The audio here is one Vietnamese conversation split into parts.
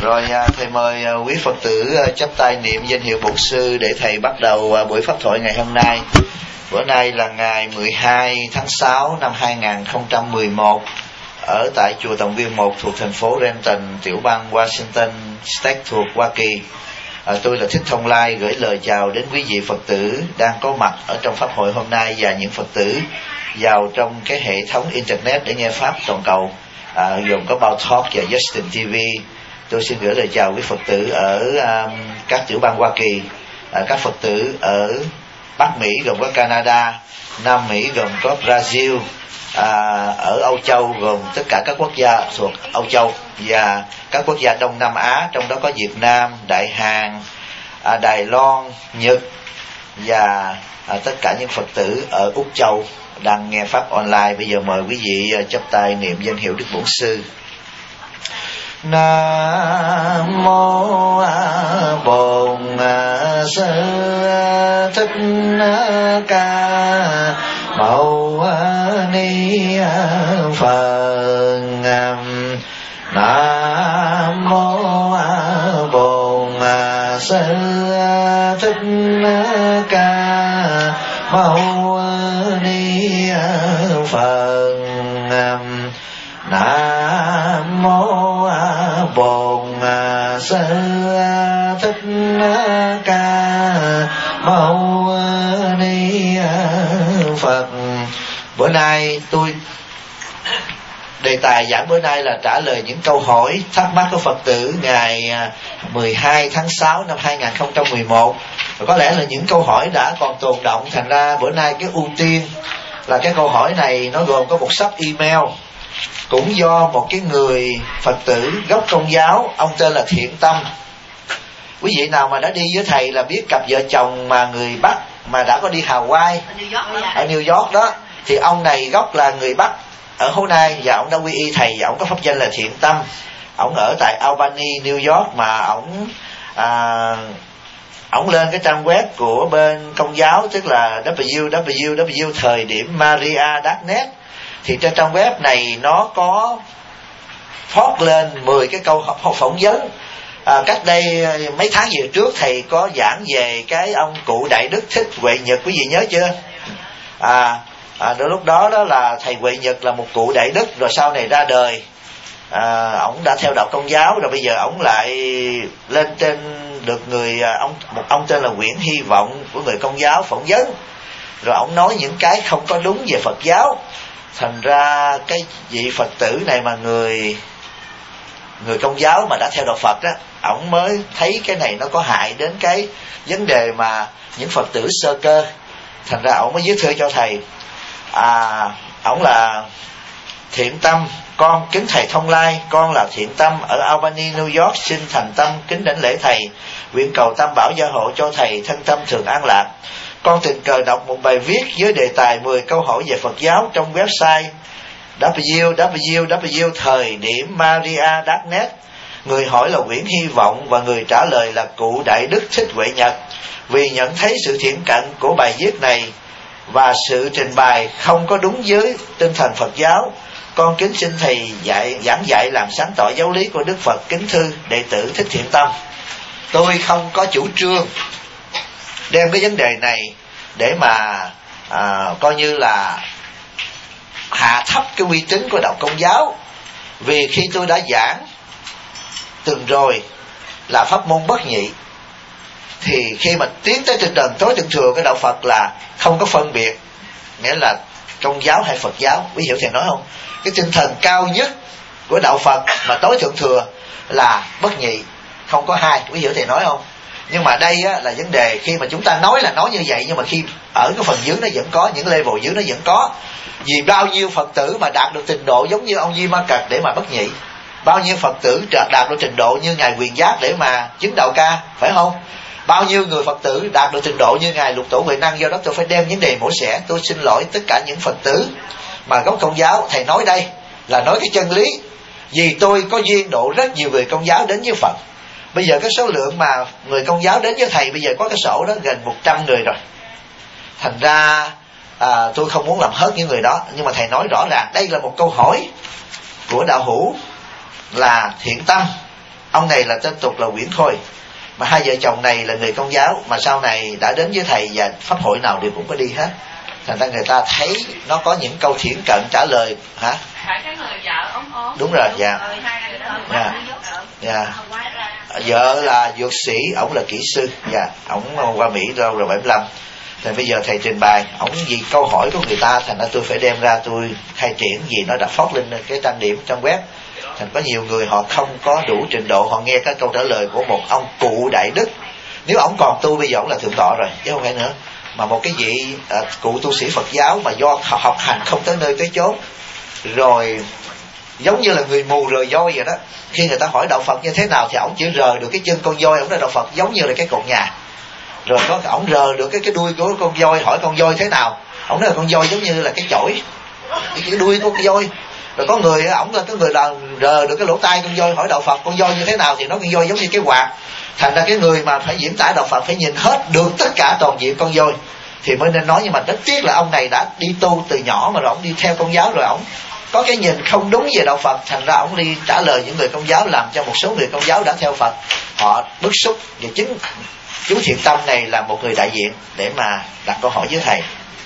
Rồi thầy mời quý Phật tử chắp tay niệm danh hiệu Bổn Sư để thầy bắt đầu buổi pháp thoại ngày hôm nay. Bữa nay là ngày 12 tháng 6 năm 2011 ở tại chùa Tòng Viên 1 thuộc thành phố Renton, tiểu bang Washington State thuộc Hoa Kỳ. Tôi là Thích Thông Lai gửi lời chào đến quý vị Phật tử đang có mặt ở trong pháp hội hôm nay và những Phật tử vào trong cái hệ thống internet để nghe pháp toàn cầu, gồm có Bao Talk và Justin TV. Tôi xin gửi lời chào quý Phật tử ở các tiểu bang Hoa Kỳ, các Phật tử ở Bắc Mỹ gồm có Canada, Nam Mỹ gồm có Brazil, ở Âu Châu gồm tất cả các quốc gia thuộc Âu Châu và các quốc gia Đông Nam Á, trong đó có Việt Nam, Đại Hàn, Đài Loan, Nhật và tất cả những Phật tử ở Úc Châu đang nghe pháp online. Bây giờ mời quý vị chắp tay niệm danh hiệu Đức Bổn Sư. Nam mô Bổn Sư Thích Ca Mâu Ni Phật. Nam mô Bổn Sư Thích Ca Mâu Ni Phật. Nam mô Bổn Sư Thích Ca Mâu Ni Phật. Bữa nay đề tài giảng bữa nay là trả lời những câu hỏi thắc mắc của Phật tử ngày 12 tháng 6 năm 2011. Và có lẽ là những câu hỏi đã còn tồn động, thành ra bữa nay cái ưu tiên là cái câu hỏi này nó gồm có một sắp email cũng do một cái người Phật tử gốc Công giáo, ông tên là Thiện Tâm. Quý vị nào mà đã đi với thầy là biết cặp vợ chồng mà người Bắc mà đã có đi Hawaii ở New York đó, thì ông này gốc là người Bắc ở Hố Nai và ông đã quy y thầy và ông có pháp danh là Thiện Tâm. Ông ở tại Albany, New York mà ông lên cái trang web của bên Công giáo, tức là www.thời-điểm-maria.net. Thì trên trang web này nó có post lên 10 cái câu phỏng vấn. Cách đây mấy tháng về trước thầy có giảng về cái ông cụ Đại Đức Thích Huệ Nhật, quý vị nhớ chưa? Lúc đó là thầy Huệ Nhật là một cụ Đại Đức, rồi sau này ra đời. Ông đã theo đạo Công giáo, rồi bây giờ ông lại lên trên được một ông tên là Nguyễn Hy Vọng của người Công giáo phỏng vấn, rồi ông nói những cái không có đúng về Phật giáo. Thành ra cái vị Phật tử này mà người Công giáo mà đã theo đạo Phật đó, ổng mới thấy cái này nó có hại đến cái vấn đề mà những Phật tử sơ cơ. Thành ra ổng mới viết thư cho thầy. Ổng là Thiện Tâm, con kính thầy Thông Lai, con là Thiện Tâm ở Albany, New York, xin thành tâm kính đảnh lễ thầy, nguyện cầu tam bảo gia hộ cho thầy thân tâm thường an lạc. Con tình cờ đọc một bài viết với đề tài 10 câu hỏi về Phật giáo trong website www.thời-điểm-maria.net. Người hỏi là Nguyễn Hy Vọng và người trả lời là cụ Đại Đức Thích Huệ Nhật. Vì nhận thấy sự thiện cận của bài viết này và sự trình bày không có đúng với tinh thần Phật giáo, con kính xin thầy giảng dạy làm sáng tỏ giáo lý của Đức Phật. Kính thưa đệ tử Thích Thiện Tâm. Tôi không có chủ trương đem cái vấn đề này để mà coi như là hạ thấp cái uy tín của đạo Công giáo. Vì khi tôi đã giảng từng rồi là pháp môn bất nhị, thì khi mà tiến tới trên đền tối thượng thừa cái đạo Phật là không có phân biệt, nghĩa là Công giáo hay Phật giáo. Quý hiểu thầy nói không? Cái tinh thần cao nhất của đạo Phật mà tối thượng thừa là bất nhị, không có hai. Quý hiểu thầy nói không? Nhưng mà đây á, là vấn đề khi mà chúng ta nói là nói như vậy, nhưng mà khi ở cái phần dưới nó vẫn có, những level dưới nó vẫn có. Vì bao nhiêu Phật tử mà đạt được trình độ giống như ông Di Ma Cật để mà bất nhị, bao nhiêu Phật tử đạt được trình độ như ngài Quyền Giác để mà chứng đạo ca, phải không? Bao nhiêu người Phật tử đạt được trình độ như ngài Lục Tổ Huệ Năng. Do đó tôi phải đem vấn đề mổ xẻ. Tôi xin lỗi tất cả những Phật tử mà gốc Công giáo. Thầy nói đây là nói cái chân lý, vì tôi có duyên độ rất nhiều người Công giáo đến với Phật. Bây giờ cái số lượng mà người Công giáo đến với thầy bây giờ có cái sổ đó gần 100 người rồi. Thành ra tôi không muốn làm hết những người đó, nhưng mà thầy nói rõ ràng đây là một câu hỏi của đạo hữu là Thiện Tâm. Ông này là tên tục là Nguyễn Khôi, mà hai vợ chồng này là người Công giáo, mà sau này đã đến với thầy và pháp hội nào đều cũng có đi hết. Thành ra người ta thấy nó có những câu thiển cận trả lời. Hả? Phải cái người vợ ốm. Đúng rồi, dạ. Dạ. Vợ là dược sĩ, ổng là kỹ sư. Dạ, ổng qua Mỹ rồi 75. Thì bây giờ thầy trình bày, ổng vì câu hỏi của người ta, thành ra tôi phải đem ra tôi khai triển, vì nó đã phót lên cái trang điểm trong web. Thành có nhiều người họ không có đủ trình độ, họ nghe cái câu trả lời của một ông cụ đại đức. Nếu ổng còn tu bây giờ ổng là thượng tọa rồi, chứ không phải nữa. Mà một cái vị cụ tu sĩ Phật giáo mà do học hành không tới nơi tới chốn, rồi giống như là người mù rời voi vậy đó. Khi người ta hỏi đạo Phật như thế nào thì ổng chỉ rờ được cái chân con voi, ổng nói đạo Phật giống như là cái cột nhà. Rồi có ổng rờ được cái đuôi của con voi, hỏi con voi thế nào, ổng nói là con voi giống như là cái chổi, cái đuôi của con voi. Rồi có người ổng là cái người là rờ được cái lỗ tai con voi, hỏi đạo Phật con voi như thế nào thì nói con voi giống như cái quạt. Thành ra cái người mà phải diễn tả đạo Phật phải nhìn hết được tất cả toàn diện con voi thì mới nên nói. Nhưng mà rất tiếc là ông này đã đi tu từ nhỏ mà rồi ổng đi theo Công giáo, rồi ổng có cái nhìn không đúng về đạo Phật, thành ra ổng đi trả lời những người Công giáo, làm cho một số người Công giáo đã theo Phật họ bức xúc. Và chính chú Thiện Tâm này là một người đại diện để mà đặt câu hỏi với thầy.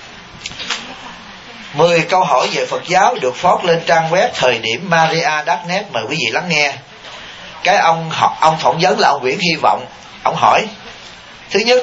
10 câu hỏi về Phật giáo được phót lên trang web thời điểm Maria.net, mời quý vị lắng nghe. Cái ông phỏng vấn là ông Nguyễn Hy Vọng. Ông hỏi: thứ nhất,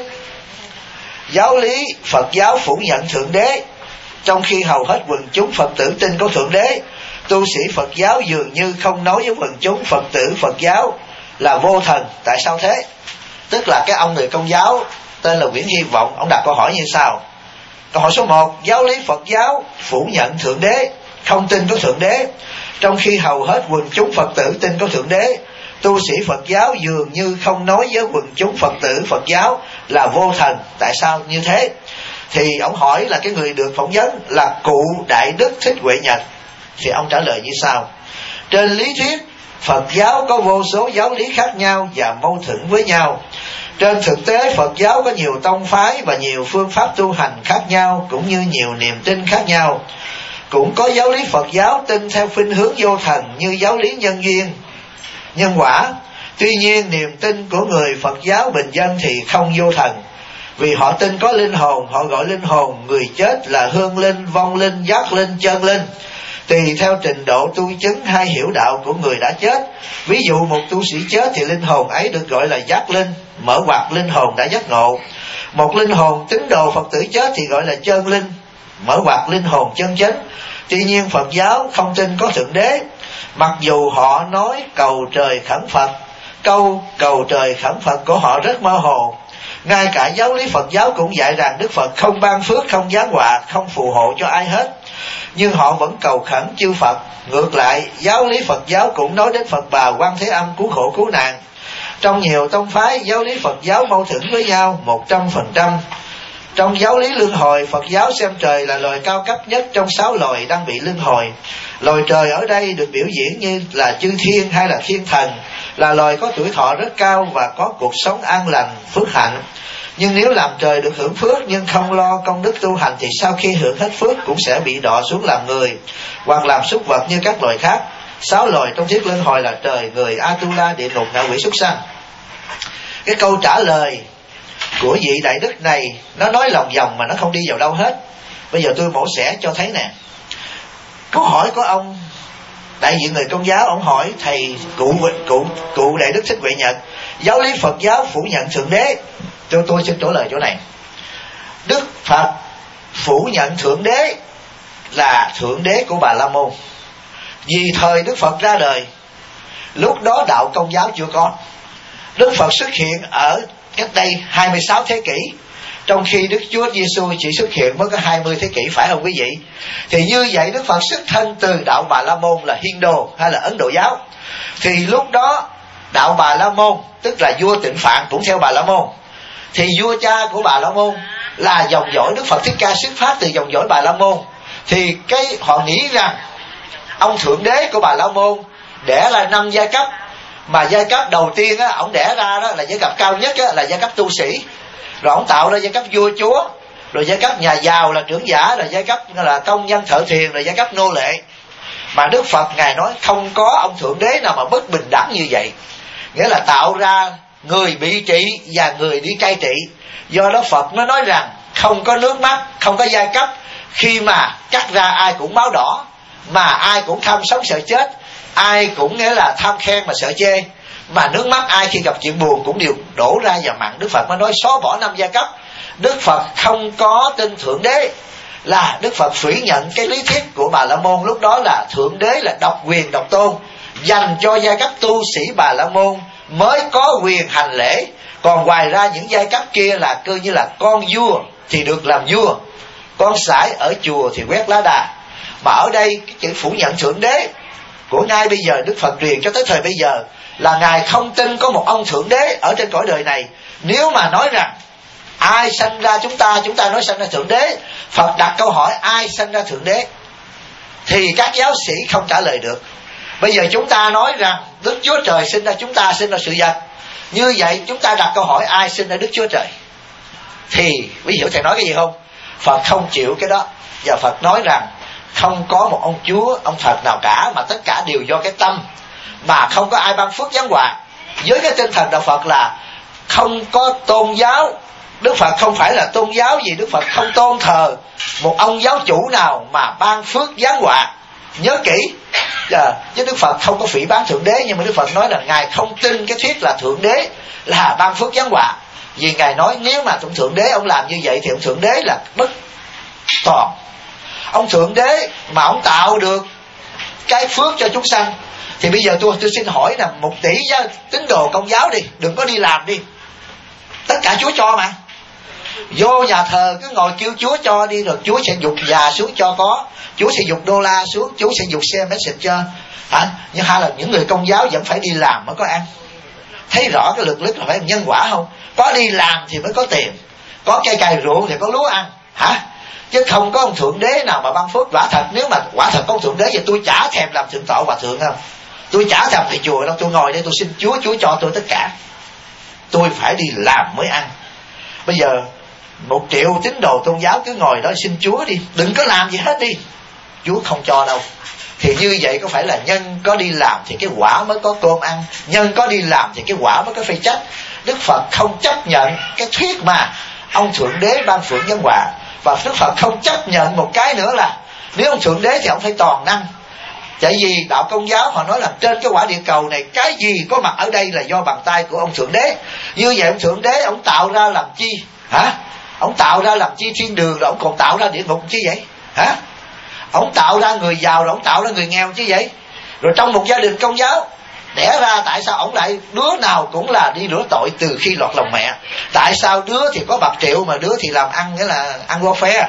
giáo lý Phật giáo phủ nhận Thượng Đế, trong khi hầu hết quần chúng Phật tử tin có Thượng Đế. Tu sĩ Phật giáo dường như không nói với quần chúng Phật tử Phật giáo là vô thần, tại sao thế? Tức là cái ông người Công giáo tên là Nguyễn Hy Vọng, ông đặt câu hỏi như sau. Câu hỏi số 1, giáo lý Phật giáo phủ nhận Thượng Đế, không tin có Thượng Đế, trong khi hầu hết quần chúng Phật tử tin có Thượng Đế. Tu sĩ Phật giáo dường như không nói với quần chúng Phật tử Phật giáo là vô thần, tại sao như thế? Thì ông hỏi là cái người được phỏng vấn là cụ Đại Đức Thích Huệ Nhật. Thì ông trả lời như sau: trên lý thuyết, Phật giáo có vô số giáo lý khác nhau và mâu thuẫn với nhau. Trên thực tế, Phật giáo có nhiều tông phái và nhiều phương pháp tu hành khác nhau, cũng như nhiều niềm tin khác nhau. Cũng có giáo lý Phật giáo tin theo khuynh hướng vô thần như giáo lý nhân duyên, nhân quả. Tuy nhiên, niềm tin của người Phật giáo bình dân thì không vô thần. Vì họ tin có linh hồn, họ gọi linh hồn người chết là hương linh, vong linh, giác linh, chân linh, tùy theo trình độ tu chứng hay hiểu đạo của người đã chết. Ví dụ một tu sĩ chết thì linh hồn ấy được gọi là giác linh, mở ngoặt linh hồn đã giác ngộ. Một linh hồn tín đồ Phật tử chết thì gọi là chân linh, mở ngoặt linh hồn chân chính. Tuy nhiên Phật giáo không tin có Thượng Đế, mặc dù họ nói cầu trời khẩn Phật. Câu cầu trời khẩn Phật của họ rất mơ hồ. Ngay cả giáo lý Phật giáo cũng dạy rằng Đức Phật không ban phước, không giáng họa, không phù hộ cho ai hết, nhưng họ vẫn cầu khẩn chư Phật. Ngược lại, giáo lý Phật giáo cũng nói đến Phật Bà Quan Thế Âm cứu khổ cứu nạn. Trong nhiều tông phái, giáo lý Phật giáo mâu thuẫn với nhau 100%. Trong giáo lý luân hồi, Phật giáo xem trời là loài cao cấp nhất trong 6 loài đang bị luân hồi. Loài trời ở đây được biểu diễn như là chư thiên hay là thiên thần, là loài có tuổi thọ rất cao và có cuộc sống an lành, phước hạnh. Nhưng nếu làm trời được hưởng phước nhưng không lo công đức tu hành thì sau khi hưởng hết phước cũng sẽ bị đọa xuống làm người hoặc làm súc vật như các loài khác. 6 loài trong thuyết luân hồi là trời, người, Atula, địa ngục, ngạ quỷ, súc sanh. Cái câu trả lời của vị đại đức này nó nói lòng vòng mà nó không đi vào đâu hết. Bây giờ tôi mổ xẻ cho thấy nè. Câu hỏi của ông đại diện người Công giáo, ông hỏi thầy cụ Đại Đức Thích Huệ Nhật, giáo lý Phật giáo phủ nhận Thượng Đế. Tôi xin trả lời chỗ này. Đức Phật phủ nhận Thượng Đế là Thượng Đế của Bà La Môn. Vì thời Đức Phật ra đời, lúc đó đạo Công giáo chưa có. Đức Phật xuất hiện ở cách đây 26 thế kỷ, trong khi Đức Chúa Giêsu chỉ xuất hiện mới có 20 thế kỷ, phải không quý vị? Thì như vậy Đức Phật xuất thân từ đạo Bà La Môn là Hindu hay là Ấn Độ giáo. Thì lúc đó đạo Bà La Môn, tức là vua Tịnh Phạn cũng theo Bà La Môn. Thì vua cha của Bà La Môn là dòng dõi Đức Phật Thích Ca xuất phát từ dòng dõi Bà La Môn. Thì họ nghĩ rằng ông Thượng Đế của Bà La Môn đẻ ra 5 giai cấp, mà giai cấp đầu tiên á, ông đẻ ra đó là giai cấp cao nhất á, là giai cấp tu sĩ. Rồi ông tạo ra giai cấp vua chúa, rồi giai cấp nhà giàu là trưởng giả, rồi giai cấp là công nhân thợ thuyền, rồi giai cấp nô lệ. Mà Đức Phật Ngài nói không có ông Thượng Đế nào mà bất bình đẳng như vậy. nghĩa là tạo ra người bị trị và người đi cai trị. Do đó Phật mới nói rằng không có nước mắt, không có giai cấp. Khi mà cắt ra ai cũng máu đỏ, mà ai cũng tham sống sợ chết, ai cũng nghĩa là tham khen mà sợ chê, mà nước mắt ai khi gặp chuyện buồn cũng đều đổ ra và mặn. Đức Phật mới nói xóa bỏ 5 giai cấp. Đức Phật không có tin Thượng Đế, là Đức Phật phỉ nhận cái lý thuyết của Bà La Môn lúc đó là Thượng Đế là độc quyền độc tôn, dành cho giai cấp tu sĩ Bà La Môn mới có quyền hành lễ. Còn ngoài ra những giai cấp kia là cơ như là con vua thì được làm vua, con sải ở chùa thì quét lá đà. Mà ở đây cái chữ phủ nhận Thượng Đế của ngay bây giờ Đức Phật truyền cho tới thời bây giờ là Ngài không tin có một ông Thượng Đế ở trên cõi đời này. Nếu mà nói rằng ai sanh ra chúng ta nói sanh ra Thượng Đế, Phật đặt câu hỏi ai sanh ra Thượng Đế thì các giáo sĩ không trả lời được. Bây giờ chúng ta nói rằng Đức Chúa Trời sinh ra chúng ta, sinh ra sự vật. Như vậy chúng ta đặt câu hỏi ai sinh ra Đức Chúa Trời, thì quý hiểu thầy nói cái gì không? Phật không chịu cái đó. Và Phật nói rằng không có một ông Chúa, ông Phật nào cả, mà tất cả đều do cái tâm, mà không có ai ban phước giáng họa. Với cái tinh thần đạo Phật là không có tôn giáo. Đức Phật không phải là tôn giáo gì, Đức Phật không tôn thờ một ông giáo chủ nào mà ban phước giáng họa. Nhớ kỹ, chứ Đức Phật không có phỉ báng Thượng Đế. Nhưng mà Đức Phật nói là Ngài không tin cái thuyết là Thượng Đế là ban phước giáng họa. Vì Ngài nói nếu mà ông Thượng Đế ông làm như vậy thì ông Thượng Đế là bất toàn. Ông Thượng Đế mà ông tạo được cái phước cho chúng sanh thì bây giờ tôi xin hỏi là 1 tỷ tín đồ Công giáo đi, đừng có đi làm đi, tất cả Chúa cho mà. Vô nhà thờ cứ ngồi kêu Chúa cho đi, rồi Chúa sẽ dục già xuống cho có, Chúa sẽ dục đô la xuống, Chúa sẽ dục xe message cho. Nhưng hay là những người Công giáo vẫn phải đi làm mới có ăn. Thấy rõ cái lực là phải nhân quả không? Có đi làm thì mới có tiền, có cây cày ruộng thì có lúa ăn, chứ không có ông Thượng Đế nào mà ban phước. Quả thật nếu mà quả thật có ông Thượng Đế thì tôi chả thèm làm thượng tọa hòa thượng không, tôi chả thèm thầy chùa đâu, tôi ngồi đây tôi xin Chúa, Chúa cho tôi tất cả. Tôi phải đi làm mới ăn. Bây giờ 1 triệu tín đồ tôn giáo cứ ngồi đó xin Chúa đi, đừng có làm gì hết đi, Chúa không cho đâu. Thì như vậy có phải là nhân có đi làm thì cái quả mới có cơm ăn, nhân có đi làm thì cái quả mới có phê trách. Đức Phật không chấp nhận cái thuyết mà ông Thượng Đế ban phượng nhân quả. Và Đức Phật không chấp nhận một cái nữa là nếu ông Thượng Đế thì ông phải toàn năng. Tại vì đạo Công giáo họ nói là trên cái quả địa cầu này cái gì có mặt ở đây là do bàn tay của ông Thượng Đế. Như vậy ông Thượng Đế ông tạo ra làm chi? Ông tạo ra làm chi thiên đường, rồi ông còn tạo ra địa ngục chứ vậy? Ông tạo ra người giàu rồi ông tạo ra người nghèo chứ vậy? Rồi trong một gia đình Công giáo đẻ ra tại sao ông lại đứa nào cũng là đi rửa tội từ khi lọt lòng mẹ? Tại sao đứa thì có bạc triệu mà đứa thì làm ăn nghĩa là ăn qua phe?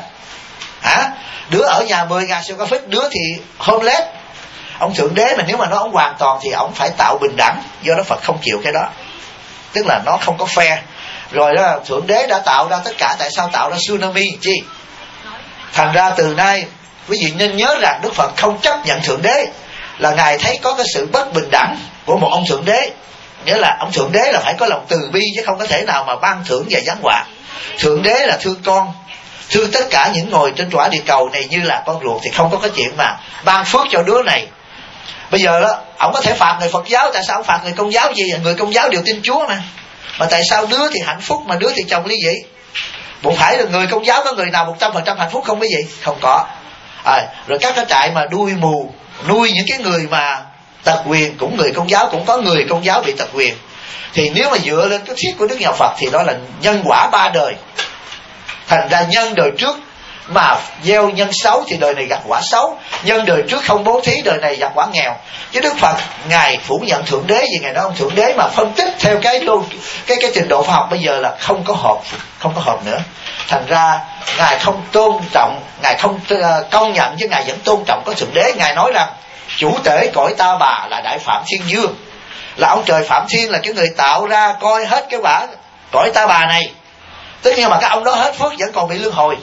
Đứa ở nhà 10.000 square feet, đứa thì homeless. Ông Thượng Đế mà nếu mà nói ông hoàn toàn thì ông phải tạo bình đẳng. Do đó Phật không chịu cái đó, tức là nó không có phe. Rồi đó Thượng Đế đã tạo ra tất cả, tại sao tạo ra tsunami chi? Thành ra từ nay quý vị nên nhớ rằng Đức Phật không chấp nhận Thượng Đế, là Ngài thấy có cái sự bất bình đẳng của một ông Thượng Đế. Nghĩa là ông Thượng Đế là phải có lòng từ bi, chứ không có thể nào mà ban thưởng và giáng họa. Thượng Đế là thương con, thương tất cả những ngồi trên quả địa cầu này như là con ruột, thì không có cái chuyện mà ban phước cho đứa này. Bây giờ đó ông có thể phạt người Phật giáo, tại sao ông phạt người Công giáo gì? Người Công giáo đều tin Chúa mà tại sao đứa thì hạnh phúc mà đứa thì chồng ly dị? Bộ phải là người Công giáo có người nào 100% hạnh phúc không quý vị? Không có. Rồi các cái trại mà đuôi mù nuôi những cái người mà tật quyền, cũng người Công giáo cũng có người Công giáo bị tật quyền. Thì nếu mà dựa lên cái thuyết của Đức Nhà Phật thì đó là nhân quả 3 đời. Thành ra nhân đời trước mà gieo nhân xấu thì đời này gặp quả xấu, nhân đời trước không bố thí đời này gặp quả nghèo. Chứ Đức Phật Ngài phủ nhận Thượng Đế vì Ngài nói ông Thượng Đế mà phân tích theo cái trình độ khoa học bây giờ là không có hợp nữa. Thành ra Ngài không tôn trọng, Ngài không công nhận, chứ Ngài vẫn tôn trọng có Thượng Đế. Ngài nói rằng chủ tể cõi Ta Bà là Đại Phạm Thiên Dương, là ông trời Phạm Thiên, là cái người tạo ra coi hết cái quả cõi Ta Bà này. Tất nhiên mà cái ông đó hết phước vẫn còn bị luân hồi.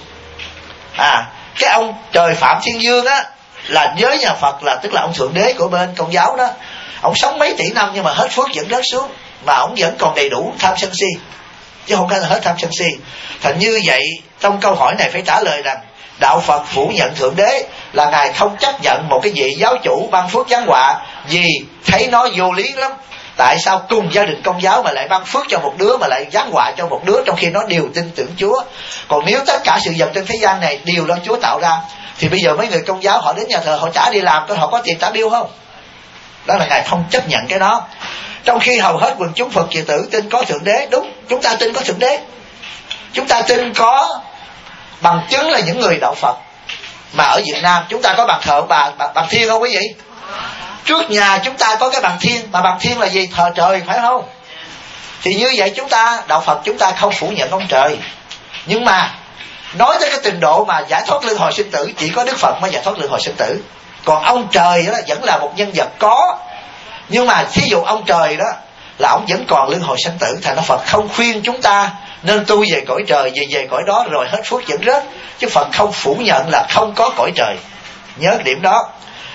Cái ông trời Phạm Thiên Dương á là với nhà Phật là tức là ông Thượng Đế của bên Công giáo đó. Ông sống mấy tỷ năm nhưng mà hết phước vẫn rớt xuống, mà ông vẫn còn đầy đủ tham sân si, chứ không phải là hết tham sân si. Thành như vậy trong câu hỏi này phải trả lời rằng đạo Phật phủ nhận Thượng Đế, là Ngài không chấp nhận một cái vị giáo chủ ban phước giáng họa, vì thấy nó vô lý lắm. Tại sao cùng gia đình Công giáo mà lại ban phước cho một đứa, mà lại giáng họa cho một đứa, trong khi nó đều tin tưởng Chúa? Còn nếu tất cả sự vật trên thế gian này đều do Chúa tạo ra, thì bây giờ mấy người Công giáo họ đến nhà thờ họ chả đi làm, họ có tiền trả bill không? Đó là Ngài không chấp nhận cái đó. Trong khi hầu hết quần chúng Phật tử tin có Thượng Đế. Đúng, chúng ta tin có Thượng Đế, chúng ta tin có bằng chứng là những người đạo Phật. Mà ở Việt Nam chúng ta có bàn thờ bàn thiên không quý vị? Trước nhà chúng ta có cái bàn thiên, mà bàn thiên là gì? Thờ trời, phải không? Thì như vậy chúng ta, đạo Phật chúng ta không phủ nhận ông trời. Nhưng mà nói tới cái trình độ mà giải thoát luân hồi sinh tử, chỉ có Đức Phật mới giải thoát luân hồi sinh tử. Còn ông trời đó vẫn là một nhân vật có, nhưng mà thí dụ ông trời đó là ông vẫn còn luân hồi sinh tử. Thành ra Phật không khuyên chúng ta nên tu về cõi trời, về cõi đó rồi hết phước vẫn rớt. Chứ Phật không phủ nhận là không có cõi trời. Nhớ cái điểm đó.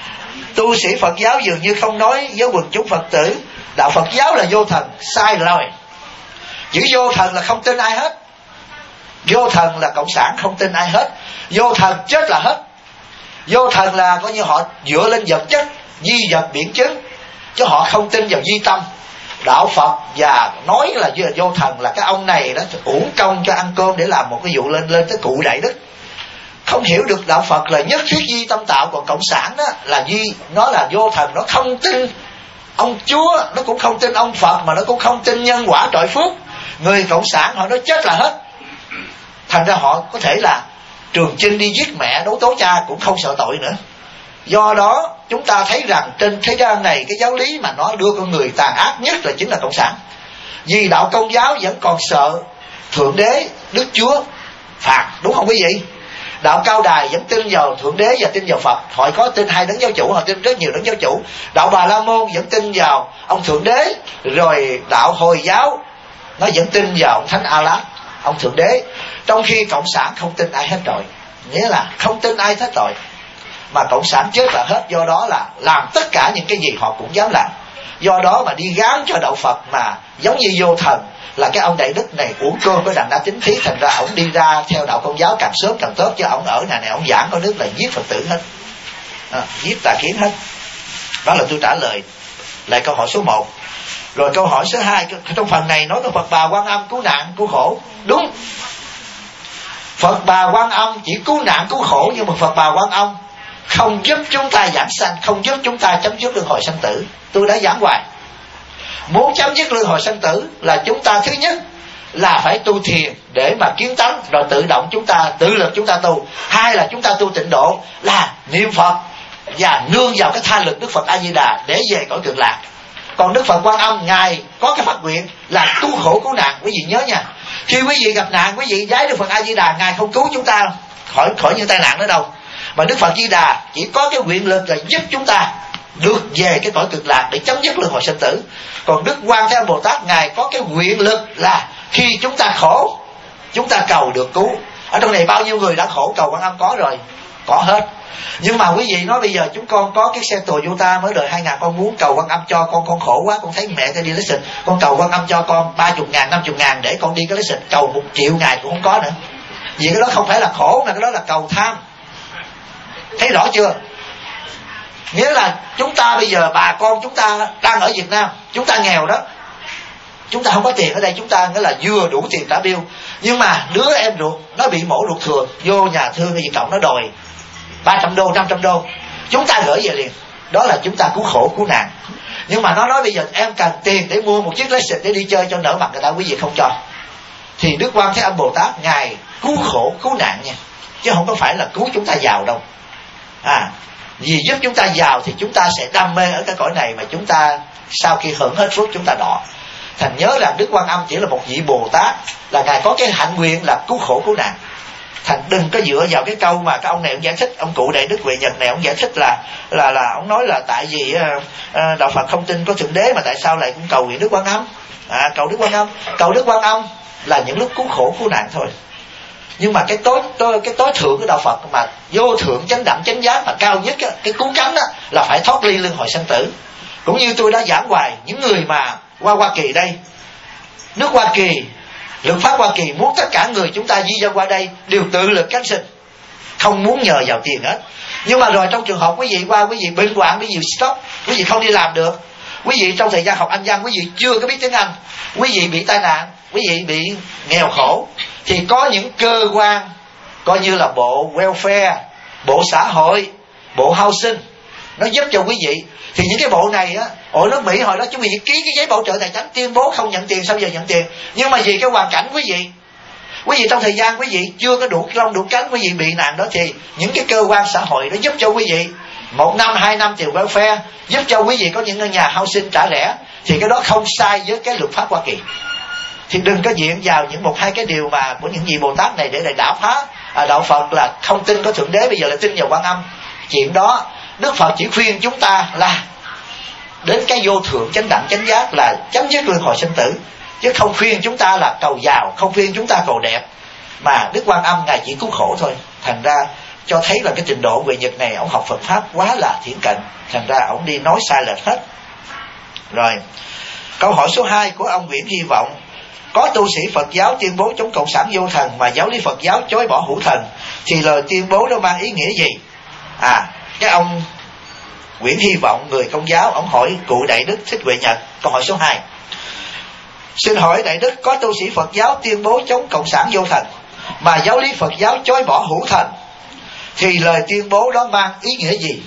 Tu sĩ Phật giáo dường như không nói với quần chúng Phật tử đạo Phật giáo là vô thần. Sai rồi. Chữ vô thần là không tin ai hết. Vô thần là cộng sản, không tin ai hết. Vô thần chết là hết. Vô thần là coi như họ dựa lên vật chất, di vật biện chứng, chứ họ không tin vào duy tâm. Đạo Phật và nói là vô thần là cái ông này đó uổng công cho ăn cơm để làm một cái vụ lên tới cụ đại đức. Không hiểu được đạo Phật là nhất thiết duy tâm tạo. Còn cộng sản đó là nó là vô thần, nó không tin ông Chúa, nó cũng không tin ông Phật, mà nó cũng không tin nhân quả trọi phước. Người cộng sản họ nói chết là hết. Thành ra họ có thể là Trường Chinh đi giết mẹ đấu tố cha cũng không sợ tội nữa. Do đó chúng ta thấy rằng trên thế gian này cái giáo lý mà nó đưa con người tàn ác nhất là chính là cộng sản. Vì đạo Công giáo vẫn còn sợ Thượng Đế, Đức Chúa phạt, đúng không quý vị? Đạo Cao Đài vẫn tin vào Thượng Đế và tin vào Phật. Họ có tin hai đấng giáo chủ, họ tin rất nhiều đấng giáo chủ. Đạo Bà La Môn vẫn tin vào ông Thượng Đế. Rồi đạo Hồi giáo nó vẫn tin vào ông Thánh A-Lát, ông Thượng Đế. Trong khi cộng sản không tin ai hết rồi. Nghĩa là không tin ai hết rồi. Mà cộng sản chết là hết. Do đó là làm tất cả những cái gì họ cũng dám làm. Do đó mà đi gán cho đạo Phật mà giống như vô thần, là cái ông đại đức này uổng cơm với đàn đa chính thí. Thành ra ổng đi ra theo đạo Công giáo càng sớm càng tốt. Chứ ổng ở này ổng giảng có nước là giết Phật tử hết, giết tà kiến hết. Đó là tôi trả lời lại câu hỏi số 1. Rồi câu hỏi số 2, trong phần này nói tới Phật Bà Quan Âm cứu nạn cứu khổ. Đúng, Phật Bà Quan Âm chỉ cứu nạn cứu khổ, nhưng mà Phật Bà Quan Âm không giúp chúng ta giảng sanh, không giúp chúng ta chấm dứt luân hồi sanh tử. Tôi đã giảng hoài. Muốn chấm dứt luân hồi sanh tử là chúng ta thứ nhất là phải tu thiền để mà kiến tánh, rồi tự động chúng ta tự lực chúng ta tu. Hai là chúng ta tu tịnh độ, là niệm Phật và nương vào cái tha lực Đức Phật A Di Đà để về cõi Cực Lạc. Còn Đức Phật Quan Âm ngài có cái phát nguyện là cứu khổ cứu nạn. Quý vị nhớ nha, khi quý vị gặp nạn, quý vị giái Đức Phật A Di Đà, ngài không cứu chúng ta khỏi những tai nạn nữa đâu. Mà Đức Phật Di Đà chỉ có cái nguyện lực là giúp chúng ta được về cái cõi Cực Lạc để chấm dứt luân hồi sinh tử. Còn Đức Quan Thế Âm Bồ Tát ngài có cái nguyện lực là khi chúng ta khổ, chúng ta cầu được cứu. Ở trong này bao nhiêu người đã khổ cầu Quan Âm có rồi, có hết. Nhưng mà quý vị nói bây giờ chúng con có cái xe Toyota mới đời 2000, con muốn cầu Quan Âm cho con khổ quá, con thấy mẹ ta đi lấy xịt, con cầu Quan Âm cho con 30.000, 50.000 để con đi cái lấy xịt, cầu 1 triệu ngày cũng không có nữa. Vì cái đó không phải là khổ, mà cái đó là cầu tham. Thấy rõ chưa? Nghĩa là chúng ta bây giờ bà con chúng ta đang ở Việt Nam, chúng ta nghèo đó, chúng ta không có tiền ở đây, chúng ta nghĩa là vừa đủ tiền trả bill. Nhưng mà đứa em ruột nó bị mổ ruột thừa, vô nhà thương hay gì cộng nó đòi 300 đô, 500 đô, chúng ta gửi về liền. Đó là chúng ta cứu khổ cứu nạn. Nhưng mà nó nói bây giờ em cần tiền để mua một chiếc lấy xịt để đi chơi cho nở mặt người ta, quý vị không cho. Thì Đức Quan Thế Âm Bồ Tát ngài cứu khổ cứu nạn nha, chứ không có phải là cứu chúng ta giàu đâu. Vì giúp chúng ta giàu thì chúng ta sẽ đam mê ở cái cõi này, mà chúng ta sau khi hưởng hết phước chúng ta đọa. Thành nhớ rằng Đức Quan Âm chỉ là một vị Bồ Tát, là ngài có cái hạnh nguyện là cứu khổ cứu nạn. Thành đừng có dựa vào cái câu mà cái ông này ông giải thích, ông cụ Đại Đức Huệ Nhật này ông giải thích là ông nói là tại vì đạo Phật không tin có Thượng Đế mà tại sao lại cũng cầu nguyện Đức Quan Âm. Cầu Đức Quan Âm, cầu Đức Quan Âm là những lúc cứu khổ cứu nạn thôi. Nhưng mà cái tối thượng của đạo Phật mà vô thượng chánh đẳng chánh giác mà cao nhất á, cái cứu cánh đó là phải thoát ly luân hồi sanh tử. Cũng như tôi đã giảng hoài, những người mà qua Hoa Kỳ đây, nước Hoa Kỳ, luật pháp Hoa Kỳ muốn tất cả người chúng ta di dân qua đây đều tự lực cánh sinh, không muốn nhờ vào tiền hết. Nhưng mà rồi trong trường hợp quý vị qua, quý vị bệnh hoạn, quý vị stop, quý vị không đi làm được, Quý vị trong thời gian học Anh văn, quý vị chưa có biết tiếng Anh, quý vị bị tai nạn, quý vị bị nghèo khổ, thì có những cơ quan coi như là bộ welfare, bộ xã hội, bộ housing, nó giúp cho quý vị. Thì những cái bộ này á, ở nước Mỹ hồi đó chúng mình ký cái giấy bảo trợ tài chính tuyên bố không nhận tiền, sau giờ nhận tiền. Nhưng mà vì cái hoàn cảnh quý vị trong thời gian quý vị chưa có đủ lông đủ cánh, quý vị bị nạn đó, thì những cái cơ quan xã hội nó giúp cho quý vị 1 năm 2 năm tiền welfare, giúp cho quý vị có những ngôi nhà housing trả lẻ, thì cái đó không sai với cái luật pháp Hoa Kỳ. Thì đừng có diện vào những 1-2 cái điều mà của những vị Bồ Tát này để đảo phá đạo Phật là không tin có Thượng Đế, bây giờ là tin vào Quan Âm. Chuyện đó Đức Phật chỉ khuyên chúng ta là đến cái vô thượng chánh đẳng chánh giác, là chấm dứt luân hồi sinh tử, chứ không khuyên chúng ta là cầu giàu, không khuyên chúng ta cầu đẹp, mà Đức Quan Âm Ngài chỉ cứu khổ thôi. Thành ra cho thấy là cái trình độ người Nhật này, ông học Phật pháp quá là thiển cận, thành ra ông đi nói sai lệch hết. Rồi câu hỏi số 2 của ông Nguyễn Hy Vọng: có tu sĩ Phật giáo tuyên bố chống cộng sản vô thần mà giáo lý Phật giáo chối bỏ hữu thần, thì lời tuyên bố đó mang ý nghĩa gì? Cái ông Nguyễn Hy Vọng, người Công giáo, ông hỏi cụ Đại Đức Thích Huệ Nhật. Câu hỏi số 2: xin hỏi Đại Đức, có tu sĩ Phật giáo tuyên bố chống cộng sản vô thần mà giáo lý Phật giáo chối bỏ hữu thần, thì lời tuyên bố đó mang ý nghĩa gì?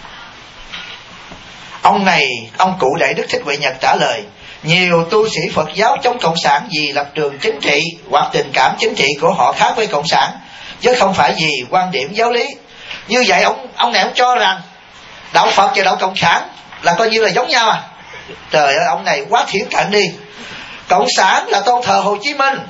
Ông cụ Đại Đức Thích Huệ Nhật trả lời: nhiều tu sĩ Phật giáo chống cộng sản vì lập trường chính trị hoặc tình cảm chính trị của họ khác với cộng sản, chứ không phải vì quan điểm giáo lý. Như vậy ông này ông cho rằng đạo Phật và đạo cộng sản là coi như là giống nhau à? Trời ơi, ông này quá thiển cận đi. Cộng sản là tôn thờ Hồ Chí Minh,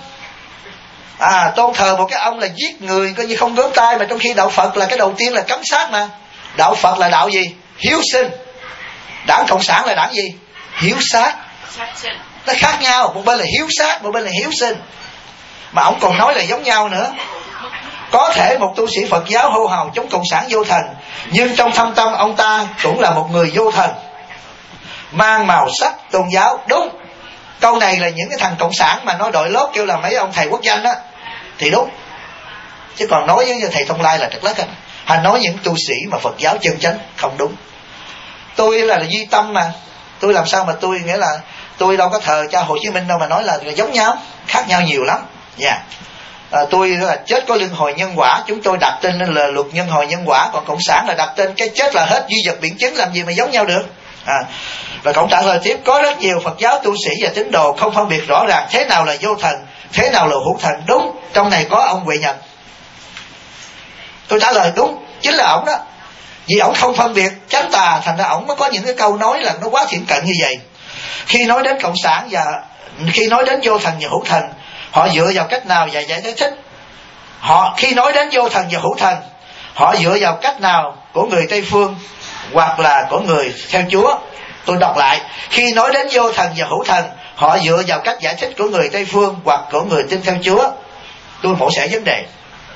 tôn thờ một cái ông là giết người coi như không gớm tay, mà trong khi đạo Phật là cái đầu tiên là cấm sát mà. Đạo Phật là đạo gì? Hiếu sinh. Đảng Cộng sản là đảng gì? Hiếu sát. Nó khác nhau, một bên là hiếu sát, một bên là hiếu sinh. Mà ông còn nói là giống nhau nữa. Có thể một tu sĩ Phật giáo hô hào chống cộng sản vô thần, nhưng trong thâm tâm ông ta cũng là một người vô thần, mang màu sắc tôn giáo. Đúng, câu này là những cái thằng cộng sản mà nói đội lốt kêu là mấy ông thầy quốc danh đó thì đúng, chứ còn nói với thầy Thông Lai là trật lất. Hành nói những tu sĩ mà Phật giáo chân chánh không đúng. Tôi là duy tâm mà, tôi làm sao mà tôi nghĩa là tôi đâu có thờ cha Hồ Chí Minh đâu mà nói là giống nhau, khác nhau nhiều lắm. Tôi là chết có luân hồi nhân quả, chúng tôi đặt tên là luật nhân hồi nhân quả, còn cộng sản là đặt tên cái chết là hết, duy vật biện chứng, làm gì mà giống nhau được. Và cộng trả lời tiếp: có rất nhiều Phật giáo tu sĩ và tín đồ không phân biệt rõ ràng thế nào là vô thần, thế nào là hữu thần. Đúng, trong này có ông Huệ Nhật. Tôi trả lời đúng, chính là ổng đó. Vì ổng không phân biệt chánh tà, thành ra ổng mới có những cái câu nói là nó quá thiển cận như vậy. Khi nói đến cộng sản và khi nói đến vô thần và hữu thần, họ dựa vào cách nào và giải thích? Khi nói đến vô thần và hữu thần, họ dựa vào cách nào của người Tây phương hoặc là của người theo Chúa? Tôi đọc lại: khi nói đến vô thần và hữu thần, họ dựa vào cách giải thích của người Tây phương hoặc của người tin theo Chúa. Tôi mổ xẻ vấn đề.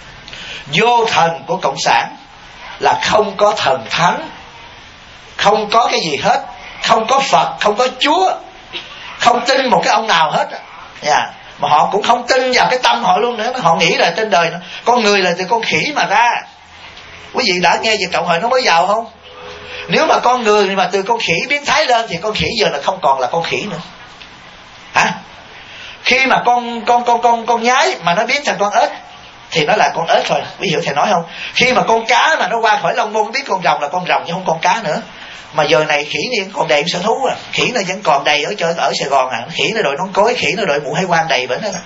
Vô thần của cộng sản là không có thần thánh, không có cái gì hết, không có Phật, không có Chúa, không tin một cái ông nào hết. Mà họ cũng không tin vào cái tâm họ luôn nữa. Họ nghĩ là trên đời con người là từ con khỉ mà ra. Quý vị đã nghe về Cộng hòa nó mới giàu không? Nếu mà con người mà từ con khỉ biến thái lên thì con khỉ giờ là không còn là con khỉ nữa. Khi mà con nhái mà nó biến thành con ếch thì nó là con ếch thôi. Quý hiểu thầy nói không? Khi mà con cá mà nó qua khỏi Long Môn biết con rồng là con rồng chứ không con cá nữa. Mà giờ này khỉ nó còn đầy sở thú à. Khỉ nó vẫn còn đầy ở Sài Gòn à. Khỉ nó đội nón cối, khỉ nó đội mũ hải quan đầy bển đó.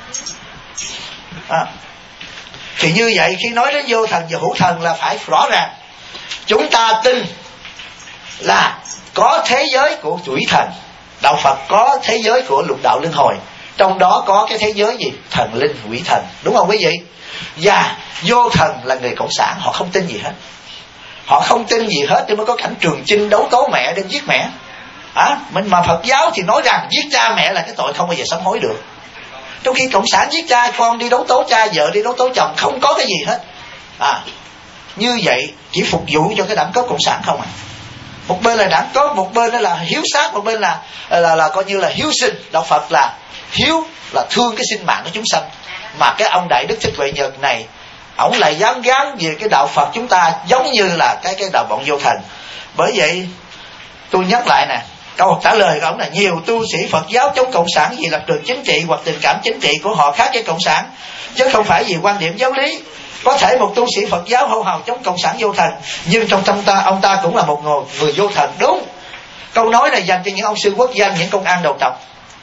Thì như vậy khi nói đến vô thần và hữu thần là phải rõ ràng. Chúng ta tin là có thế giới của thủy thần. Đạo Phật có thế giới của lục đạo luân hồi, trong đó có cái thế giới gì? Thần linh quỷ thần, đúng không quý vị? Và vô thần là người cộng sản, họ không tin gì hết. Họ không tin gì hết, nên mới có cảnh Trường Chinh đấu tố mẹ đem giết mẹ. Mình mà Phật giáo thì nói rằng giết cha mẹ là cái tội không bao giờ sám hối được. Trong khi cộng sản giết cha con, đi đấu tố cha vợ, đi đấu tố chồng, không có cái gì hết. Như vậy chỉ phục vụ cho cái đẳng cấp cộng sản không à. Một bên là đẳng cấp, một bên đó là hiếu sát, một bên là coi như là hiếu sinh. Đạo Phật là hiếu, là thương cái sinh mạng của chúng sanh. Mà cái ông Đại Đức Thích Huệ Nhật này, ổng lại dám gán về cái đạo Phật chúng ta giống như là cái đạo bọn vô thần. Bởi vậy tôi nhắc lại nè, Câu trả lời của ông là nhiều tu sĩ Phật giáo chống cộng sản vì lập trường chính trị hoặc tình cảm chính trị của họ khác với cộng sản, chứ không phải vì quan điểm giáo lý. Có thể một tu sĩ Phật giáo hô hào chống cộng sản vô thần, nhưng trong tâm ông ta cũng là một người vô thần. Đúng. Câu nói này dành cho những ông sư quốc danh, những công an đầu tộc.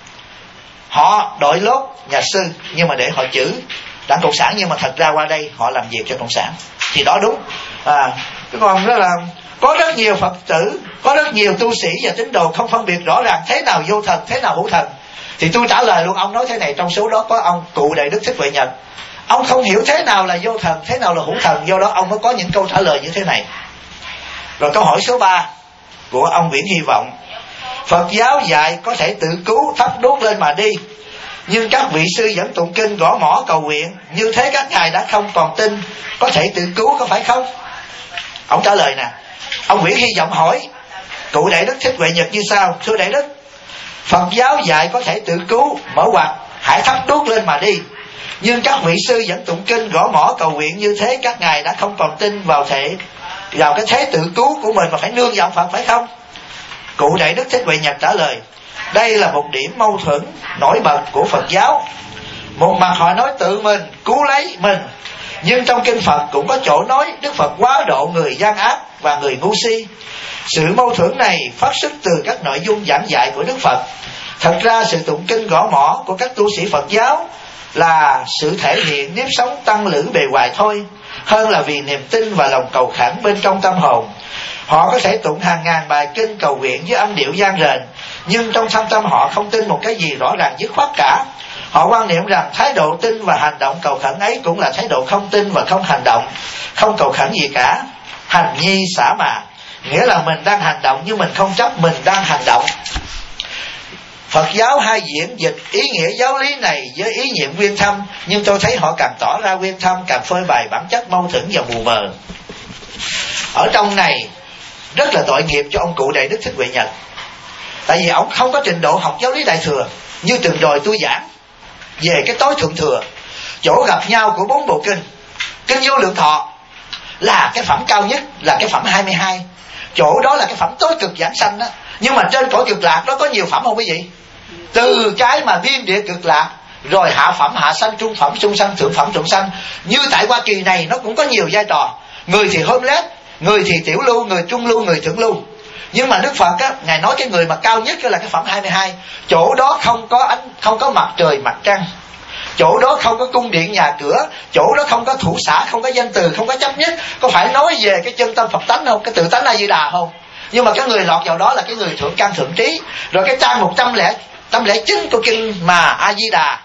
Họ đội lốt nhà sư nhưng mà để họ chữ đảng cộng sản, nhưng mà thật ra qua đây họ làm việc cho cộng sản, thì đó đúng. Cái còn đó là có rất nhiều Phật tử, có rất nhiều tu sĩ và tín đồ không phân biệt rõ ràng thế nào vô thần, thế nào hữu thần. Thì tôi trả lời luôn ông nói thế này, trong số đó có ông cụ Đại Đức Thích Huệ Nhật. Ông không hiểu thế nào là vô thần, thế nào là hữu thần, do đó ông mới có những câu trả lời như thế này. Rồi câu hỏi số 3 của ông Nguyễn Hy Vọng. Phật giáo dạy có thể tự cứu, thắp đuốc lên mà đi, nhưng các vị sư vẫn tụng kinh gõ mõ cầu nguyện, như thế các ngài đã không còn tin có thể tự cứu, có phải không? Ông trả lời nè. Ông Nguyễn Hy Vọng hỏi cụ Đại Đức Thích Huệ Nhật như sau: thưa Đại Đức, Phật giáo dạy có thể tự cứu, mở ngoặt hãy thắp đuốc lên mà đi, nhưng các vị sư vẫn tụng kinh gõ mõ cầu nguyện, như thế các ngài đã không còn tin vào cái thế tự cứu của mình mà phải nương vào Phật, phải không? Cụ Đại Đức Thích Huệ Nhật trả lời: đây là một điểm mâu thuẫn nổi bật của Phật giáo. Một mặt họ nói tự mình cứu lấy mình, nhưng trong kinh Phật cũng có chỗ nói Đức Phật quá độ người gian ác và người ngu si. Sự mâu thuẫn này phát xuất từ các nội dung giảng dạy của Đức Phật. Thật ra sự tụng kinh gõ mõ của các tu sĩ Phật giáo là sự thể hiện nếp sống tăng lữ bề ngoài thôi, hơn là vì niềm tin và lòng cầu khẩn bên trong tâm hồn. Họ có thể tụng hàng ngàn bài kinh cầu nguyện với âm điệu gian rền, nhưng trong thâm tâm họ không tin một cái gì rõ ràng dứt khoát cả. Họ quan niệm rằng thái độ tin và hành động cầu khẩn ấy cũng là thái độ không tin và không hành động, không cầu khẩn gì cả. Hành nhi xả mà, nghĩa là mình đang hành động nhưng mình không chấp mình đang hành động. Phật giáo hay diễn dịch ý nghĩa giáo lý này với ý niệm quyên thâm, nhưng tôi thấy họ càng tỏ ra quyên thâm, càng phơi bày bản chất mâu thuẫn và mù mờ. Ở trong này rất là tội nghiệp cho ông cụ Đại Đức Thích Huệ Nhật, tại vì ông không có trình độ học giáo lý Đại Thừa như từng rồi tôi giảng về cái tối thượng thừa, chỗ gặp nhau của 4 bộ kinh. Kinh Vô Lượng Thọ là cái phẩm cao nhất, là cái phẩm 22, chỗ đó là cái phẩm tối cực giảng sanh đó. Nhưng mà trên cõi cực lạc đó có nhiều phẩm không quý vị? Từ cái mà biên địa cực lạc, rồi hạ phẩm hạ sanh, trung phẩm trung sanh, thượng phẩm thượng sanh. Như tại Hoa Kỳ này nó cũng có nhiều vai trò, người thì homeless, người thì tiểu lưu, người trung lưu, người thượng lưu. Nhưng mà Đức Phật á, ngài nói cái người mà cao nhất là cái phẩm 22. Chỗ đó không có mặt trời mặt trăng, chỗ đó không có cung điện nhà cửa, chỗ đó không có thủ xã, không có danh từ, không có chấp nhất. Có phải nói về cái chân tâm Phật tánh không, cái tự tánh A Di Đà không? Nhưng mà cái người lọt vào đó là cái người thượng căn thượng trí. Rồi cái trang 109 của kinh mà A Di Đà,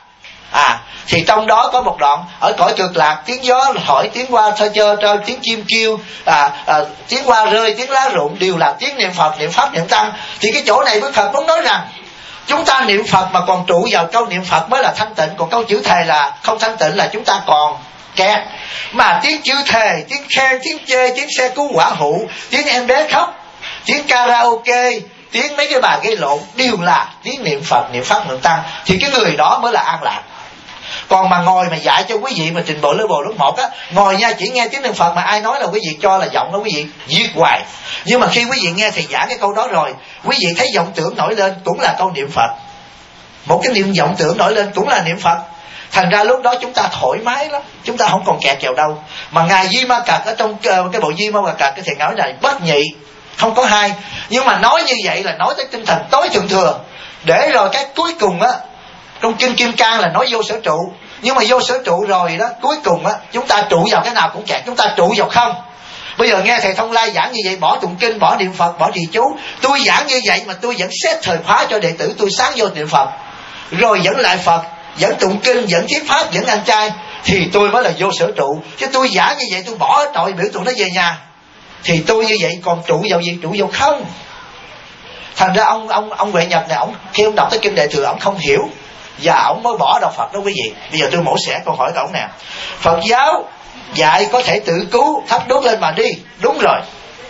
thì trong đó có một đoạn ở cõi cực lạc, tiếng gió thổi, tiếng hoa thơ chơ trơ, tiếng chim kêu, tiếng hoa rơi, tiếng lá rụng đều là tiếng niệm Phật, niệm Pháp, niệm Tăng. Thì cái chỗ này Đức Phật muốn nói rằng chúng ta niệm Phật mà còn trụ vào câu niệm Phật mới là thanh tịnh, còn câu chữ thề là không thanh tịnh, là chúng ta còn kẹt. Mà tiếng chữ thề, tiếng khen, tiếng chê, tiếng xe cứu quả hụ, tiếng em bé khóc, tiếng karaoke, tiếng mấy cái bài gây lộn đều là tiếng niệm Phật, niệm Pháp, niệm Tăng, thì cái người đó mới là an lạc. Còn mà ngồi mà dạy cho quý vị mà trình bộ level lớp 1 á, ngồi nha chỉ nghe tiếng niệm Phật mà ai nói là quý vị cho là giọng đó, quý vị giết hoài. Nhưng mà khi quý vị nghe thầy giảng cái câu đó rồi, quý vị thấy vọng tưởng nổi lên cũng là câu niệm Phật, một cái niệm vọng tưởng nổi lên cũng là niệm Phật. Thành ra lúc đó chúng ta thoải mái lắm, chúng ta không còn kẹt vào đâu. Mà ngài Di Ma Cật ở trong cái bộ Di Ma Cật, cái thầy nói này bất nhị, không có hai. Nhưng mà nói như vậy là nói tới tinh thần tối thượng thừa. Để rồi cái cuối cùng á, trong kinh Kim Cang là nói vô sở trụ. Nhưng mà vô sở trụ rồi đó, cuối cùng á, chúng ta trụ vào cái nào cũng kẹt, chúng ta trụ vào không. Bây giờ nghe thầy Thông Lai giảng như vậy, bỏ tụng kinh, bỏ niệm Phật, bỏ trì chú. Tôi giảng như vậy mà tôi vẫn xét thời khóa cho đệ tử tôi sáng vô niệm Phật, rồi vẫn lại Phật, vẫn tụng kinh, vẫn thuyết pháp, vẫn ăn chay, thì tôi mới là vô sở trụ. Chứ tôi giảng như vậy tôi bỏ tội biểu tụng nó về nhà, thì tôi như vậy còn trụ vào gì? Trụ vào không. Thành ra ông Huệ Nhật này, ông khi ông đọc tới kinh Đại Thừa ông không hiểu, và ông mới bỏ đạo Phật đó quý vị. Bây giờ tôi mổ xẻ câu hỏi của ông nè. Phật giáo dạy có thể tự cứu, thắp đuốc lên mà đi. Đúng rồi.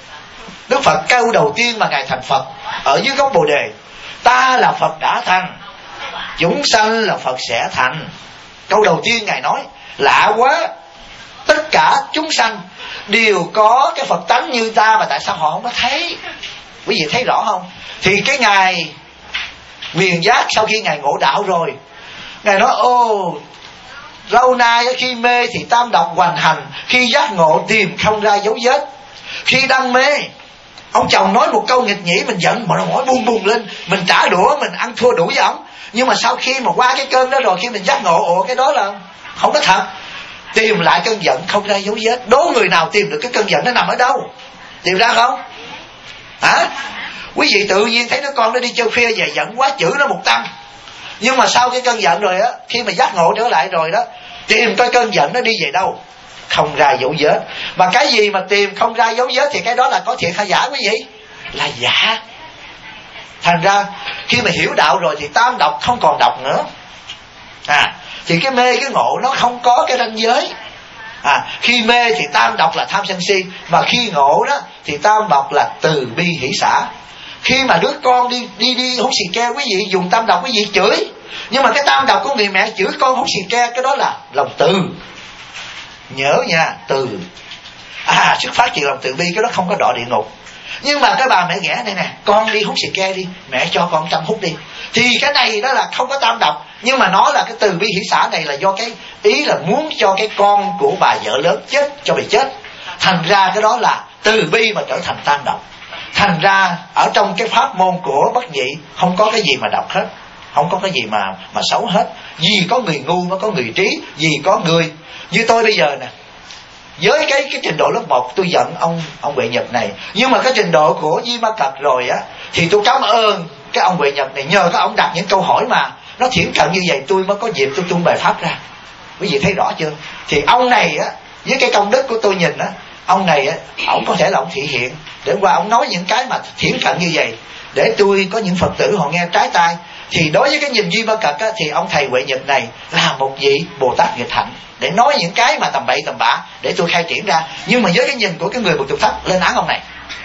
Đức Phật câu đầu tiên mà ngài thành Phật ở dưới gốc Bồ Đề: ta là Phật đã thành, chúng sanh là Phật sẽ thành. Câu đầu tiên ngài nói lạ quá, tất cả chúng sanh đều có cái Phật tánh như ta mà tại sao họ không có thấy? Quý vị thấy rõ không? Thì cái Ngài Quyền Giác sau khi Ngài ngộ đạo rồi, Ngài nói lâu nay khi mê thì tam độc hoành hành, khi giác ngộ tìm không ra dấu vết. Khi đang mê, ông chồng nói một câu nghịch nhĩ, mình giận mà nó mỏi bung bung lên, mình trả đũa, mình ăn thua đủ với ông. Nhưng mà sau khi mà qua cái cơn đó rồi, khi mình giác ngộ, cái đó là không có thật. Tìm lại cơn giận không ra dấu vết. Đố người nào tìm được cái cơn giận nó nằm ở đâu? Tìm ra không? Hả? Quý vị tự nhiên thấy đứa con nó đi chơi khuya về giận quá, chửi nó một tăng. Nhưng mà sau cái cơn giận rồi á, khi mà giác ngộ trở lại rồi đó, tìm coi cơn giận nó đi về đâu, không ra dấu vết. Mà cái gì mà tìm không ra dấu vết thì cái đó là có thiệt hay giả quý vị? Là giả. Thành ra khi mà hiểu đạo rồi thì tam độc không còn độc nữa. Thì cái mê cái ngộ nó không có cái ranh giới. Khi mê thì tam độc là tham sân si, mà khi ngộ đó thì tam độc là từ bi hỷ xả. Khi mà đứa con đi hút xì ke, quý vị dùng tam độc quý vị chửi, nhưng mà cái tam độc của người mẹ chửi con hút xì ke, cái đó là lòng từ. Nhớ nha, từ. Xuất phát từ lòng từ bi, cái đó không có đọa địa ngục. Nhưng mà cái bà mẹ ghẻ này nè, con đi hút xì ke đi, mẹ cho con trăm hút đi, thì cái này đó là không có tam độc. Nhưng mà nó là cái từ bi hỷ xả này là do cái ý là muốn cho cái con của bà vợ lớn chết, cho bị chết. Thành ra cái đó là từ bi mà trở thành tam độc. Thành ra ở trong cái pháp môn của Bất Nhị không có cái gì mà độc hết, không có cái gì mà xấu hết. Vì có người ngu mới có người trí, vì có người như tôi bây giờ nè, với cái trình độ lớp 1 tôi giận ông Huệ Nhật này, nhưng mà cái trình độ của Di Ma Cật rồi á, thì tôi cảm ơn cái ông Huệ Nhật này, nhờ các ông đặt những câu hỏi mà nó thiển cận như vậy, tôi mới có dịp tôi tung bài pháp ra. Quý vị thấy rõ chưa? Thì ông này á, với cái công đức của tôi nhìn á, ông này á, ông có thể là ông thị hiện để qua ông nói những cái mà thiển cận như vậy, để tôi có những Phật tử họ nghe trái tai. Thì đối với cái nhìn Di Ma Cật á, thì ông thầy Huệ Nhật này là một vị Bồ Tát nghịch hạnh, để nói những cái mà tầm bậy tầm bạ để tôi khai triển ra. Nhưng mà với cái nhìn của cái người Bồ Tát thấp lên án ông này,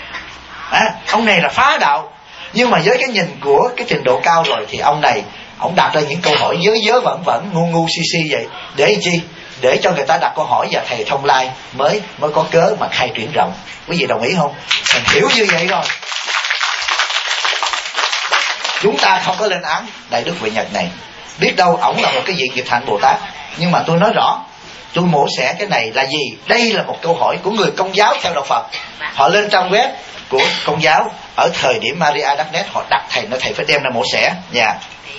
ông này là phá đạo. Nhưng mà với cái nhìn của cái trình độ cao rồi thì ông này, ông đặt ra những câu hỏi dớ vẩn ngu si si vậy, để chi? Để cho người ta đặt câu hỏi và thầy Thông Lai mới có cớ mà khai triển rộng. Quý vị đồng ý không? Mình hiểu như vậy rồi, chúng ta không có lên án Đại Đức Huệ Nhật này. Biết đâu ổng là một cái vị nghịch hạnh Bồ Tát. Nhưng mà tôi nói rõ, tôi mổ xẻ cái này là gì? Đây là một câu hỏi của người Công giáo theo đạo Phật. Họ lên trang web của Công giáo ở thời điểm Maria.net, họ đặt thầy, nói thầy phải đem ra mổ xẻ nha.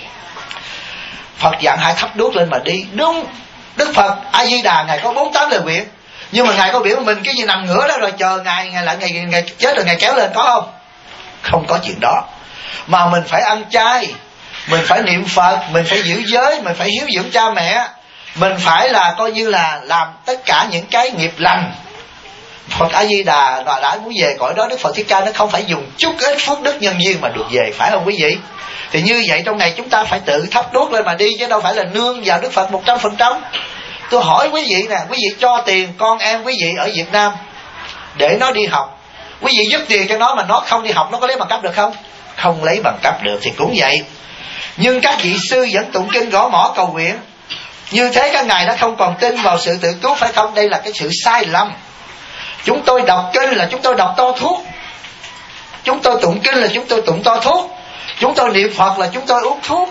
Phật dặn hãy thắp đuốc lên mà đi. Đúng, Đức Phật A Di Đà ngài có 48 lời nguyện, nhưng mà ngài có biểu mình cái gì nằm ngửa đó rồi chờ ngài lại ngày chết rồi ngài kéo lên, có không? Không có chuyện đó. Mà mình phải ăn chay, mình phải niệm Phật, mình phải giữ giới, mình phải hiếu dưỡng cha mẹ, mình phải là coi như là làm tất cả những cái nghiệp lành. Phật A Di Đà đã muốn về cõi đó, Đức Phật Thích Ca nó không phải dùng chút ít phước đức nhân duyên mà được về, phải không quý vị? Thì như vậy trong ngày chúng ta phải tự thắp đuốc lên mà đi, chứ đâu phải là nương vào Đức Phật 100%. Tôi hỏi quý vị nè, quý vị cho tiền con em quý vị ở Việt Nam để nó đi học, quý vị giúp tiền cho nó mà nó không đi học, nó có lấy bằng cấp được không? Không lấy bằng cấp được. Thì cũng vậy, nhưng các vị sư vẫn tụng kinh gõ mõ cầu nguyện. Như thế các ngài đã không còn tin vào sự tự cứu, phải không? Đây là cái sự sai lầm. Chúng tôi đọc kinh là chúng tôi đọc to thuốc, chúng tôi tụng kinh là chúng tôi tụng to thuốc, chúng tôi niệm Phật là chúng tôi uống thuốc.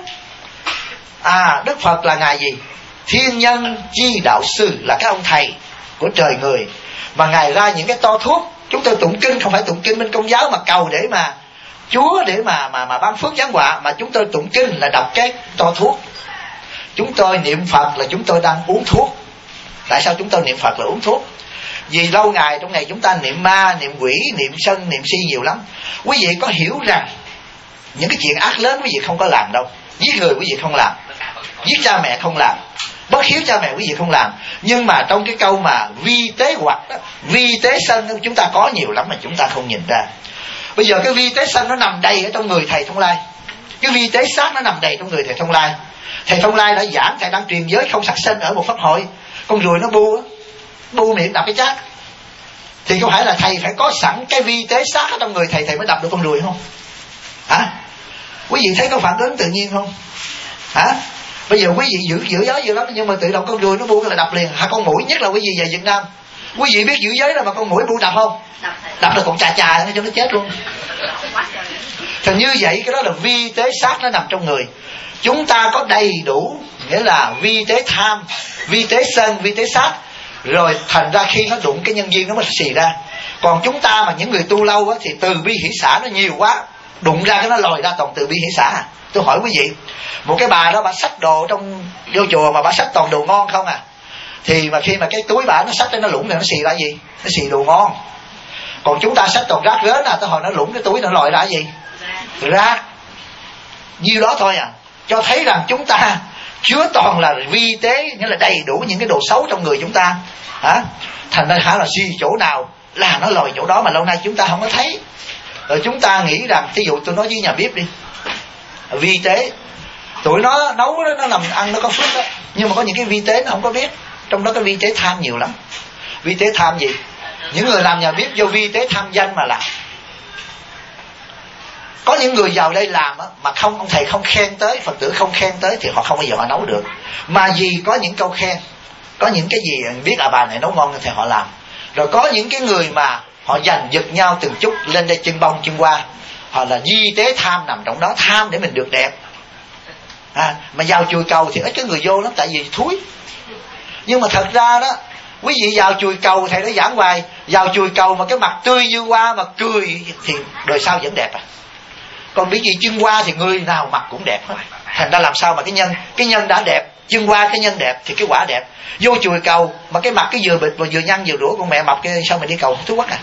Đức Phật là ngài gì? Thiên nhân chi đạo sư, là cái ông thầy của trời người, mà ngài ra những cái to thuốc. Chúng tôi tụng kinh không phải tụng kinh bên Công giáo mà cầu để mà Chúa để mà ban phước giáng họa, mà chúng tôi tụng kinh là đọc cái to thuốc. Chúng tôi niệm Phật là chúng tôi đang uống thuốc. Tại sao chúng tôi niệm Phật là uống thuốc? Vì lâu ngày trong ngày chúng ta niệm ma, niệm quỷ, niệm sân, niệm si nhiều lắm. Quý vị có hiểu rằng những cái chuyện ác lớn quý vị không có làm đâu. Giết người quý vị không làm, giết cha mẹ không làm, bất hiếu cha mẹ quý vị không làm. Nhưng mà trong cái câu mà vi tế hoặc, vi tế sân chúng ta có nhiều lắm mà chúng ta không nhìn ra. Bây giờ cái vi tế sân nó nằm đầy ở trong người thầy Thông Lai, cái vi tế sát nó nằm đầy trong người thầy Thông Lai. Thầy Thông Lai đã giảng, thầy đang truyền giới không sát sinh ở một pháp hội. Con ruồi nó bu miệng đập cái chát, thì có phải là thầy phải có sẵn cái vi tế sát ở trong người thầy, thầy mới đập được con ruồi không? Quý vị thấy có phản ứng tự nhiên không? Bây giờ quý vị giữ giới dữ lắm, nhưng mà tự động con ruồi nó bu là đập liền. Con mũi, nhất là quý vị về Việt Nam, quý vị biết giữ giới là mà con mũi bu đập không? Đập là còn chà nó cho nó chết luôn. Thì như vậy cái đó là vi tế sát nó nằm trong người. Chúng ta có đầy đủ, nghĩa là vi tế tham, vi tế sân, vi tế sát, rồi thành ra khi nó đụng cái nhân duyên nó mới xì ra. Còn chúng ta mà những người tu lâu á, thì từ bi hỷ xả nó nhiều quá, đụng ra cái nó lòi ra toàn từ bi hỷ xả. Tôi hỏi quý vị, một cái bà đó bà xách đồ trong vô chùa mà bà xách toàn đồ ngon không à, thì mà khi mà cái túi bà nó xách lên nó lủng thì nó xì ra gì? Nó xì đồ ngon. Còn chúng ta xách toàn rác rến à, tới hồi nó lủng cái túi nó lòi ra gì? Rác. Nhiêu đó thôi à. Cho thấy rằng chúng ta chứa toàn là vi tế, nghĩa là đầy đủ những cái đồ xấu trong người chúng ta. Thành ra hả là suy chỗ nào là nó lòi chỗ đó mà lâu nay chúng ta không có thấy. Rồi chúng ta nghĩ rằng, ví dụ tôi nói với nhà bếp đi, vi tế, tụi nó nấu đó, nó làm ăn nó có phước đó, nhưng mà có những cái vi tế nó không có biết. Trong đó cái vi tế tham nhiều lắm. Vi tế tham gì? Những người làm nhà bếp vô vi tế tham danh mà làm. Có những người vào đây làm á, mà không, ông thầy không khen tới, Phật tử không khen tới thì họ không bao giờ họ nấu được. Mà vì có những câu khen, có những cái gì biết bà này nấu ngon thì họ làm. Rồi có những cái người mà họ giành giật nhau từng chút lên đây chân bông chân qua, họ là vi tế tham nằm trong đó, tham để mình được đẹp. Mà vào chùi cầu thì ít cái người vô lắm, tại vì thúi. Nhưng mà thật ra đó, quý vị vào chùi cầu, thầy đã giảng hoài, vào chùi cầu mà cái mặt tươi như hoa mà cười thì đời sau vẫn đẹp à. Còn bởi vì chân hoa thì người nào mặt cũng đẹp hết. Thành ra làm sao mà cái nhân đã đẹp, chân hoa cái nhân đẹp thì cái quả đẹp. Vô chùi cầu mà cái mặt cái vừa bịch vừa nhăn vừa rủa, con mẹ mập cái sao mà đi cầu Thú Quốc à.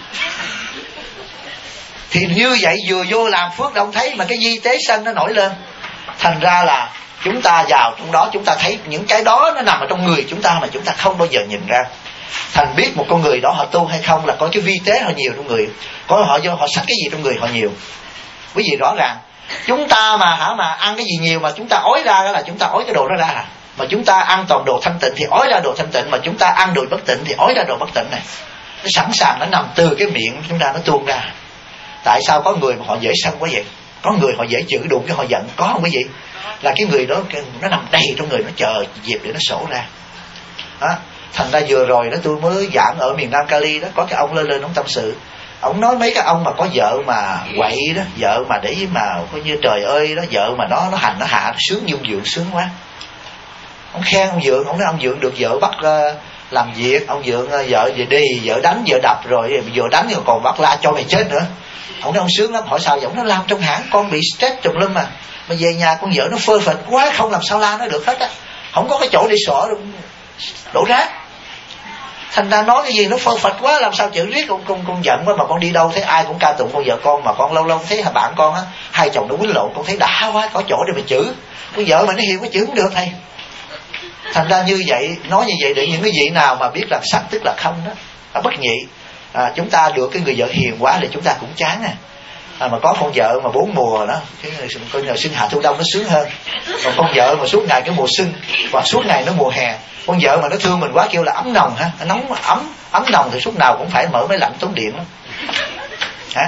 Thì như vậy vừa vô làm phước đâu thấy mà cái vi tế sân nó nổi lên. Thành ra là chúng ta vào trong đó chúng ta thấy những cái đó nó nằm ở trong người chúng ta mà chúng ta không bao giờ nhìn ra. Thành biết một con người đó họ tu hay không là có cái vi tế họ nhiều trong người, có họ vô họ sẵn cái gì trong người họ nhiều. Quý vị rõ ràng chúng ta mà ăn cái gì nhiều mà chúng ta ói ra là chúng ta ói cái đồ đó ra. Mà chúng ta ăn toàn đồ thanh tịnh thì ói ra đồ thanh tịnh, mà chúng ta ăn đồ bất tịnh thì ói ra đồ bất tịnh này. Nó sẵn sàng nó nằm từ cái miệng chúng ta nó tuôn ra. Tại sao có người mà họ dễ sân quá vậy? Có người họ dễ chữ đụng cái họ giận, có không quý vị? Là cái người đó nó nằm đầy trong người, nó chờ dịp để nó sổ ra. Thành ra vừa rồi đó tôi mới giảng ở miền Nam Cali đó, có cái ông lên ông tâm sự. Ông nói mấy cái ông mà có vợ mà quậy đó, vợ mà để mà coi như trời ơi đó, vợ mà nó hành nó hạ nó sướng như ông Dượng sướng quá. Ông khen ông Dượng, ông nói ông Dượng được vợ bắt làm việc, ông Dượng vợ về đi, vợ đánh vợ đập rồi vừa đánh rồi còn bắt la cho mày chết nữa. Ông nói ông sướng lắm. Hỏi sao vậy? Ông nói làm trong hãng con bị stress trùm lum mà về nhà con vợ nó phơ phệt quá, không làm sao la nó được hết á, không có cái chỗ để xỏ đổ rác. Thành ra nói cái gì nó phơ phật quá, làm sao chữ riết con giận quá, mà con đi đâu thấy ai cũng ca tụng con vợ con, mà con lâu lâu thấy bạn con á hai chồng nó quýnh lộn, con thấy đã quá, có chỗ để mà chữ con vợ mà nó hiểu cái chữ không được thầy. Thành ra như vậy, nói như vậy để những cái vị nào mà biết là sắc tức là không đó, là bất nhị. Chúng ta được cái người vợ hiền quá thì chúng ta cũng chán mà có con vợ mà 4 mùa đó, cái coi nhờ xuân hạ thu đông nó sướng hơn. Còn con vợ mà suốt ngày cái mùa xuân và suốt ngày nó mùa hè, con vợ mà nó thương mình quá kêu là ấm nồng nóng ấm nồng thì suốt nào cũng phải mở máy lạnh tốn điện lắm.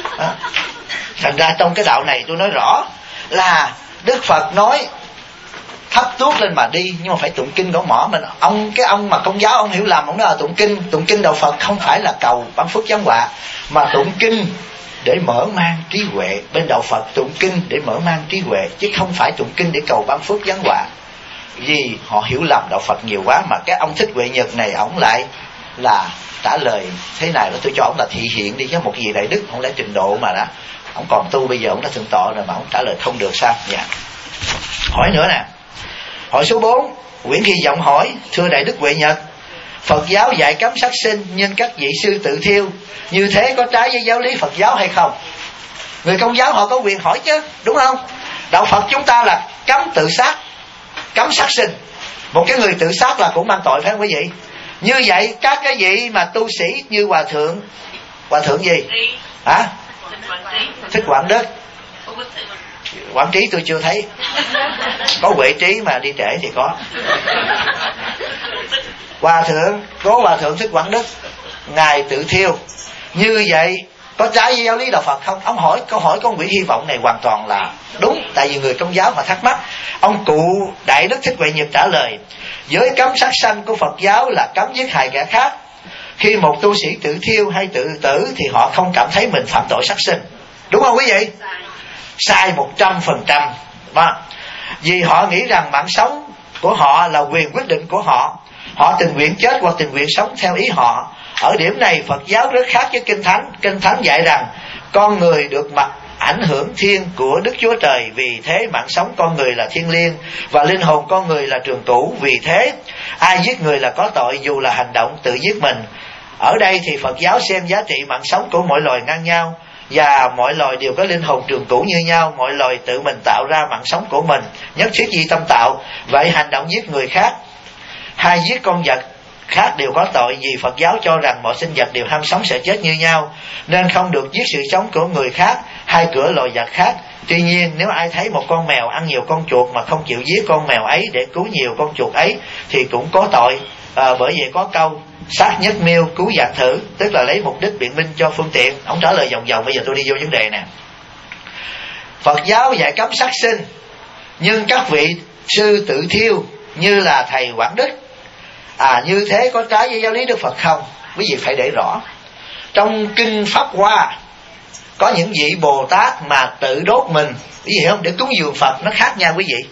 Thành ra trong cái đạo này tôi nói rõ là Đức Phật nói thấp tuốt lên mà đi, nhưng mà phải tụng kinh đổ mỏ. Mình ông mà công giáo ông hiểu lầm, ông nói là tụng kinh đạo Phật không phải là cầu ban phước giáng họa, mà tụng kinh để mở mang trí huệ. Bên đạo Phật tụng kinh để mở mang trí huệ, chứ không phải tụng kinh để cầu ban phước giáng họa. Vì họ hiểu lầm đạo Phật nhiều quá. Mà cái ông Thích Huệ Nhật này ổng lại là trả lời thế này, là tôi cho ổng là thị hiện đi, chứ một gì đại đức ông đã trình độ mà đã, ổng còn tu bây giờ ổng đã thượng tọa rồi mà ổng trả lời không được sao? Dạ. Hỏi nữa nè. Hỏi số 4, Nguyễn Hy Vọng hỏi: thưa đại đức Huệ Nhật, Phật giáo dạy cấm sát sinh nhưng các vị sư tự thiêu, như thế có trái với giáo lý Phật giáo hay không? Người Công giáo họ có quyền hỏi chứ, đúng không? Đạo Phật chúng ta là cấm tự sát, cấm sát sinh. Một cái người tự sát là cũng mang tội, phải không quý vị? Như vậy các cái vị mà tu sĩ như hòa thượng gì? Thích Quảng Đức. Quảng Trí tôi chưa thấy, có Huệ Trí mà đi trễ thì có. Cố hòa thượng Thích Quảng Đức ngài tự thiêu, như vậy có trái với giáo lý đạo Phật không? Ông hỏi câu hỏi của Nguyễn Hy Vọng này hoàn toàn là đúng, tại vì người Công giáo mà thắc mắc. Ông cụ Đại Đức Thích Huệ Nhật trả lời: giới cấm sát sanh của Phật giáo là cấm giết hại kẻ khác. Khi một tu sĩ tự thiêu hay tự tử thì họ không cảm thấy mình phạm tội sát sinh, đúng không quý vị? sai 100%. Vì họ nghĩ rằng mạng sống của họ là quyền quyết định của họ, họ tình nguyện chết hoặc tình nguyện sống theo ý họ. Ở điểm này Phật giáo rất khác với Kinh Thánh. Kinh Thánh dạy rằng con người được mặc ảnh hưởng thiên của Đức Chúa Trời, vì thế mạng sống con người là thiêng liêng và linh hồn con người là trường cửu. Vì thế ai giết người là có tội, dù là hành động tự giết mình. Ở đây thì Phật giáo xem giá trị mạng sống của mỗi loài ngang nhau, và mọi loài đều có linh hồn trường cửu như nhau. Mọi loài tự mình tạo ra mạng sống của mình, nhất thiết duy tâm tạo. Vậy hành động giết người khác hay giết con vật khác đều có tội, vì Phật giáo cho rằng mọi sinh vật đều ham sống sợ chết như nhau, nên không được giết sự sống của người khác hay của loài vật khác. Tuy nhiên nếu ai thấy một con mèo ăn nhiều con chuột mà không chịu giết con mèo ấy để cứu nhiều con chuột ấy thì cũng có tội. Bởi vậy có câu sát nhất miêu cứu vạn thử, tức là lấy mục đích biện minh cho phương tiện. Ông trả lời vòng vòng, bây giờ tôi đi vô vấn đề nè. Phật giáo dạy cấm sát sinh, nhưng các vị sư tự thiêu như là thầy Quảng Đức, như thế có trái với giáo lý Đức Phật không? Quý vị phải để rõ. Trong kinh Pháp Hoa có những vị Bồ Tát mà tự đốt mình, quý vị hiểu không? Để cúng dường Phật nó khác nha quý vị.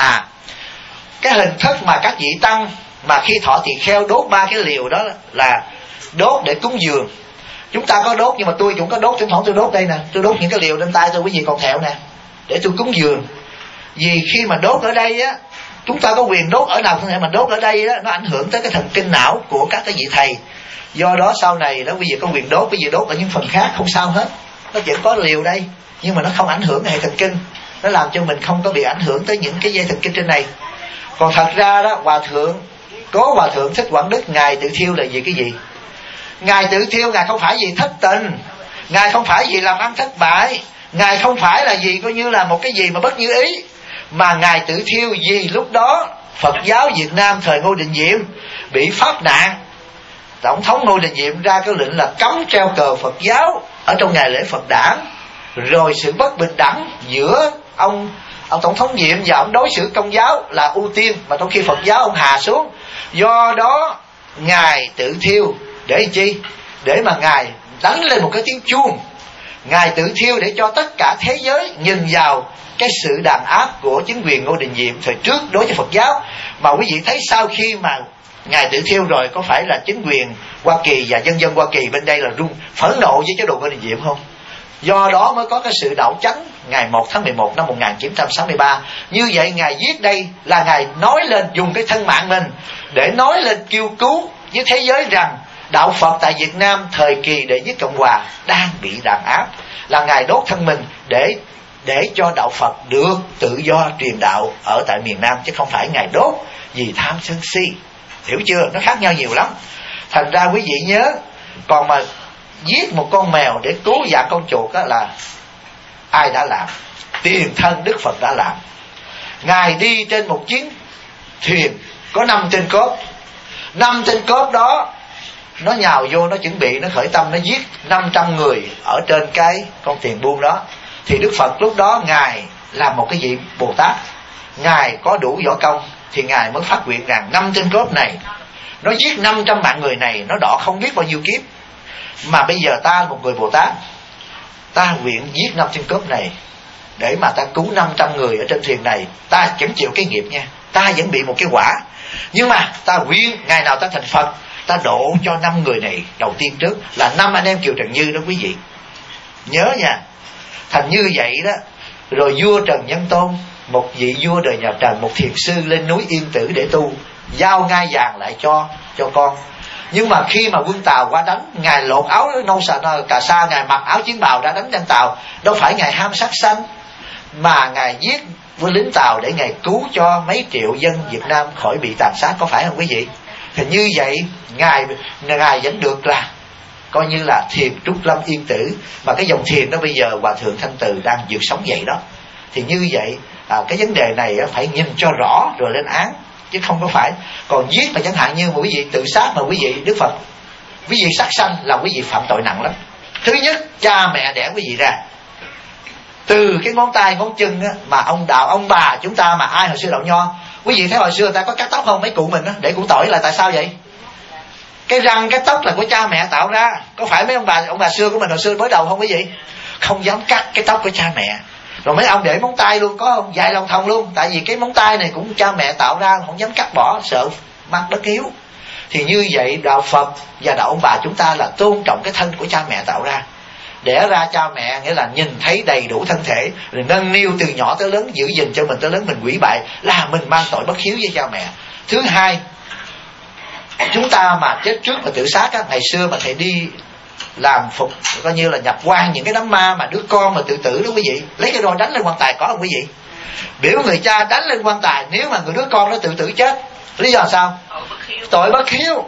Cái hình thức mà các vị tăng mà khi thọ tỳ kheo đốt 3 cái liều đó là đốt để cúng dường. Chúng ta có đốt, nhưng mà tôi cũng có đốt. Thỉnh thoảng tôi đốt đây nè, tôi đốt những cái liều trên tay tôi, quý vị còn thẹo nè, để tôi cúng dường. Vì khi mà đốt ở đây á, chúng ta có quyền đốt ở nào không thể, mà đốt ở đây đó, nó ảnh hưởng tới cái thần kinh não của các cái vị thầy. Do đó sau này đó quý vị có quyền đốt, quý vị đốt ở những phần khác không sao hết. Nó chỉ có liều đây, nhưng mà nó không ảnh hưởng hệ thần kinh, nó làm cho mình không có bị ảnh hưởng tới những cái dây thần kinh trên này. Còn thật ra đó, Cố Hòa Thượng Thích Quảng Đức ngài tự thiêu là vì cái gì? Ngài tự thiêu ngài không phải vì thất tình, ngài không phải vì làm ăn thất bại, ngài không phải là gì coi như là một cái gì mà bất như ý, mà ngài tự thiêu vì lúc đó Phật giáo Việt Nam thời Ngô Đình Diệm bị phát nạn. Tổng thống Ngô Đình Diệm ra cái lệnh là cấm treo cờ Phật giáo ở trong ngày lễ Phật đản. Rồi sự bất bình đẳng giữa ông tổng thống Diệm và ông đối xử Công giáo là ưu tiên, mà trong khi Phật giáo ông hạ xuống. Do đó ngài tự thiêu để chi? Để mà ngài đánh lên một cái tiếng chuông. Ngài tự thiêu để cho tất cả thế giới nhìn vào cái sự đàn áp của chính quyền Ngô Đình Diệm thời trước đối với Phật giáo. Mà quý vị thấy sau khi mà ngài tự thiêu rồi, có phải là chính quyền Hoa Kỳ và nhân dân Hoa Kỳ bên đây là phẫn nộ với chế độ Ngô Đình Diệm không? Do đó mới có cái sự đảo chánh ngày 1 tháng 11 năm 1963. Như vậy ngài viết đây là ngài nói lên, dùng cái thân mạng mình để nói lên kêu cứu với thế giới rằng đạo Phật tại Việt Nam thời kỳ đệ nhất Cộng Hòa đang bị đàn áp. Là ngài đốt thân mình để cho đạo Phật được tự do truyền đạo ở tại miền Nam, chứ không phải ngài đốt vì tham sân si. Hiểu chưa? Nó khác nhau nhiều lắm. Thành ra quý vị nhớ, còn mà giết một con mèo để cứu vạn con chuột đó là ai đã làm? Tiền thân Đức Phật đã làm. Ngài đi trên một chiến thuyền có 5 tên cốp. 5 tên cốp đó nó nhào vô, nó chuẩn bị, nó khởi tâm, nó giết 500 người ở trên cái con thuyền buôn đó. Thì Đức Phật lúc đó ngài làm một cái vị Bồ Tát, ngài có đủ võ công, thì ngài mới phát nguyện rằng 5 tên cốp này nó giết 500 mạng người này, nó đọ không biết bao nhiêu kiếp. Mà bây giờ ta một người Bồ Tát, ta nguyện giết 5 tên cốp này để mà ta cứu 500 người ở trên thuyền này. Ta chẳng chịu cái nghiệp nha, ta vẫn bị một cái quả, nhưng mà ta nguyện ngày nào ta thành Phật, ta độ cho 5 người này đầu tiên trước, là 5 anh em Kiều Trần Như đó quý vị nhớ nha. Thành như vậy đó. Rồi vua Trần Nhân Tôn, một vị vua đời nhà Trần, một thiền sư lên núi Yên Tử để tu, giao ngai vàng lại cho con. Nhưng mà khi mà quân Tàu qua đánh, ngài lột áo nâu cà sa, ngài mặc áo chiến bào ra đánh dân Tàu. Đâu phải ngài ham sát sanh, mà ngài giết quân lính Tàu để ngài cứu cho mấy triệu dân Việt Nam khỏi bị tàn sát, có phải không quý vị? Thì như vậy ngài vẫn được là coi như là thiền Trúc Lâm Yên Tử. Mà cái dòng thiền đó bây giờ Hòa Thượng Thanh Từ đang dựng sống vậy đó. Thì như vậy cái vấn đề này phải nhìn cho rõ rồi lên án, chứ không có phải còn giết. Mà chẳng hạn như mà quý vị tự sát mà quý vị Đức Phật, quý vị sát sanh là quý vị phạm tội nặng lắm. Thứ nhất, cha mẹ đẻ quý vị ra, từ cái ngón tay ngón chân mà ông bà chúng ta mà ai hồi xưa đạo nho, quý vị thấy hồi xưa người ta có cắt tóc không? Mấy cụ mình để cụ tỏi là tại sao vậy? Cái răng cái tóc là của cha mẹ tạo ra. Có phải mấy ông bà xưa của mình hồi xưa mới đầu không quý vị? Không dám cắt cái tóc của cha mẹ. Rồi mấy ông để móng tay luôn, có không? Dài lòng thòng luôn. Tại vì cái móng tay này cũng cha mẹ tạo ra, không dám cắt bỏ, sợ mang bất hiếu. Thì như vậy đạo Phật và đạo ông bà chúng ta là tôn trọng cái thân của cha mẹ tạo ra. Đẻ ra cha mẹ nghĩa là nhìn thấy đầy đủ thân thể, rồi nâng niu từ nhỏ tới lớn, giữ gìn cho mình tới lớn, mình hủy bại là mình mang tội bất hiếu với cha mẹ. Thứ hai, chúng ta mà chết trước mà tự sát á, ngày xưa mà thầy đi làm phục coi như là nhập quan những cái đám ma mà đứa con mà tự tử đó quý vị, lấy cái roi đánh lên quan tài có không quý vị? Biểu người cha đánh lên quan tài, nếu mà người đứa con nó tự tử chết, lý do sao? Tội bất hiếu.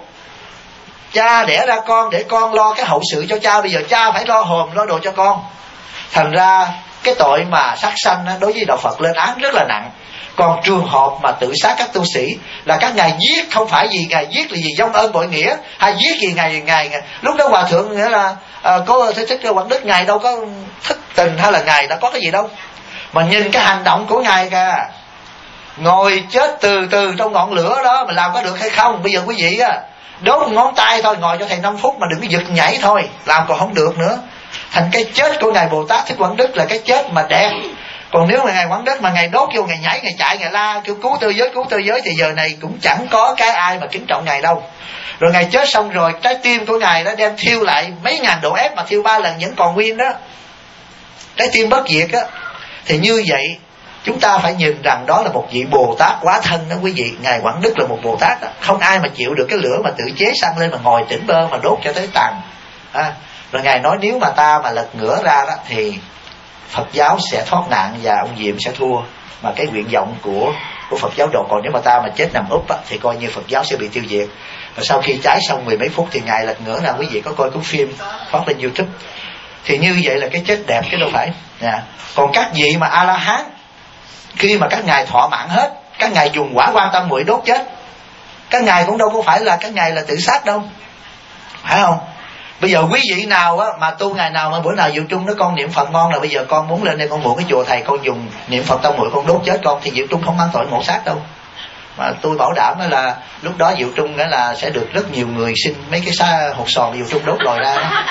Cha đẻ ra con để con lo cái hậu sự cho cha, bây giờ cha phải lo hòm lo đồ cho con. Thành ra cái tội mà sát sanh đối với đạo Phật lên án rất là nặng. Còn trường hợp mà tự sát các tu sĩ là các ngài giết, không phải vì ngài giết là vì vong ơn bội nghĩa, hay giết vì ngài lúc đó hòa thượng nghĩa là có thích Quảng Đức, ngài đâu có thích tình hay là ngài đã có cái gì đâu, mà nhìn cái hành động của ngài kìa, ngồi chết từ từ trong ngọn lửa đó mà làm có được hay không? Bây giờ quý vị á, đốt ngón tay thôi, ngồi cho thầy 5 phút mà đừng có giật nhảy thôi, làm còn không được nữa. Thành cái chết của ngài Bồ Tát Thích Quảng Đức là cái chết mà đẹp. Còn nếu mà ngài Quảng Đức mà ngài đốt vô, ngài nhảy, ngài chạy, ngài la kêu cứu tư giới thì giờ này cũng chẳng có cái ai mà kính trọng ngài đâu. Rồi ngài chết xong rồi, trái tim của ngài đã đem thiêu lại mấy ngàn độ F, mà thiêu 3 lần vẫn còn nguyên đó, trái tim bất diệt á. Thì như vậy chúng ta phải nhìn rằng đó là một vị Bồ Tát quá thân đó quý vị. Ngài Quảng Đức là một Bồ Tát đó. Không ai mà chịu được cái lửa mà tự chế xăng lên mà ngồi tỉnh bơ mà đốt cho tới tàn. Rồi ngài nói nếu mà ta mà lật ngửa ra đó thì Phật giáo sẽ thoát nạn và ông Diệm sẽ thua, mà cái nguyện vọng của Phật giáo độ. Còn nếu mà ta mà chết nằm úp á, thì coi như Phật giáo sẽ bị tiêu diệt. Và sau khi cháy xong 10 mấy phút thì ngài lật ngửa ra, quý vị có coi cuốn phim phát lên YouTube. Thì như vậy là cái chết đẹp chứ đâu phải. Còn các vị mà A La Hán, khi mà các ngài thọ mạng hết, các ngài dùng quả Quan Tâm Muội đốt chết. Các ngài cũng đâu có phải là các ngài là tự sát đâu, phải không? Bây giờ quý vị nào á mà tu ngày nào mà bữa nào Diệu Trung nói con niệm Phật ngon là bây giờ con muốn lên đây con mượn cái chùa thầy con dùng niệm Phật Tâm Muội con đốt chết con, thì Diệu Trung không mang tội ngộ sát đâu. Mà tôi bảo đảm là lúc đó Diệu Trung là sẽ được rất nhiều người xin mấy cái hột sòn Diệu Trung đốt lòi ra đó,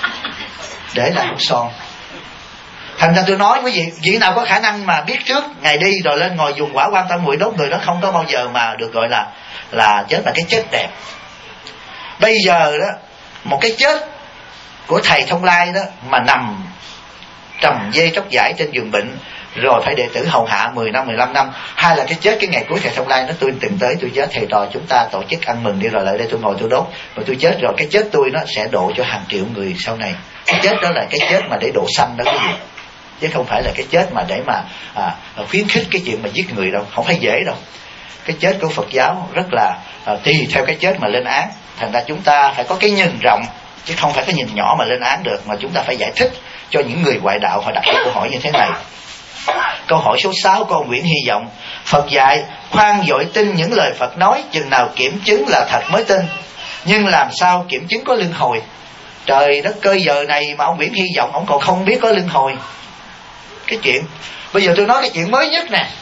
để lại hột sòn. Thành ra tôi nói quý vị nào có khả năng mà biết trước ngày đi rồi lên ngồi dùng quả Quan Tâm Muội đốt, người đó không có bao giờ mà được gọi là chết là cái chết đẹp. Bây giờ đó, một cái chết của thầy Thông Lai đó mà nằm trầm dây tróc dải trên giường bệnh, rồi phải đệ tử hầu hạ 10 năm 15 năm, hay là cái chết cái ngày cuối thầy Thông Lai nó tôi tìm tới tôi chết thầy trò chúng ta tổ chức ăn mừng đi, rồi lại đây tôi ngồi tôi đốt, rồi tôi chết rồi cái chết tôi nó sẽ độ cho hàng triệu người sau này. Cái chết đó là cái chết mà để độ sanh đó quý vị, chứ không phải là cái chết mà để mà khuyến khích cái chuyện mà giết người đâu, không phải dễ đâu. Cái chết của Phật giáo rất là tùy theo cái chết mà lên án. Thành ra chúng ta phải có cái nhìn rộng, chứ không phải cái nhìn nhỏ mà lên án được, mà chúng ta phải giải thích cho những người ngoại đạo họ đặt cái câu hỏi như thế này. Câu hỏi số 6 của ông Nguyễn Hy Vọng. Phật dạy khoan vội tin những lời Phật nói, chừng nào kiểm chứng là thật mới tin, nhưng làm sao kiểm chứng có luân hồi? Trời đất ơi, giờ này mà ông Nguyễn Hy Vọng ông còn không biết có luân hồi. Cái chuyện bây giờ tôi nói cái chuyện mới nhất nè,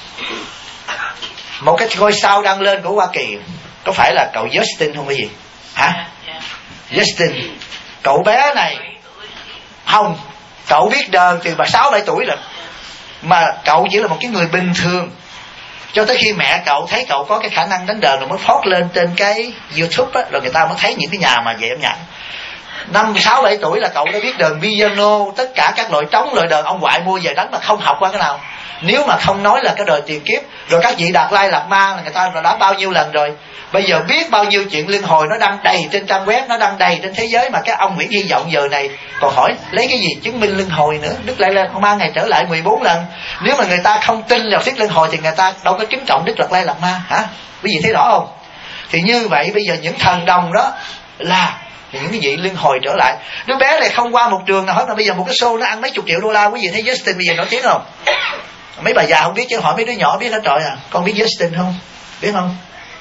một cái ngôi sao đang lên của Hoa Kỳ, có phải là cậu Justin không quý vị? Hả? Justin, cậu bé này không, cậu biết đờn từ 6-7 tuổi rồi, mà cậu chỉ là một cái người bình thường cho tới khi mẹ cậu thấy cậu có cái khả năng đánh đờn rồi mới phót lên trên cái YouTube á, rồi người ta mới thấy những cái nhà mà dạy âm nhạc. 5-6-7 tuổi là cậu đã biết đờn piano, tất cả các loại trống loại đờn ông ngoại mua về đánh mà không học qua cái nào. Nếu mà không nói là cái đời tiền kiếp, rồi các vị Đạt Lai Lạt Ma là người ta đã bao nhiêu lần rồi. Bây giờ biết bao nhiêu chuyện luân hồi nó đăng đầy trên trang web, nó đăng đầy trên thế giới, mà cái ông Nguyễn Hy Vọng giờ này còn hỏi lấy cái gì chứng minh luân hồi nữa. Đức Lai Lạt Ma ngày trở lại 14 lần. Nếu mà người ta không tin vào thuyết luân hồi thì người ta đâu có kính trọng Đức Đạt Lai Lạt Ma hả? Quý vị thấy rõ không? Thì như vậy bây giờ những thần đồng đó là những cái vị luân hồi trở lại. Đứa bé này không qua một trường nào hết mà bây giờ một cái show nó ăn mấy chục triệu đô la. Quý vị thấy Justin bây giờ nổi tiếng không? Mấy bà già không biết chứ hỏi mấy đứa nhỏ biết hết trời à. Con biết Justin không? Biết không?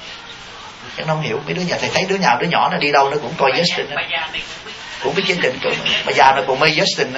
Em không hiểu. Mấy đứa nhà thầy thấy đứa nào đứa nhỏ nó đi đâu nó cũng coi Justin đó. Cũng biết chương trình của bà già nó cũng mê Justin đó.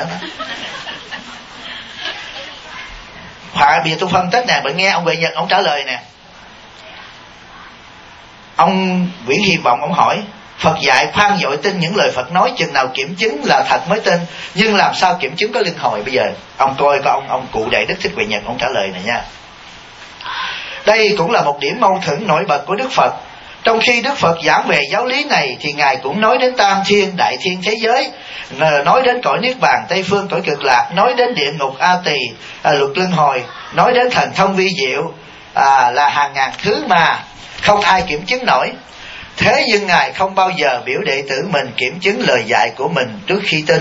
Bây giờ tôi phân tích nè, bạn nghe ông Huệ Nhật ông trả lời nè. Ông Nguyễn Hy Vọng ông hỏi Phật dạy khoan dội tin những lời Phật nói, chừng nào kiểm chứng là thật mới tin. Nhưng làm sao kiểm chứng có luân hồi? Bây giờ ông coi có ông cụ Đại Đức Thích Huệ Nhật ông trả lời này nha. Đây cũng là một điểm mâu thuẫn nổi bật của Đức Phật. Trong khi Đức Phật giảng về giáo lý này thì Ngài cũng nói đến tam thiên, đại thiên thế giới, nói đến cõi Niết Bàn, Tây Phương, cõi Cực Lạc, nói đến địa ngục, A Tỳ, luật luân hồi, nói đến thần thông vi diệu, là hàng ngàn thứ mà không ai kiểm chứng nổi. Thế nhưng Ngài không bao giờ biểu đệ tử mình kiểm chứng lời dạy của mình trước khi tin.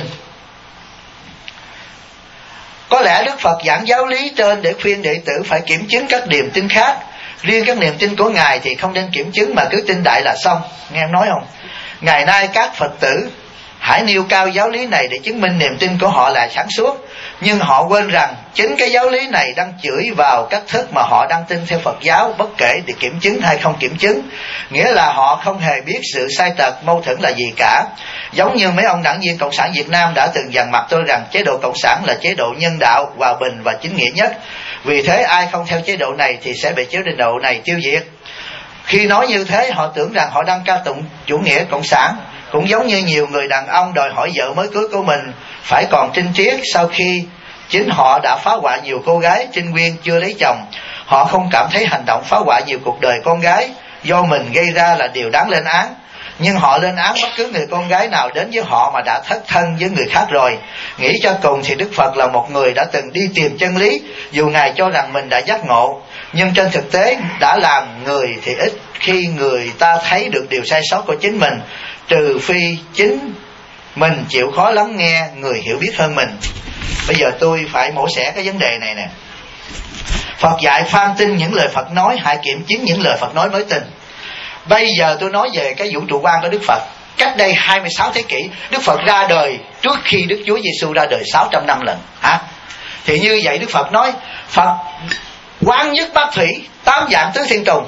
Có lẽ Đức Phật giảng giáo lý trên để khuyên đệ tử phải kiểm chứng các niềm tin khác. Riêng các niềm tin của Ngài thì không nên kiểm chứng mà cứ tin đại là xong. Nghe em nói không? Ngày nay các Phật tử hãy nêu cao giáo lý này để chứng minh niềm tin của họ là sáng suốt. Nhưng họ quên rằng chính cái giáo lý này đang chửi vào cách thức mà họ đang tin theo Phật giáo, bất kể để kiểm chứng hay không kiểm chứng. Nghĩa là họ không hề biết sự sai tật, mâu thuẫn là gì cả. Giống như mấy ông đảng viên Cộng sản Việt Nam đã từng dằn mặt tôi rằng chế độ Cộng sản là chế độ nhân đạo, hòa bình và chính nghĩa nhất. Vì thế ai không theo chế độ này thì sẽ bị chế độ này tiêu diệt. Khi nói như thế họ tưởng rằng họ đang ca tụng chủ nghĩa Cộng sản. Cũng giống như nhiều người đàn ông đòi hỏi vợ mới cưới của mình phải còn trinh tiết sau khi chính họ đã phá hoại nhiều cô gái trinh nguyên chưa lấy chồng. Họ không cảm thấy hành động phá hoại nhiều cuộc đời con gái do mình gây ra là điều đáng lên án. Nhưng họ lên án bất cứ người con gái nào đến với họ mà đã thất thân với người khác rồi. Nghĩ cho cùng thì Đức Phật là một người đã từng đi tìm chân lý, dù Ngài cho rằng mình đã giác ngộ. Nhưng trên thực tế đã làm người thì ít khi người ta thấy được điều sai sót của chính mình, trừ phi chính mình chịu khó lắng nghe người hiểu biết hơn mình. Bây giờ tôi phải mổ xẻ cái vấn đề này nè. Phật dạy phan tin những lời Phật nói, hãy kiểm chứng những lời Phật nói mới tin. Bây giờ tôi nói về cái vũ trụ quan của Đức Phật. Cách đây 26 thế kỷ, Đức Phật ra đời trước khi Đức Chúa Giêsu ra đời 600 năm lần. Thì như vậy Đức Phật nói, Phật quán nhất bát thủy, 8 dạng tứ thiên trùng.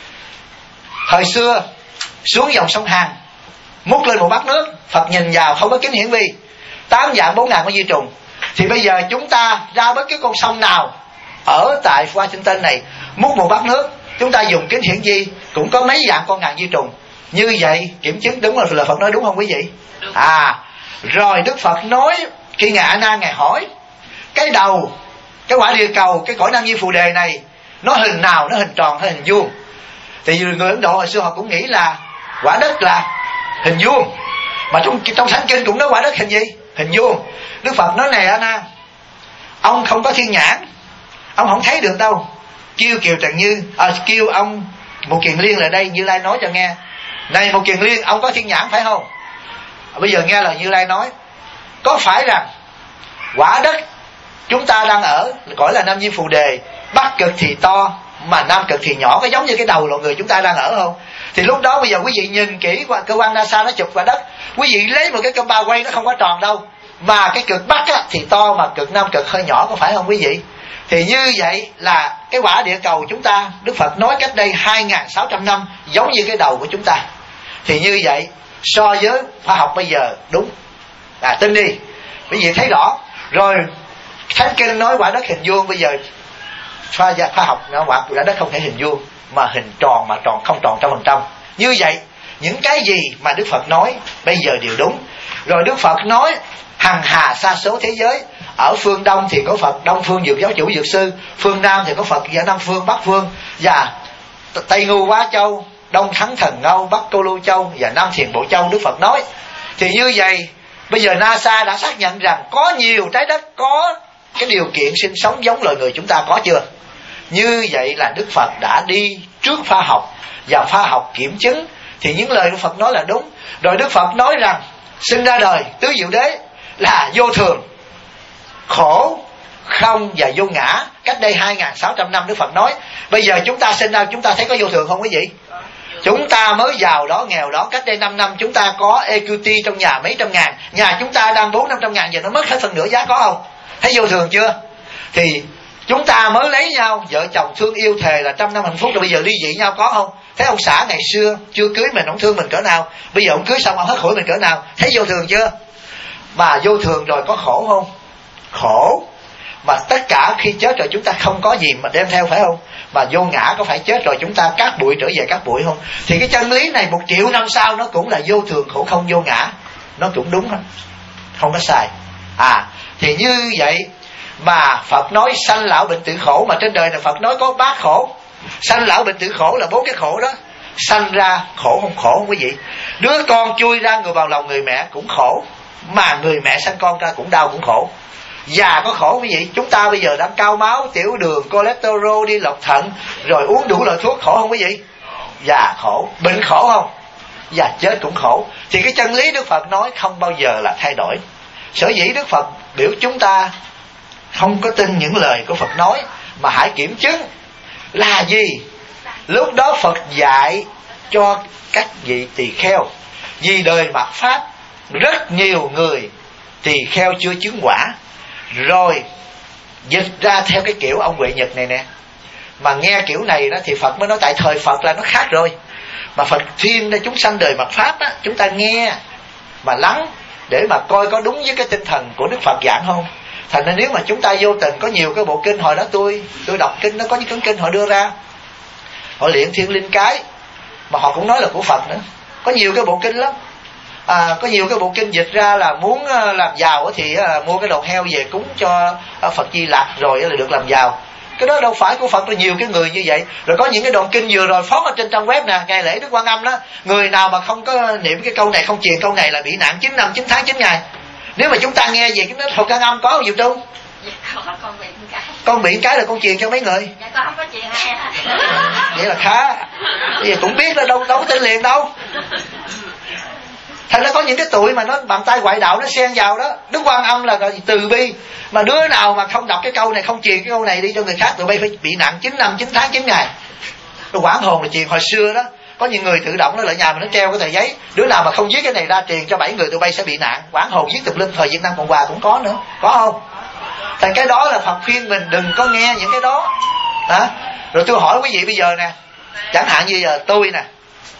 Thời xưa xuống dòng sông Hàn, múc lên một bát nước, Phật nhìn vào không có kính hiển vi, 8 dạng 4 ngàn con vi trùng. Thì bây giờ chúng ta ra bất cứ con sông nào ở tại Washington này, múc một bát nước, chúng ta dùng kính hiển vi cũng có mấy dạng con ngàn vi trùng. Như vậy kiểm chứng đúng là lời Phật nói đúng không quý vị? Rồi Đức Phật nói khi Ngài A Nan Ngài hỏi cái đầu, cái quả địa cầu, cái cõi Nam Di Phù Đề này nó hình nào, nó hình tròn hay hình vuông? Thì người Ấn Độ hồi xưa họ cũng nghĩ là quả đất là hình vuông, mà trong Thánh Kinh cũng nói quả đất hình gì? Hình vuông. Đức Phật nói này A Nan, ông không có thiên nhãn, ông không thấy được đâu. Kêu Kiều Trần Như, kêu ông Một Kiền Liên lại đây, Như Lai nói cho nghe. Này Một Kiền Liên, ông có thiên nhãn phải không? Bây giờ nghe lời Như Lai nói, có phải rằng quả đất chúng ta đang ở gọi là Nam Di Phù Đề, Bắc cực thì to mà Nam cực thì nhỏ, có giống như cái đầu loài người chúng ta đang ở không? Thì lúc đó bây giờ quý vị nhìn kỹ qua cơ quan NASA nó chụp quả đất, quý vị lấy một cái cơm ba quay nó không có tròn đâu, mà cái cực Bắc thì to mà cực Nam cực hơi nhỏ, có phải không quý vị? Thì như vậy là cái quả địa cầu chúng ta, Đức Phật nói cách đây 2.600 năm giống như cái đầu của chúng ta. Thì như vậy so với khoa học bây giờ đúng, tin đi, quý vị thấy rõ. Rồi Thánh Kinh nói quả đất hình vuông, bây giờ khoa học nó quả đất không thể hình vuông mà hình tròn, mà tròn không tròn 100%. Như vậy những cái gì mà Đức Phật nói bây giờ đều đúng. Rồi Đức Phật nói hằng hà sa số thế giới, ở phương Đông thì có Phật Đông Phương Dược Giáo Chủ Dược Sư, phương Nam thì có Phật Giả Nam Phương Bắc Phương, và Tây Ngưu Quá Châu, Đông Thắng Thần Ngâu, Bắc Cô Lưu Châu và Nam Thiền Bộ Châu. Đức Phật nói thì như vậy bây giờ NASA đã xác nhận rằng có nhiều trái đất có cái điều kiện sinh sống giống loài người chúng ta, có chưa? Như vậy là Đức Phật đã đi trước khoa học và khoa học kiểm chứng, thì những lời Đức Phật nói là đúng. Rồi Đức Phật nói rằng sinh ra đời tứ diệu đế là vô thường, khổ, không và vô ngã. Cách đây 2.600 năm Đức Phật nói. Bây giờ chúng ta sinh ra chúng ta thấy có vô thường không quý vị? Chúng ta mới giàu đó nghèo đó, cách đây 5 năm chúng ta có equity trong nhà mấy trăm ngàn, nhà chúng ta đang 400-500 ngàn, giờ nó mất hết phần nửa giá, có không? Thấy vô thường chưa? Thì chúng ta mới lấy nhau, vợ chồng thương yêu thề là 100 năm hạnh phúc, rồi bây giờ ly dị nhau, có không? Thấy ông xã ngày xưa chưa cưới mình, ông thương mình cỡ nào, bây giờ ông cưới xong ông hết khỏi mình cỡ nào? Thấy vô thường chưa? Mà vô thường rồi có khổ không? Khổ. Mà tất cả khi chết rồi chúng ta không có gì mà đem theo, phải không? Mà vô ngã có phải chết rồi chúng ta cát bụi trở về cát bụi không? Thì cái chân lý này 1 triệu năm sau nó cũng là vô thường khổ không vô ngã, nó cũng đúng hết, không có sai. Thì như vậy mà Phật nói sanh lão bệnh tử khổ, mà trên đời này Phật nói có 3 khổ. Sanh lão bệnh tử khổ là 4 cái khổ đó. Sanh ra khổ không khổ không quý vị? Đứa con chui ra người vào lòng người mẹ cũng khổ, mà người mẹ sanh con ra cũng đau cũng khổ. Già có khổ quý vị? Chúng ta bây giờ đang cao máu, tiểu đường, cholesterol, đi lọc thận, rồi uống đủ loại thuốc, khổ không quý vị? Già khổ. Bệnh khổ không? Già chết cũng khổ. Thì cái chân lý Đức Phật nói không bao giờ là thay đổi. Sở dĩ Đức Phật biểu chúng ta không có tin những lời của Phật nói, mà hãy kiểm chứng là gì. Lúc đó Phật dạy cho các vị tỳ kheo, vì đời mạt Pháp rất nhiều người tỳ kheo chưa chứng quả, rồi dịch ra theo cái kiểu ông Huệ Nhật này nè. Mà nghe kiểu này đó thì Phật mới nói tại thời Phật là nó khác rồi. Mà Phật khuyên ra chúng sanh đời mạt Pháp đó, chúng ta nghe mà lắng để mà coi có đúng với cái tinh thần của Đức Phật giảng không. Thành ra nếu mà chúng ta vô tình có nhiều cái bộ kinh, hồi đó tôi đọc kinh, nó có những cuốn kinh họ đưa ra, họ luyện thiên linh cái mà họ cũng nói là của Phật nữa. Có nhiều cái bộ kinh lắm. Có nhiều cái bộ kinh dịch ra là muốn làm giàu thì mua cái đầu heo về cúng cho Phật Di Lặc rồi là được làm giàu. Cái đó đâu phải của Phật, là nhiều cái người như vậy. Rồi có những cái đoạn kinh vừa rồi phóng ở trên trang web nè, ngày lễ Đức Quan Âm đó, người nào mà không có niệm cái câu này, không truyền câu này là bị nạn 9 năm 9 tháng 9 ngày. Nếu mà chúng ta nghe về cái Phật Quan Âm có không Diệu Trung? Con bị cái là con truyền cho mấy người. Dạ con không có truyền hay. Vậy là khá. Vậy cũng biết là đâu có tin liền đâu. Thành ra có những cái tụi mà nó bàn tay ngoại đạo nó xen vào đó. Đức Quan Âm là từ bi, mà đứa nào mà không đọc cái câu này, không truyền cái câu này đi cho người khác, tụi bay phải bị nặng 9 năm 9 tháng 9 ngày. Nó quảng hồn là truyền hồi xưa đó. Có những người tự động nó lại nhà mà nó treo cái tờ giấy, đứa nào mà không viết cái này ra truyền cho 7 người tụi bay sẽ bị nạn quảng hồn viết tùm lum. Thời Việt Nam Cộng Hòa cũng có nữa, có không? Thành cái đó là Phật khuyên mình đừng có nghe những cái đó. Rồi tôi hỏi quý vị bây giờ nè, chẳng hạn như giờ tôi nè,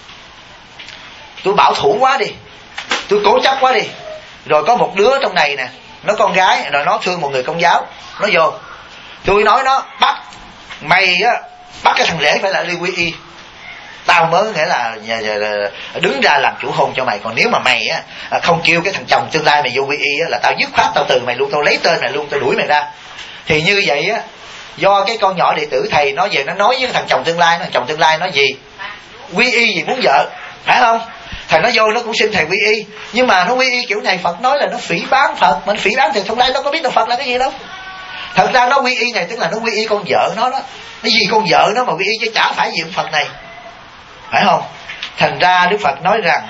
tôi bảo thủ quá đi, tôi cố chấp quá đi, rồi có một đứa trong này nè, nó con gái, rồi nó thương một người công giáo, nó vô, tôi nói nó bắt mày á, bắt cái thằng rể phải là đi quy y, tao mới nghĩa là đứng ra làm chủ hôn cho mày. Còn nếu mà mày á không kêu cái thằng chồng tương lai mày vô quy y á, là tao dứt khoát tao từ mày luôn, tao lấy tên mày luôn, tao đuổi mày ra. Thì như vậy á, do cái con nhỏ đệ tử thầy nó về nó nói với thằng chồng tương lai, thằng chồng tương lai nói gì quy y gì muốn vợ, phải không? Thầy nó vô nó cũng xin thầy quy y, nhưng mà nó quy y kiểu này Phật nói là nó phỉ báng Phật, mà nó phỉ báng thì tương lai nó có biết được Phật là cái gì đâu. Thật ra nó quy y này tức là nó quy y con vợ nó đó, cái gì con vợ nó mà quy y chứ chả phải gì ông Phật này, phải không? Thành ra Đức Phật nói rằng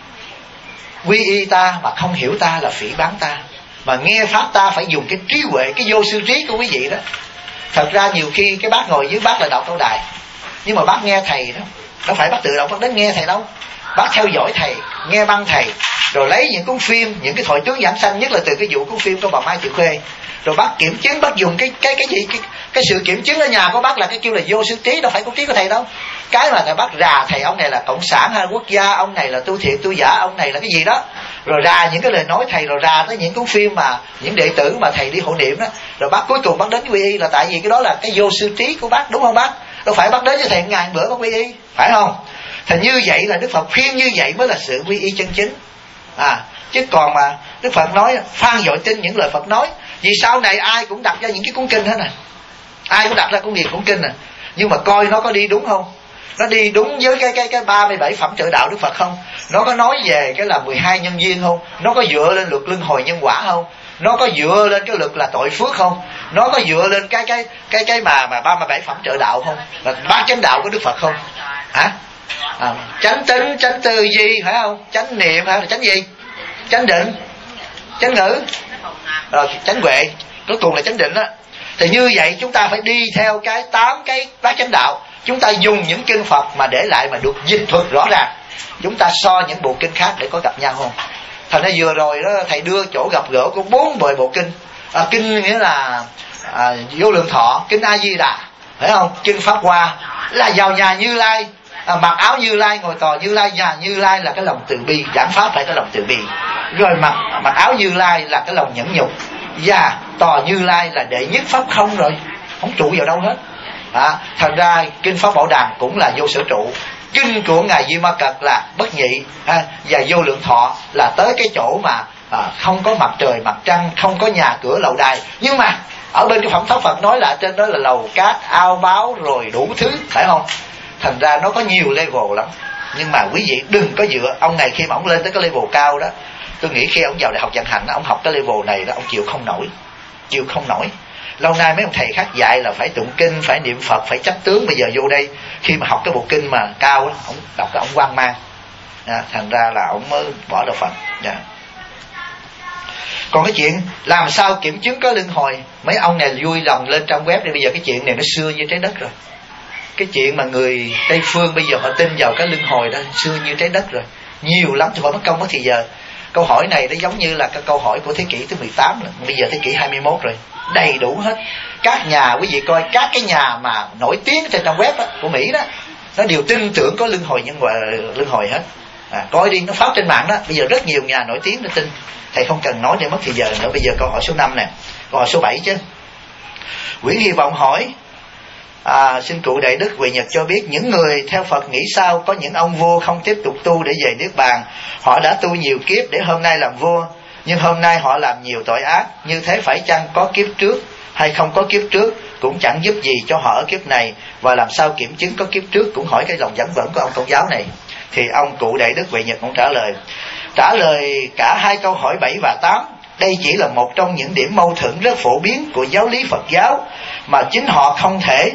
quy y ta mà không hiểu ta là phỉ báng ta, mà nghe pháp ta phải dùng cái trí huệ, cái vô sư trí của quý vị đó. Thật ra nhiều khi cái bác ngồi dưới bác là đọc câu đài, nhưng mà bác nghe thầy đó, đâu phải bác tự động bác đến nghe thầy đâu. Bác theo dõi thầy, nghe băng thầy, rồi lấy những cuốn phim, những cái thoại tướng giảng sanh, nhất là từ cái vụ cuốn phim của bà Mai Thị Khuê, rồi bác kiểm chứng, bác dùng cái sự kiểm chứng ở nhà của bác là cái kêu là vô sư trí, đâu phải có trí của thầy đâu. Cái mà thầy bác rà thầy ông này là cộng sản hay quốc gia, ông này là tu thiện tu giả, ông này là cái gì đó, rồi rà những cái lời nói thầy, rồi rà tới những cuốn phim mà những đệ tử mà thầy đi hộ niệm đó, rồi bác cuối cùng bác đến quy y là tại vì cái đó là cái vô sư trí của bác, đúng không bác? Đâu phải bác đến với thầy ngày bữa bác quy y, phải không? Thành như vậy là Đức Phật khuyên như vậy mới là sự quy y chân chính. Chứ còn mà Đức Phật nói phan dội tin những lời Phật nói, vì sau này ai cũng đặt ra những cái cuốn kinh hết nè, ai cũng đặt ra cuốn kinh nè, nhưng mà coi nó có đi đúng không, nó đi đúng với cái 37 phẩm trợ đạo Đức Phật không, nó có nói về cái là 12 nhân duyên không, nó có dựa lên luật luân hồi nhân quả không, nó có dựa lên cái luật là tội phước không, nó có dựa lên cái mà 37 phẩm trợ đạo không, là bát chánh đạo của Đức Phật không hả? Chánh tính, chánh tư duy, phải không? Chánh niệm hay là chánh gì? Chánh định, chánh ngữ, rồi chánh huệ, cuối cùng là chánh định đó. Thì như vậy chúng ta phải đi theo cái 8 cái bát chánh đạo. Chúng ta dùng những kinh Phật mà để lại mà được dịch thuật rõ ràng. Chúng ta so những bộ kinh khác để có gặp nhau không? Thành ra vừa rồi đó thầy đưa chỗ gặp gỡ của 4 bộ kinh. Kinh nghĩa là Vô Lượng Thọ, kinh A Di Đà, phải không? Kinh Pháp Hoa là vào nhà Như Lai, mặc áo Như Lai, ngồi tòa Như Lai, nhà Như Lai là cái lòng từ bi, giảng pháp phải có lòng từ bi. Rồi mặc áo Như Lai là cái lòng nhẫn nhục, và tòa Như Lai là đệ nhất pháp không rồi, không trụ vào đâu hết. Thành ra kinh Pháp Bảo Đàn cũng là vô sở trụ, kinh của ngài Di Ma Cật là bất nhị, và Vô Lượng Thọ là tới cái chỗ mà không có mặt trời mặt trăng, không có nhà cửa lầu đài, nhưng mà ở bên cái phẩm pháp Phật nói là trên đó là lầu cát ao báo rồi đủ thứ, phải không? Thành ra nó có nhiều level lắm. Nhưng mà quý vị đừng có dựa ông này, khi mà ông lên tới cái level cao đó, tôi nghĩ khi ông vào đại học vận hành, ông học cái level này đó, ông chịu không nổi. Lâu nay mấy ông thầy khác dạy là phải tụng kinh, phải niệm Phật, phải chấp tướng. Bây giờ vô đây khi mà học cái bộ kinh mà cao đó, ông đọc cái ông hoang mang, thành ra là ông mới bỏ đạo Phật. Còn cái chuyện làm sao kiểm chứng có luân hồi, mấy ông này vui lòng lên trang web đi. Bây giờ cái chuyện này nó xưa như trái đất rồi. Cái chuyện mà người Tây Phương bây giờ họ tin vào cái luân hồi đó xưa như trái đất rồi, nhiều lắm, chứ khỏi mất công mất thì giờ. Câu hỏi này nó giống như là cái câu hỏi của thế kỷ thứ 18 rồi. Bây giờ thế kỷ 21 rồi, đầy đủ hết. Các nhà, quý vị coi các cái nhà mà nổi tiếng trên trang web đó, của Mỹ đó, nó đều tin tưởng có luân hồi, nhân quả luân hồi hết. Coi đi, nó phát trên mạng đó. Bây giờ rất nhiều nhà nổi tiếng nó tin. Thầy không cần nói để mất thì giờ nữa. Bây giờ câu hỏi số 5 nè, câu hỏi số 7 chứ. Nguyễn Hy Vọng hỏi: xin cụ Đại Đức Huệ Nhật cho biết, những người theo Phật nghĩ sao có những ông vua không tiếp tục tu để về Niết Bàn? Họ đã tu nhiều kiếp để hôm nay làm vua, nhưng hôm nay họ làm nhiều tội ác, như thế phải chăng có kiếp trước hay không có kiếp trước cũng chẳng giúp gì cho họ ở kiếp này, và làm sao kiểm chứng có kiếp trước? Cũng hỏi cái lòng vẩn vẩn của ông tôn giáo này. Thì ông cụ Đại Đức Huệ Nhật cũng trả lời cả hai câu hỏi 7 và 8. Đây chỉ là một trong những điểm mâu thuẫn rất phổ biến của giáo lý Phật giáo mà chính họ không thể.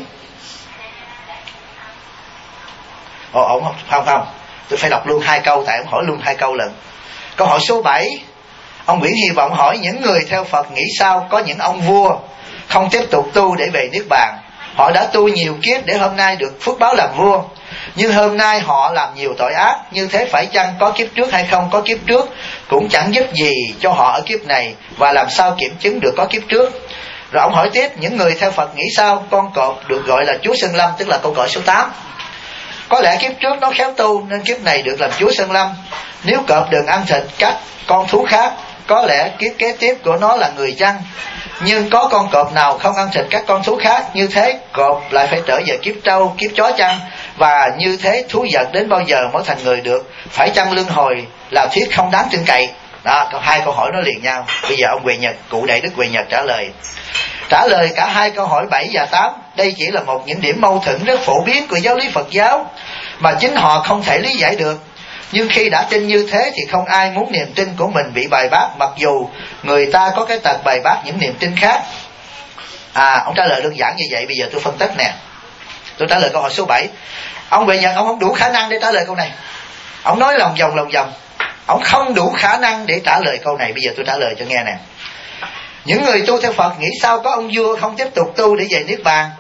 Không, tôi phải đọc luôn hai câu, tại ông hỏi luôn hai câu lần. Câu hỏi số 7, ông Nguyễn Hy Vọng hỏi: những người theo Phật nghĩ sao có những ông vua không tiếp tục tu để về Niết Bàn? Họ đã tu nhiều kiếp để hôm nay được phước báo làm vua, nhưng hôm nay họ làm nhiều tội ác, như thế phải chăng có kiếp trước hay không có kiếp trước cũng chẳng giúp gì cho họ ở kiếp này, và làm sao kiểm chứng được có kiếp trước? Rồi ông hỏi tiếp: những người theo Phật nghĩ sao con cọp được gọi là chúa Sơn Lâm? Tức là câu hỏi số 8. Có lẽ kiếp trước nó khéo tu nên kiếp này được làm chúa Sơn Lâm. Nếu cọp đừng ăn thịt các con thú khác, có lẽ kiếp kế tiếp của nó là người chăng? Nhưng có con cọp nào không ăn thịt các con thú khác, như thế cọp lại phải trở về kiếp trâu, kiếp chó chăng? Và như thế thú vật đến bao giờ mới thành người được? Phải chăng luân hồi là thuyết không đáng tin cậy? Đó, hai câu hỏi nó liền nhau. Bây giờ ông Huệ Nhật, cụ Đại Đức Huệ Nhật trả lời cả hai câu hỏi 7 và 8. Đây chỉ là một những điểm mâu thuẫn rất phổ biến của giáo lý Phật giáo mà chính họ không thể lý giải được. Nhưng khi đã tin như thế thì không ai muốn niềm tin của mình bị bài bác, mặc dù người ta có cái tật bài bác những niềm tin khác. Ông trả lời đơn giản như vậy. Bây giờ tôi phân tích nè. Tôi trả lời câu hỏi số 7. Ông Huệ Nhật ông không đủ khả năng để trả lời câu này. Ông nói lòng vòng. Ông không đủ khả năng để trả lời câu này. Bây giờ tôi trả lời cho nghe nè. Những người tu theo Phật nghĩ sao có ông vua không tiếp tục tu để về Niết Bàn?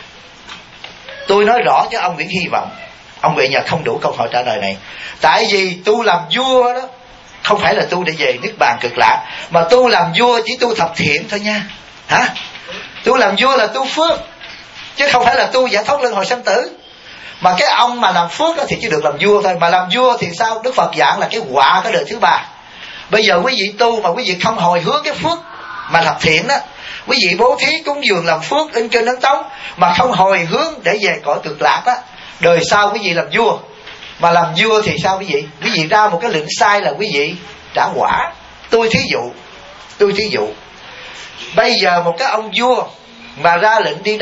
Tôi nói rõ cho ông Nguyễn Hy Vọng, ông Huệ Nhật không đủ câu hỏi trả lời này. Tại vì tu làm vua đó không phải là tu để về Niết Bàn cực lạc, mà tu làm vua chỉ tu thập thiện thôi nha. Tu làm vua là tu phước, chứ không phải là tu giải thoát luân hồi sanh tử. Mà cái ông mà làm phước thì chỉ được làm vua thôi. Mà làm vua thì sao? Đức Phật giảng là cái quả cái đời thứ ba. Bây giờ quý vị tu mà quý vị không hồi hướng cái phước mà thập thiện đó, quý vị bố thí cúng dường làm phước in trên ấn tống mà không hồi hướng để về cõi cực lạc á, đời sau quý vị làm vua. Mà làm vua thì sao quý vị? Quý vị ra một cái lệnh sai là quý vị trả quả. Tôi thí dụ bây giờ một cái ông vua mà ra lệnh đi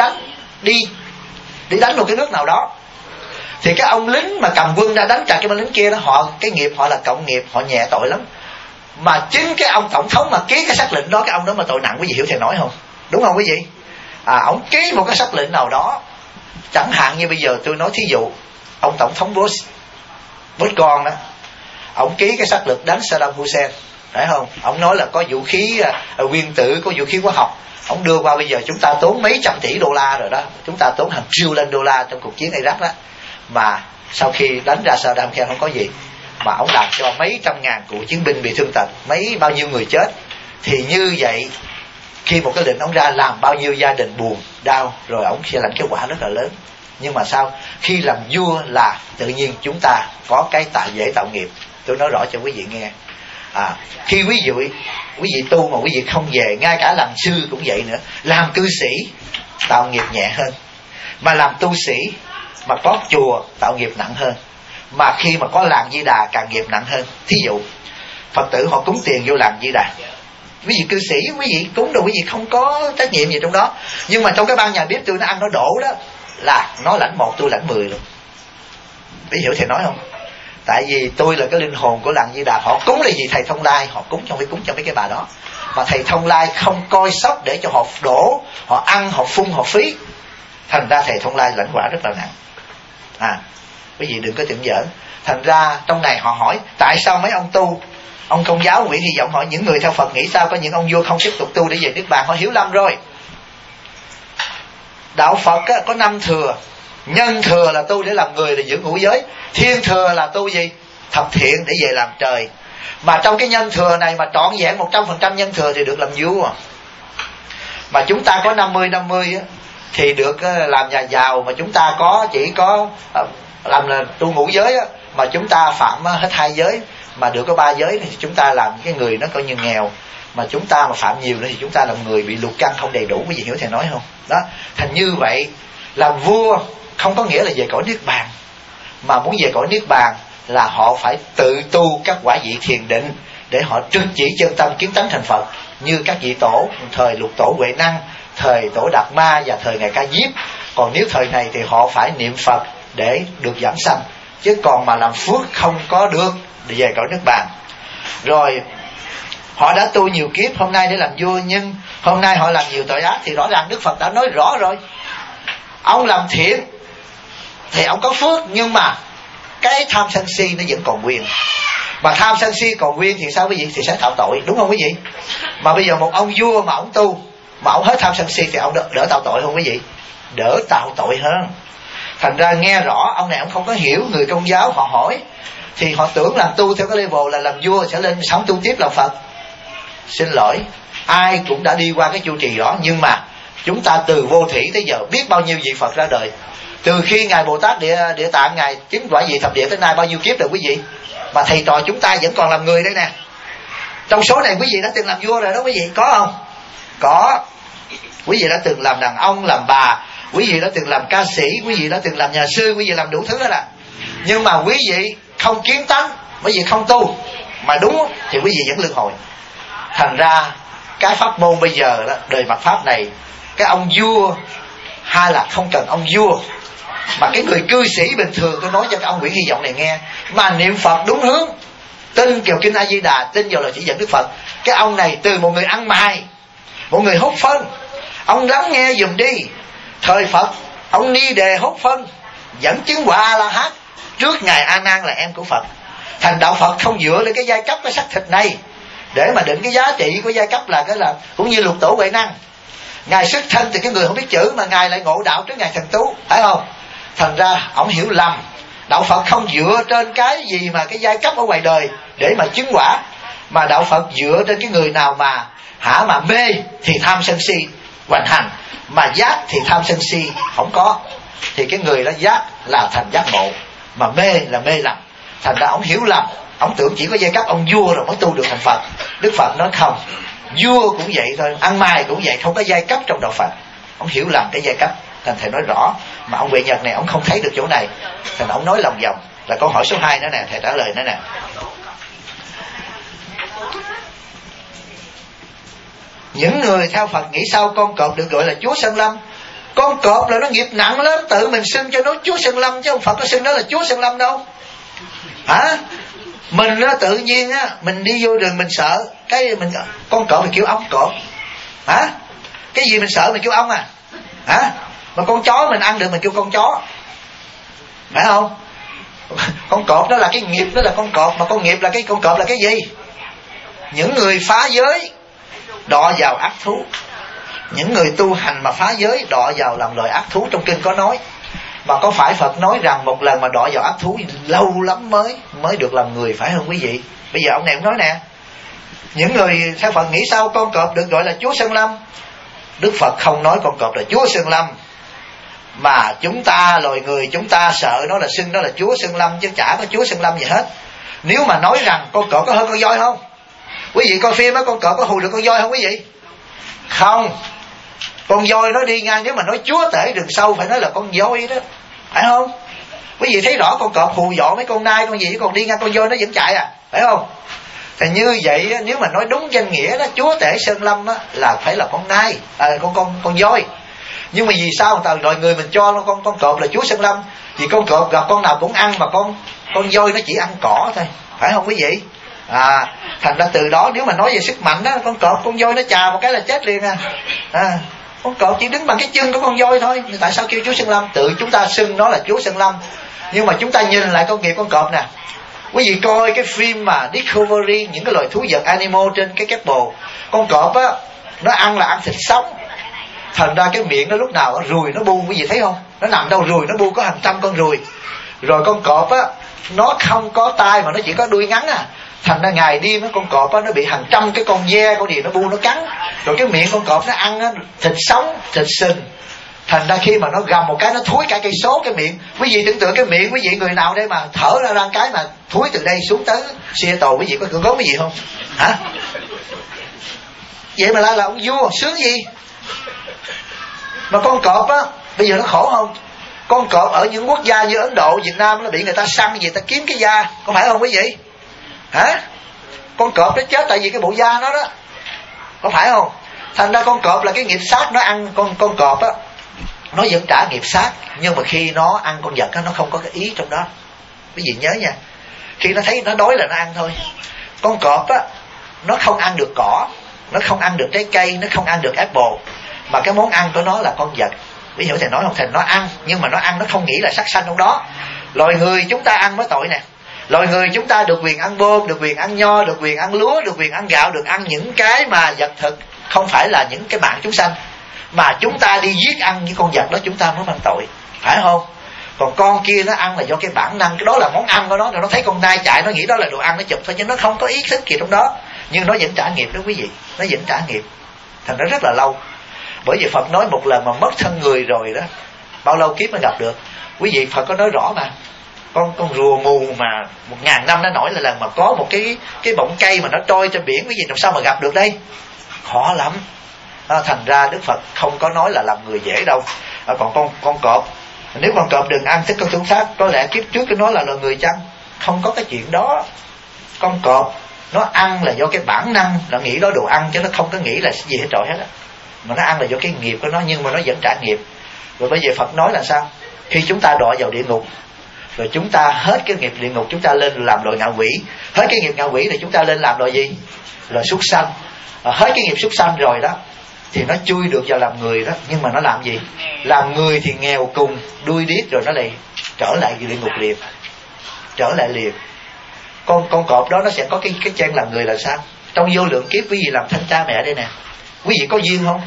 đánh một cái nước nào đó, thì cái ông lính mà cầm quân ra đánh chặt cái binh lính kia đó, cái nghiệp họ là cộng nghiệp, họ nhẹ tội lắm. Mà chính cái ông tổng thống mà ký cái sắc lệnh đó, cái ông đó mà tội nặng. Quý vị hiểu thầy nói không? Đúng không quý vị? Ông ký một cái sắc lệnh nào đó, chẳng hạn như bây giờ tôi nói thí dụ ông tổng thống Bush con đó, ông ký cái sắc lệnh đánh Saddam Hussein, phải không? Ông nói là có vũ khí nguyên tử, có vũ khí hóa học. Ông đưa qua, bây giờ chúng ta tốn mấy trăm tỷ đô la rồi đó, chúng ta tốn hàng triệu lên đô la trong cuộc chiến Iraq đó. Mà sau khi đánh ra Saddam Hussein không có gì, mà ông làm cho mấy trăm ngàn cựu chiến binh bị thương tật, bao nhiêu người chết. Thì như vậy, khi một cái lệnh ông ra làm bao nhiêu gia đình buồn đau, rồi ông sẽ lãnh cái quả rất là lớn. Nhưng mà sao? Khi làm vua là tự nhiên chúng ta có cái dễ tạo nghiệp. Tôi nói rõ cho quý vị nghe. Khi quý vị tu mà quý vị không về, ngay cả làm sư cũng vậy nữa. Làm cư sĩ tạo nghiệp nhẹ hơn, mà làm tu sĩ mà có chùa tạo nghiệp nặng hơn, mà khi mà có làng Di Đà càng nghiệp nặng hơn. Thí dụ Phật tử họ cúng tiền vô làng Di Đà, quý vị cư sĩ quý vị cúng đâu, quý vị không có trách nhiệm gì trong đó, nhưng mà trong cái ban nhà bếp tôi nó ăn nó đổ đó, là nó lãnh 1 tôi lãnh 10 luôn. Quý hiểu thầy nói không? Tại vì tôi là cái linh hồn của làng Di Đà. Họ cúng là gì? Thầy Thông Lai họ cúng, không phải cúng cho mấy cái bà đó, mà thầy Thông Lai không coi sóc để cho họ đổ, họ ăn, họ phun, họ phí. Thành ra thầy Thông Lai lãnh quả rất là nặng. Quý vị đừng có tưởng giỡn. Thành ra trong này họ hỏi tại sao mấy ông tu, ông Công giáo Nguyễn Hy Vọng hỏi những người theo Phật nghĩ sao có những ông vua không tiếp tục tu để về Niết Bàn. Họ hiểu lầm rồi. Đạo Phật có 5 thừa. Nhân thừa là tu để làm người, để giữ ngũ giới. Thiên thừa là tu gì? Thập thiện để về làm trời. Mà trong cái nhân thừa này mà trọn vẹn 100% nhân thừa thì được làm vua. Mà chúng ta có 50-50 thì được làm nhà giàu. Mà chúng ta chỉ có làm là tu ngũ giới mà chúng ta phạm hết 2 giới, mà được có 3 giới thì chúng ta làm cái người nó coi như nghèo. Mà chúng ta mà phạm nhiều nữa thì chúng ta làm người bị lục căn không đầy đủ. Quý vị hiểu thầy nói không? Đó. Thành như vậy, làm vua không có nghĩa là về cõi Niết Bàn, mà muốn về cõi Niết Bàn là họ phải tự tu các quả vị thiền định để họ trực chỉ chân tâm kiến tánh thành Phật, như các vị tổ thời Lục Tổ Huệ Năng, thời Tổ Đạt Ma và thời Ngài Ca Diếp. Còn nếu thời này thì họ phải niệm Phật để được giảng sanh, chứ còn mà làm phước không có được để về cõi Niết Bàn. Rồi họ đã tu nhiều kiếp hôm nay để làm vua, nhưng hôm nay họ làm nhiều tội ác thì rõ ràng Đức Phật đã nói rõ rồi. Ông làm thiện thì ông có phước, nhưng mà cái tham sân si nó vẫn còn nguyên. Mà tham sân si còn nguyên thì sao quý vị? Thì sẽ tạo tội, đúng không quý vị? Mà bây giờ một ông vua mà ông tu mà ông hết tham sân si thì ông đỡ tạo tội không quý vị? Đỡ tạo tội hơn. Thành ra nghe rõ ông này ông không có hiểu. Người Công giáo họ hỏi thì họ tưởng làm tu theo cái level là làm vua sẽ lên sống tu tiếp làm Phật. Xin lỗi, ai cũng đã đi qua cái chu trì đó, nhưng mà chúng ta từ vô thủy tới giờ biết bao nhiêu vị Phật ra đời. Từ khi Ngài Bồ Tát Địa Tạng Ngài chứng quả vị thập địa tới nay bao nhiêu kiếp rồi quý vị? Mà thầy trò chúng ta vẫn còn làm người đây nè. Trong số này quý vị đã từng làm vua rồi đó quý vị, có không? Có. Quý vị đã từng làm đàn ông, làm bà, quý vị đã từng làm ca sĩ, quý vị đã từng làm nhà sư, quý vị làm đủ thứ đó là. Nhưng mà quý vị không kiến tánh, quý vị không tu mà đúng thì quý vị vẫn luân hồi. Thành ra cái pháp môn bây giờ đó, đời mạt pháp này, cái ông vua hay là không cần ông vua, mà cái người cư sĩ bình thường, tôi nói cho cái ông Nguyễn Hy Vọng này nghe, mà niệm Phật đúng hướng, tin vào kinh A Di Đà, tin vào lời chỉ dẫn Đức Phật. Cái ông này từ một người ăn mày, một người hút phân, ông lắng nghe dùm đi. Thời Phật ông ni đề hút phân, dẫn chứng quả A La Hán trước ngài A Nan là em của Phật. Thành đạo Phật không dựa lên cái giai cấp cái xác thịt này để mà định cái giá trị của giai cấp, là cái là cũng như Lục Tổ Huệ Năng, ngài xuất thân từ cái người không biết chữ mà ngài lại ngộ đạo trước ngài Thần Tú, phải không? Thành ra ông hiểu lầm. Đạo Phật không dựa trên cái gì mà cái giai cấp ở ngoài đời để mà chứng quả, mà đạo Phật dựa trên cái người nào mà mà mê thì tham sân si hoành hành, mà giác thì tham sân si không có, thì cái người đó giác là thành giác ngộ, mà mê là mê lầm. Thành ra ông hiểu lầm, ông tưởng chỉ có giai cấp ông vua rồi mới tu được thành Phật. Đức Phật nói không, vua cũng vậy thôi, ăn mày cũng vậy, không có giai cấp trong đạo Phật. Ông hiểu lầm cái giai cấp. Thành thầy nói rõ, mà ông Huệ Nhật này ông không thấy được chỗ này, thành ông nói lòng vòng. Là câu hỏi số 2 nữa nè, thầy trả lời nữa nè. Những người theo Phật nghĩ sao con cọp được gọi là Chúa Sơn Lâm? Con cọp là nó nghiệp nặng lắm, tự mình xưng cho nó Chúa Sơn Lâm, chứ ông Phật có xưng nó là Chúa Sơn Lâm đâu. Hả? Mình nó tự nhiên á, mình đi vô đường mình sợ cái mình con cọp mình kêu ong cọp. Hả? Cái gì mình sợ mình kêu ong à? Hả? Mà con chó mình ăn được mình kêu con chó, phải không? Con cọp đó là cái nghiệp, đó là con cọp. Mà con nghiệp là cái con cọp là cái gì? Những người phá giới đọa vào ác thú. Những người tu hành mà phá giới đọa vào làm loài ác thú, trong kinh có nói. Mà có phải Phật nói rằng một lần mà đọa vào ác thú lâu lắm mới được làm người, phải không quý vị? Bây giờ ông này cũng nói nè, những người theo Phật nghĩ sao con cọp được gọi là Chúa Sơn Lâm? Đức Phật không nói con cọp là Chúa Sơn Lâm, mà chúng ta loài người chúng ta sợ nó là xưng nó là Chúa Sơn Lâm, chứ chả có Chúa Sơn Lâm gì hết. Nếu mà nói rằng con cọp có hơn con voi không? Quý vị coi phim á, con cọp có hù được con voi không quý vị? Không. Con voi nó đi ngang, nếu mà nói chúa tể rừng sâu phải nói là con voi đó, phải không? Quý vị thấy rõ con cọp hù dọa mấy con nai con gì, còn đi ngang con voi nó vẫn chạy à, phải không? Thì như vậy nếu mà nói đúng danh nghĩa đó, chúa tể sơn lâm á, là phải là con nai, con voi. Nhưng mà vì sao loài người mình cho con cọp là chúa sơn lâm? Vì con cọp gặp con nào cũng ăn, mà con voi nó chỉ ăn cỏ thôi, phải không quý vị? Thành ra từ đó nếu mà nói về sức mạnh đó, con cọp con voi nó chà một cái là chết liền con cọp chỉ đứng bằng cái chân của con voi thôi. Tại sao kêu chúa sơn lâm? Tự chúng ta xưng nó là chúa sơn lâm. Nhưng mà chúng ta nhìn lại công nghiệp con cọp nè, quý vị coi cái phim mà Discovery, những cái loài thú vật animal trên cái Apple, con cọp á, nó ăn là ăn thịt sống. Thành ra cái miệng nó lúc nào ruồi nó bu, quý vị thấy không? Nó nằm đâu ruồi nó bu, có hàng trăm con ruồi. Rồi con cọp á, nó không có tai mà nó chỉ có đuôi ngắn thành ra ngày đêm con cọp á, nó bị hàng trăm cái con ve con gì nó bu nó cắn. Rồi cái miệng con cọp nó ăn thịt sống, thịt sình. Thành ra khi mà nó gầm một cái nó thúi cả cây số cái miệng. Quý vị tưởng tượng cái miệng quý vị người nào đây mà thở ra cái mà thúi từ đây xuống tới Seattle, quý vị có cưỡng gớm cái gì không? Hả? Vậy mà là ông vua sướng gì? Mà con cọp á, bây giờ nó khổ không? Con cọp ở những quốc gia như Ấn Độ, Việt Nam nó bị người ta săn gì, ta kiếm cái da, có phải không quý vị? Hả? Con cọp nó chết tại vì cái bộ da nó đó, có phải không? Thành ra con cọp là cái nghiệp sát, nó ăn con cọp á, nó vẫn trả nghiệp sát. Nhưng mà khi nó ăn con vật á, nó không có cái ý trong đó. Quý vị nhớ nha, khi nó thấy nó đói là nó ăn thôi. Con cọp á, nó không ăn được cỏ, nó không ăn được trái cây, nó không ăn được apple, mà cái món ăn của nó là con vật. Ví dụ thầy nói không, thầy nó ăn, nhưng mà nó ăn nó không nghĩ là sắc xanh trong đó. Loài người chúng ta ăn mới tội nè. Loài người chúng ta được quyền ăn bơm, được quyền ăn nho, được quyền ăn lúa, được quyền ăn gạo, được ăn những cái mà vật thực, không phải là những cái mạng chúng sanh. Mà chúng ta đi giết ăn những con vật đó, chúng ta mới mang tội, phải không? Còn con kia nó ăn là do cái bản năng, cái đó là món ăn của nó. Rồi nó thấy con nai chạy, nó nghĩ đó là đồ ăn, nó chụp thôi, chứ nó không có ý thức gì trong đó. Nhưng nó vẫn trả nghiệp đó quý vị, nó vẫn trả nghiệp. Thành ra rất là lâu. Bởi vì Phật nói một lần mà mất thân người rồi đó, bao lâu kiếp mới gặp được. Quý vị, Phật có nói rõ mà, con rùa mù mà 1000 năm nó nổi là lần mà có một cái bọng cây mà nó trôi trên biển, quý vị làm sao mà gặp được đây? Khó lắm. Thành ra Đức Phật không có nói là làm người dễ đâu. Còn con cọp, nếu con cọp đừng ăn thức con tướng sát, có lẽ kiếp trước cái nói là loài người chăng? Không có cái chuyện đó. Con cọp nó ăn là do cái bản năng, nó nghĩ đó đồ ăn, chứ nó không có nghĩ là gì hết trọi hết á. Mà nó ăn là do cái nghiệp của nó, nhưng mà nó vẫn trả nghiệp. Rồi bây giờ Phật nói là sao? Khi chúng ta đọa vào địa ngục, rồi chúng ta hết cái nghiệp địa ngục, chúng ta lên làm loài ngạ quỷ. Hết cái nghiệp ngạ quỷ thì chúng ta lên làm loài gì? Loài súc sanh. Hết cái nghiệp súc sanh rồi đó, thì nó chui được vào làm người đó. Nhưng mà nó làm gì? Làm người thì nghèo cùng, đuôi điếc, rồi nó lại trở lại địa ngục liền. Trở lại liền. Con cọp đó nó sẽ có cái chân làm người là sao? Trong vô lượng kiếp quý vị làm thân cha mẹ đây nè. Quý vị có duyên không?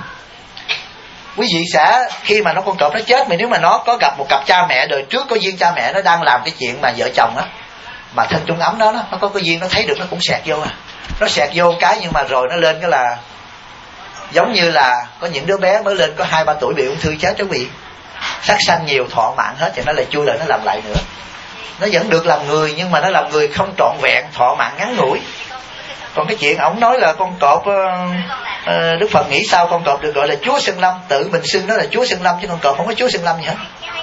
Quý vị sẽ, khi mà con cọp nó chết, mà nếu mà nó có gặp một cặp cha mẹ đời trước có duyên, cha mẹ nó đang làm cái chuyện mà vợ chồng á, mà thân chung ấm đó, nó có cái duyên, nó thấy được nó cũng xẹt vô nó xẹt vô cái, nhưng mà rồi nó lên cái là giống như là có những đứa bé mới lên có 2-3 tuổi bị ung thư chết đó quý vị. Sát sanh nhiều, thọ mạng hết, thì nó lại chui lại nó làm lại nữa. Nó vẫn được làm người, nhưng mà nó làm người không trọn vẹn, thọ mạng ngắn ngủi. Còn cái chuyện ổng nói là con cọp, Đức Phật nghĩ sao con cọp được gọi là chúa Sơn Lâm? Tự mình xưng nó là chúa Sơn Lâm, chứ con cọp không có chúa Sơn Lâm gì hết.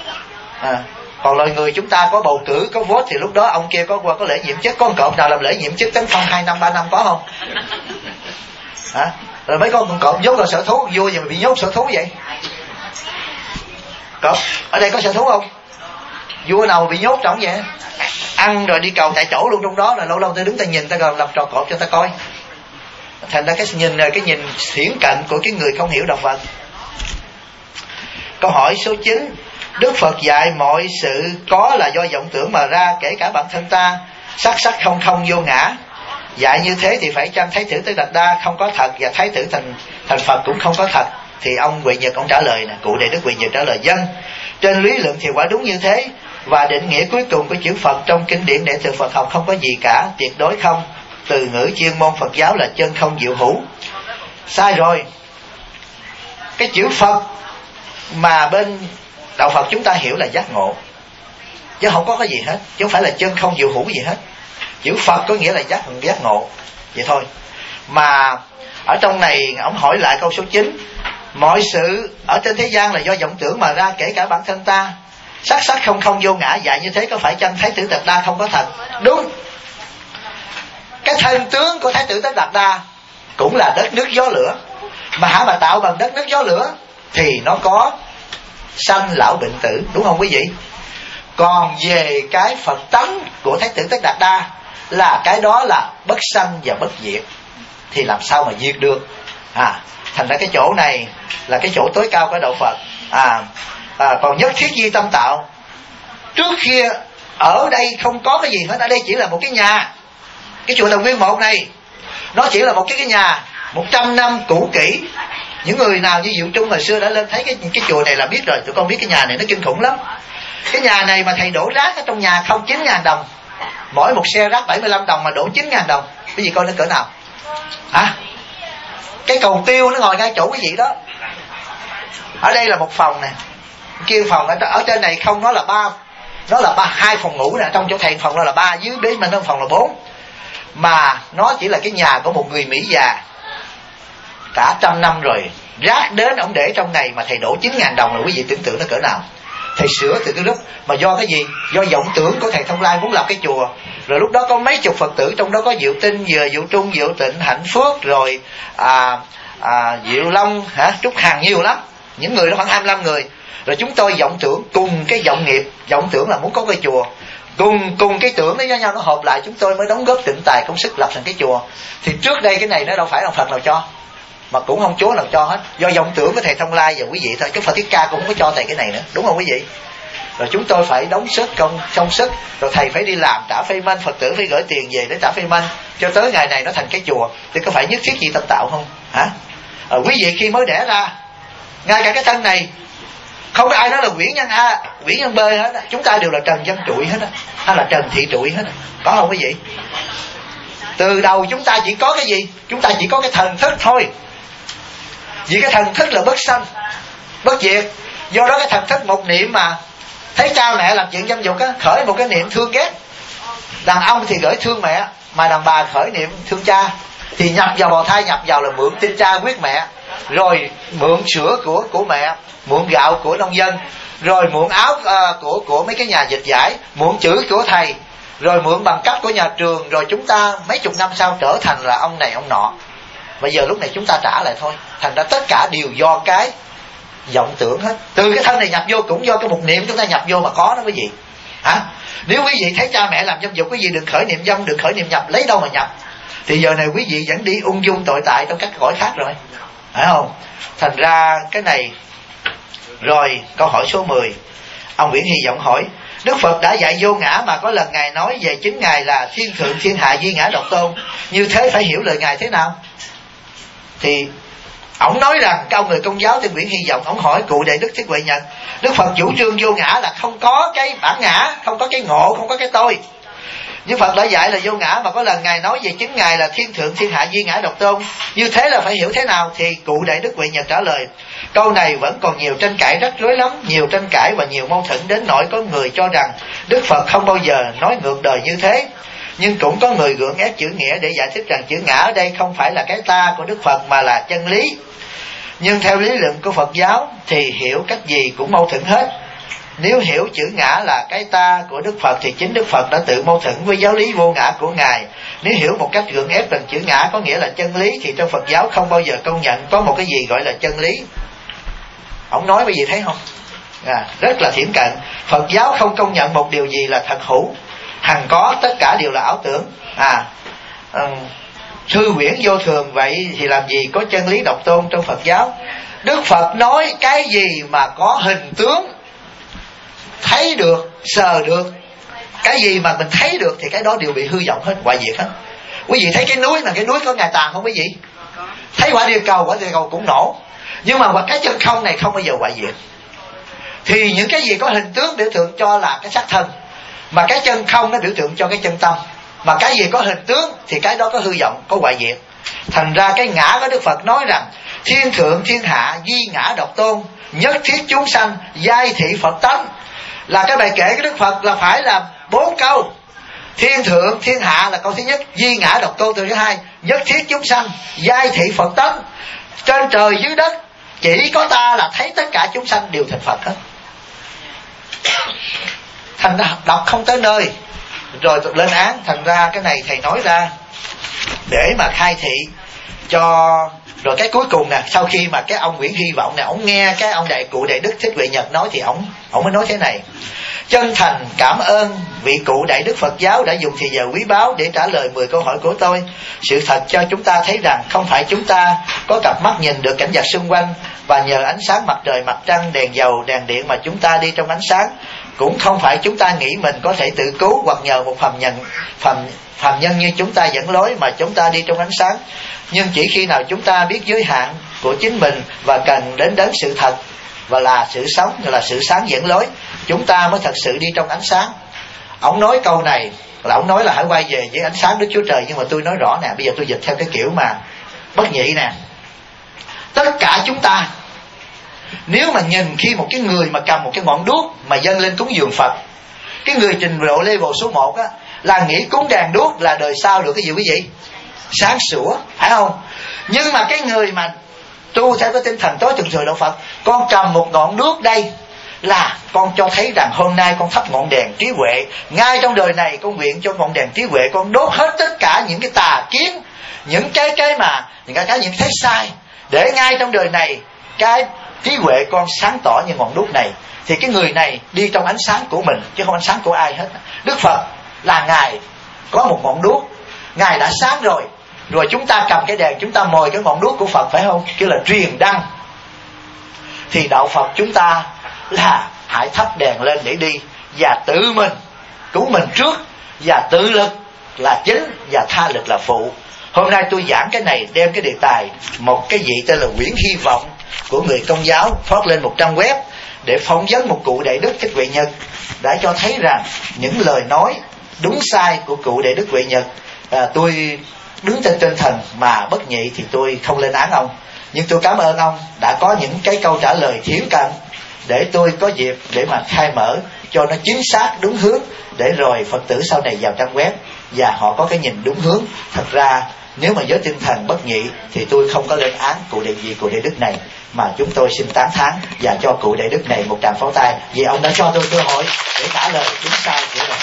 Còn loài người chúng ta có bầu cử, có vote, thì lúc đó ông kia có qua có lễ nhiệm chức. Con cọp nào làm lễ nhiệm chức tấn phong 2 năm 3 năm có không? Rồi mấy con cọp nhốt vào sở thú, vua gì mà bị nhốt sở thú vậy? Cọp ở đây có sở thú không? Vua nào mà bị nhốt trong vậy? Ăn rồi đi cầu tại chỗ luôn trong đó, là lâu lâu ta đứng ta nhìn, ta còn làm trò cọp cho ta coi. Thành ra cái nhìn thiển cận của cái người không hiểu động vật. Câu hỏi số 9. Đức Phật dạy mọi sự có là do vọng tưởng mà ra, kể cả bản thân ta. Sắc sắc không không vô ngã. Dạy như thế thì phải chăng Thái tử Tất Đạt Đa không có thật, và Thái tử thành Phật cũng không có thật? Thì ông Huệ Nhật ông trả lời nè, cụ Đại Đức Huệ Nhật trả lời: dân, trên lý luận thì quả đúng như thế, và định nghĩa cuối cùng của chữ Phật trong kinh điển Đệ Tử Phật học không có gì cả, tuyệt đối không. Từ ngữ chuyên môn Phật giáo là chân không diệu hữu. Sai rồi. Cái chữ Phật mà bên đạo Phật chúng ta hiểu là giác ngộ, chứ không có cái gì hết, chứ không phải là chân không diệu hữu gì hết. Chữ Phật có nghĩa là giác ngộ, vậy thôi. Mà ở trong này ông hỏi lại câu số 9: mọi sự ở trên thế gian là do vọng tưởng mà ra, kể cả bản thân ta. Sắc sắc không không vô ngã, dạy như thế có phải chăng Thái tử Đạt Đa không có thật? Đúng. Cái thân tướng của Thái tử Đạt Đa cũng là đất nước gió lửa, mà hả mà tạo bằng đất nước gió lửa thì nó có sanh lão bệnh tử, đúng không quý vị? Còn về cái Phật tánh của Thái tử Tất Đạt Đa là cái đó là bất sanh và bất diệt, thì làm sao mà diệt được? Thành ra cái chỗ này là cái chỗ tối cao của đạo Phật. Còn nhất thiết duy tâm tạo, trước kia ở đây không có cái gì hết, ở đây chỉ là một cái nhà. Cái chùa Đồng Nguyên 1 này nó chỉ là một cái nhà 100 năm cũ kỹ. Những người nào như Diệu Trung hồi xưa đã lên thấy cái chùa này là biết rồi. Tụi con biết cái nhà này nó kinh khủng lắm. Cái nhà này mà thầy đổ rác ở trong nhà không 9.000 đồng. Mỗi một xe rác 75 đồng mà đổ 9.000 đồng. Quý vị coi nó cỡ nào? Cái cầu tiêu nó ngồi ngay chỗ quý vị đó. Ở đây là một phòng nè, kia phòng ở trên này không, nó là 2 phòng ngủ nè, trong chỗ thầy phòng nó là 3, dưới bên mình phòng là 4. Mà nó chỉ là cái nhà của một người Mỹ già cả 100 năm rồi, rác đến ông để trong này mà thầy đổ 9.000 đồng là quý vị tưởng tượng nó cỡ nào. Thầy sửa từ cái lúc mà do cái gì? Do vọng tưởng của thầy Thông Lai muốn lập cái chùa. Rồi lúc đó có mấy chục Phật tử, trong đó có Diệu Tinh, Diệu Trung, Diệu Tịnh, Hạnh Phước, rồi Diệu Long, Trúc Hằng, nhiều lắm. Những người đó khoảng 25 người. Rồi chúng tôi vọng tưởng cùng cái vọng nghiệp, vọng tưởng là muốn có cái chùa, cùng cái tưởng đó với nhau nó hợp lại, chúng tôi mới đóng góp tịnh tài công sức lập thành cái chùa. Thì trước đây cái này nó đâu phải là Phật nào cho, mà cũng không Chúa nào cho hết, do vọng tưởng của thầy Thông Lai và quý vị thôi. Chứ Phật Thích Ca cũng không có cho thầy cái này nữa, đúng không quý vị? Rồi chúng tôi phải đóng sức công sức, rồi thầy phải đi làm trả phê manh, Phật tử phải gửi tiền về để trả phê manh, cho tới ngày này nó thành cái chùa. Thì có phải nhất thiết gì tâm tạo không quý vị khi mới đẻ ra, ngay cả cái thân này không có ai nói là Nguyễn Nhân A, Nguyễn Nhân B hết á. Chúng ta đều là Trần Văn Trụi hết á, hay là Trần Thị Trụi hết á. Có không quý vị? Từ đầu chúng ta chỉ có cái gì? Chúng ta chỉ có cái thần thức thôi. Vì cái thần thức là bất sanh bất diệt. Do đó cái thần thức một niệm mà thấy cha mẹ làm chuyện dâm dục á, khởi một cái niệm thương ghét. Đàn ông thì gửi thương mẹ, mà đàn bà khởi niệm thương cha. Thì nhập vào bào thai, nhập vào là mượn tin cha quyết mẹ, rồi mượn sữa của mẹ, mượn gạo của nông dân, rồi mượn áo của mấy cái nhà dịch vải, mượn chữ của thầy, rồi mượn bằng cấp của nhà trường. Rồi chúng ta mấy chục năm sau trở thành là ông này ông nọ. Bây giờ lúc này chúng ta trả lại thôi. Thành ra tất cả đều do cái vọng tưởng hết. Từ cái thân này nhập vô cũng do cái một niệm chúng ta nhập vô mà có đó quý vị. Nếu quý vị thấy cha mẹ làm dâm dục, quý vị đừng khởi niệm dâm, đừng khởi niệm nhập, lấy đâu mà nhập. Thì giờ này quý vị vẫn đi ung dung tội tại trong các cõi khác rồi, phải không? Thành ra cái này. Rồi câu hỏi số 10, ông Nguyễn Hy Vọng hỏi: Đức Phật đã dạy vô ngã, mà có lần Ngài nói về chính Ngài là thiên thượng thiên hạ duy ngã độc tôn, như thế phải hiểu lời Ngài thế nào? Thì ông nói rằng, cái ông người Công giáo tên Nguyễn Hy Vọng, ông hỏi cụ Đại Đức Thích Huệ Nhật: Đức Phật chủ trương vô ngã là không có cái bản ngã, không có cái ngộ, không có cái tôi. Đức Phật đã dạy là vô ngã, mà có lần Ngài nói về chính Ngài là thiên thượng thiên hạ duy ngã độc tôn, như thế là phải hiểu thế nào? Thì cụ Đại Đức Huệ Nhật trả lời: câu này vẫn còn nhiều tranh cãi rắc rối lắm, nhiều tranh cãi và nhiều mâu thuẫn, đến nỗi có người cho rằng Đức Phật không bao giờ nói ngược đời như thế. Nhưng cũng có người gượng ép chữ nghĩa để giải thích rằng chữ ngã ở đây không phải là cái ta của Đức Phật mà là chân lý. Nhưng theo lý luận của Phật giáo thì hiểu cách gì cũng mâu thuẫn hết. Nếu hiểu chữ ngã là cái ta của Đức Phật thì chính Đức Phật đã tự mâu thuẫn với giáo lý vô ngã của Ngài. Nếu hiểu một cách gượng ép rằng chữ ngã có nghĩa là chân lý thì trong Phật giáo không bao giờ công nhận có một cái gì gọi là chân lý. Ông nói cái gì thấy không? Rất là thiển cận. Phật giáo không công nhận một điều gì là thật hữu, hằng có, tất cả đều là ảo tưởng. Thư quyển vô thường, vậy thì làm gì có chân lý độc tôn trong Phật giáo? Đức Phật nói cái gì mà có hình tướng, thấy được, sờ được, cái gì mà mình thấy được thì cái đó đều bị hư vọng hết, hoại diệt hết. Quý vị thấy cái núi là cái núi có Ngài Tàn không quý vị? Thấy quả địa cầu cũng nổ. Nhưng mà cái chân không này không bao giờ hoại diệt. Thì những cái gì có hình tướng biểu tượng cho là cái xác thân, mà cái chân không nó biểu tượng cho cái chân tâm. Mà cái gì có hình tướng thì cái đó có hư vọng, có hoại diệt. Thành ra cái ngã của Đức Phật nói rằng thiên thượng thiên hạ duy ngã độc tôn, nhất thiết chúng sanh giai thị Phật tánh. Là cái bài kể của Đức Phật là phải là 4 câu. Thiên thượng thiên hạ là câu thứ nhất, duy ngã độc tôn câu thứ hai, nhất thiết chúng sanh, giai thị Phật tánh. Trên trời dưới đất chỉ có ta là thấy tất cả chúng sanh đều thành Phật hết. Thành ra đọc không tới nơi rồi lên án. Thành ra cái này thầy nói ra để mà khai thị cho. Rồi cái cuối cùng nè, sau khi mà cái ông Nguyễn Hy Vọng nè, ông nghe cái ông cụ Đại Đức Thích Huệ Nhật nói thì ông mới nói thế này: chân thành cảm ơn vị cụ Đại Đức Phật giáo đã dùng thời giờ quý báu để trả lời 10 câu hỏi của tôi. Sự thật cho chúng ta thấy rằng không phải chúng ta có cặp mắt nhìn được cảnh vật xung quanh và nhờ ánh sáng mặt trời, mặt trăng, đèn dầu, đèn điện mà chúng ta đi trong ánh sáng. Cũng không phải chúng ta nghĩ mình có thể tự cứu hoặc nhờ một phàm nhân như chúng ta dẫn lối mà chúng ta đi trong ánh sáng. Nhưng chỉ khi nào chúng ta biết giới hạn của chính mình và cần đến sự thật và là sự sống, là sự sáng dẫn lối, chúng ta mới thật sự đi trong ánh sáng. Ông nói câu này là ông nói là hãy quay về với ánh sáng Đức Chúa Trời. Nhưng mà tôi nói rõ nè, bây giờ tôi dịch theo cái kiểu mà bất nhị nè. Tất cả chúng ta, nếu mà nhìn khi một cái người mà cầm một cái ngọn đuốc mà dâng lên cúng dường Phật, cái người trình độ level số 1 á, là nghĩ cúng đèn đuốc là đời sau được cái gì quý vị? Sáng sủa, phải không? Nhưng mà cái người mà tu theo cái tinh thần tối thượng thừa đạo Phật, con cầm một ngọn đuốc đây là con cho thấy rằng hôm nay con thắp ngọn đèn trí huệ. Ngay trong đời này con nguyện cho ngọn đèn trí huệ, con đốt hết tất cả những cái tà kiến, những cái thấy sai, để ngay trong đời này cái trí huệ con sáng tỏ như ngọn đuốc này. Thì cái người này đi trong ánh sáng của mình chứ không ánh sáng của ai hết. Đức Phật là Ngài có một ngọn đuốc, Ngài đã sáng rồi. Rồi chúng ta cầm cái đèn, chúng ta mồi cái ngọn đuốc của Phật, phải không? Kêu là truyền đăng. Thì đạo Phật chúng ta là hãy thắp đèn lên để đi, và tự mình cứu mình trước, và tự lực là chính và tha lực là phụ. Hôm nay tôi giảng cái này, đem cái đề tài một cái vị tên là Nguyễn Hy Vọng của người Công giáo thoát lên một trang web để phỏng vấn một cụ Đại Đức Thích Huệ Nhật, đã cho thấy rằng những lời nói đúng sai của cụ Đại Đức Huệ Nhật, tôi đứng trên tinh thần mà bất nhị thì tôi không lên án ông, nhưng tôi cảm ơn ông đã có những cái câu trả lời thiển cận để tôi có dịp để mà khai mở cho nó chính xác đúng hướng, để rồi Phật tử sau này vào trang web và họ có cái nhìn đúng hướng. Thật ra nếu mà với tinh thần bất nhị thì tôi không có lên án cụ Đại Đức này, mà chúng tôi xin tán thán và cho cụ Đại Đức này một tràng pháo tay vì ông đã cho tôi cơ hội để trả lời đúng sai của mình.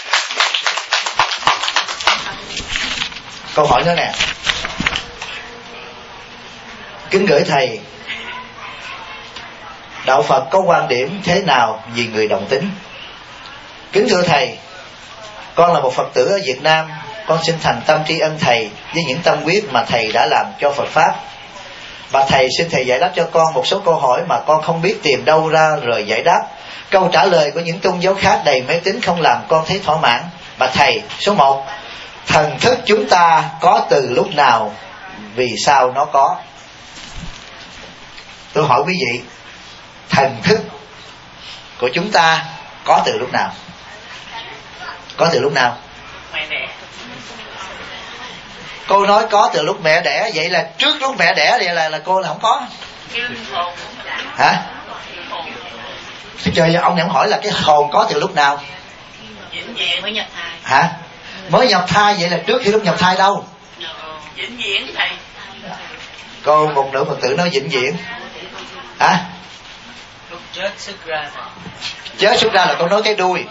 Câu hỏi nữa nè. Kính gửi thầy, đạo Phật có quan điểm thế nào về người đồng tính? Kính thưa thầy, con là một Phật tử ở Việt Nam. Con xin thành tâm tri ân thầy với những tâm huyết mà thầy đã làm cho Phật Pháp. Và thầy xin thầy giải đáp cho con một số câu hỏi mà con không biết tìm đâu ra rồi giải đáp. Câu trả lời của những tôn giáo khác đầy mê tín không làm con thấy thỏa mãn. Và thầy, số 1, thần thức chúng ta có từ lúc nào, vì sao nó có? Tôi hỏi quý vị, thần thức của chúng ta có từ lúc nào? Có từ lúc nào? Cô nói có từ lúc mẹ đẻ, vậy là trước lúc mẹ đẻ vậy là cô là không có. Hả? Trời ơi, ông này hỏi là cái hồn có từ lúc nào? Mới nhập thai. Hả? Mới nhập thai, vậy là trước khi lúc nhập thai đâu? Vĩnh viễn thầy. Cô một nữ Phật tử nói vĩnh viễn. Hả? Lúc chết xuất ra. Chết xuất ra là cô nói cái đuôi.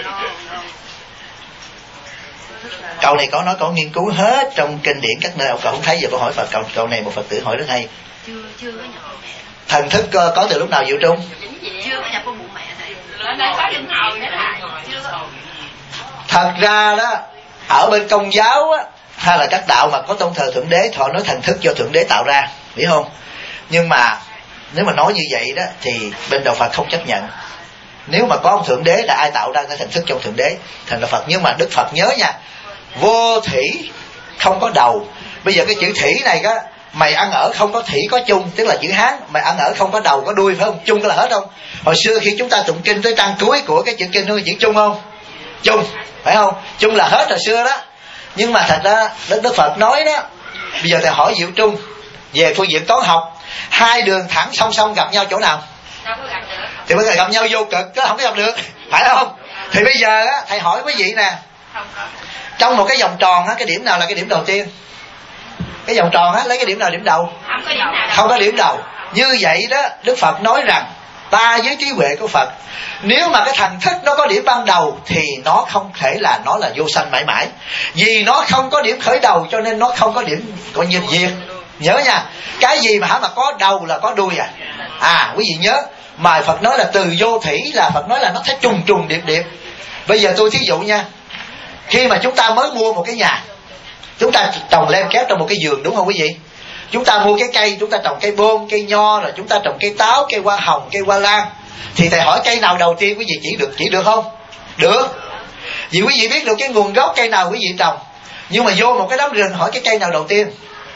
Cậu này có nói, cậu nghiên cứu hết trong kinh điển các nơi, cậu không thấy. Giờ cô hỏi Phật, cậu này một Phật tử hỏi rất hay. Chưa có nhập bụng mẹ. Thần thức có từ lúc nào Diệu Trung? Chưa có nhập bụng mẹ thầy. Nó có linh hồn nữa thầy. Chưa có. Thật ra đó, ở bên Công giáo á, hay là các đạo mà có tôn thờ Thượng Đế, họ nói thần thức do Thượng Đế tạo ra, biết không? Nhưng mà nếu mà nói như vậy đó thì bên đạo Phật không chấp nhận. Nếu mà có ông Thượng Đế là ai tạo ra cái thần thức trong Thượng Đế? Thành đạo Phật. Nhưng mà Đức Phật nhớ nha, vô thủy không có đầu. Bây giờ cái chữ thủy này á, mày ăn ở không có thủy có chung, tức là chữ Hán. Mày ăn ở không có đầu có đuôi, phải không? Chung cái là hết không? Hồi xưa khi chúng ta tụng kinh tới trang cuối của cái chữ kinh nó chữ chung không? Chung, phải không? Chung là hết hồi xưa đó. Nhưng mà thật ra Đức Phật nói đó, bây giờ thầy hỏi Diệu Trung về phương diện toán học, hai đường thẳng song song gặp nhau chỗ nào? Thì bây giờ gặp nhau vô cực, chứ không có gặp được, phải không? Thì bây giờ á, thầy hỏi quý vị nè, trong một cái vòng tròn á, cái điểm nào là cái điểm đầu tiên? Cái vòng tròn á, lấy cái điểm nào điểm đầu? Không có điểm nào. Không có điểm đầu. Như vậy đó, Đức Phật nói rằng ta với trí huệ của Phật, nếu mà cái thần thức nó có điểm ban đầu thì nó không thể là nó là vô sanh mãi mãi. Vì nó không có điểm khởi đầu cho nên nó không có điểm coi như diệt. Nhớ nha, cái gì mà hả mà có đầu là có đuôi à. Quý vị nhớ, mà Phật nói là từ vô thủy là Phật nói là nó thấy trùng trùng điệp điệp. Bây giờ tôi thí dụ nha, khi mà chúng ta mới mua một cái nhà, chúng ta trồng lem kép trong một cái vườn, đúng không quý vị? Chúng ta mua cái cây, chúng ta trồng cây bôn, cây nho, rồi chúng ta trồng cây táo, cây hoa hồng, cây hoa lan. Thì thầy hỏi cây nào đầu tiên quý vị chỉ được không? Được. Vì quý vị biết được cái nguồn gốc cây nào quý vị trồng. Nhưng mà vô một cái đám rừng hỏi cái cây nào đầu tiên,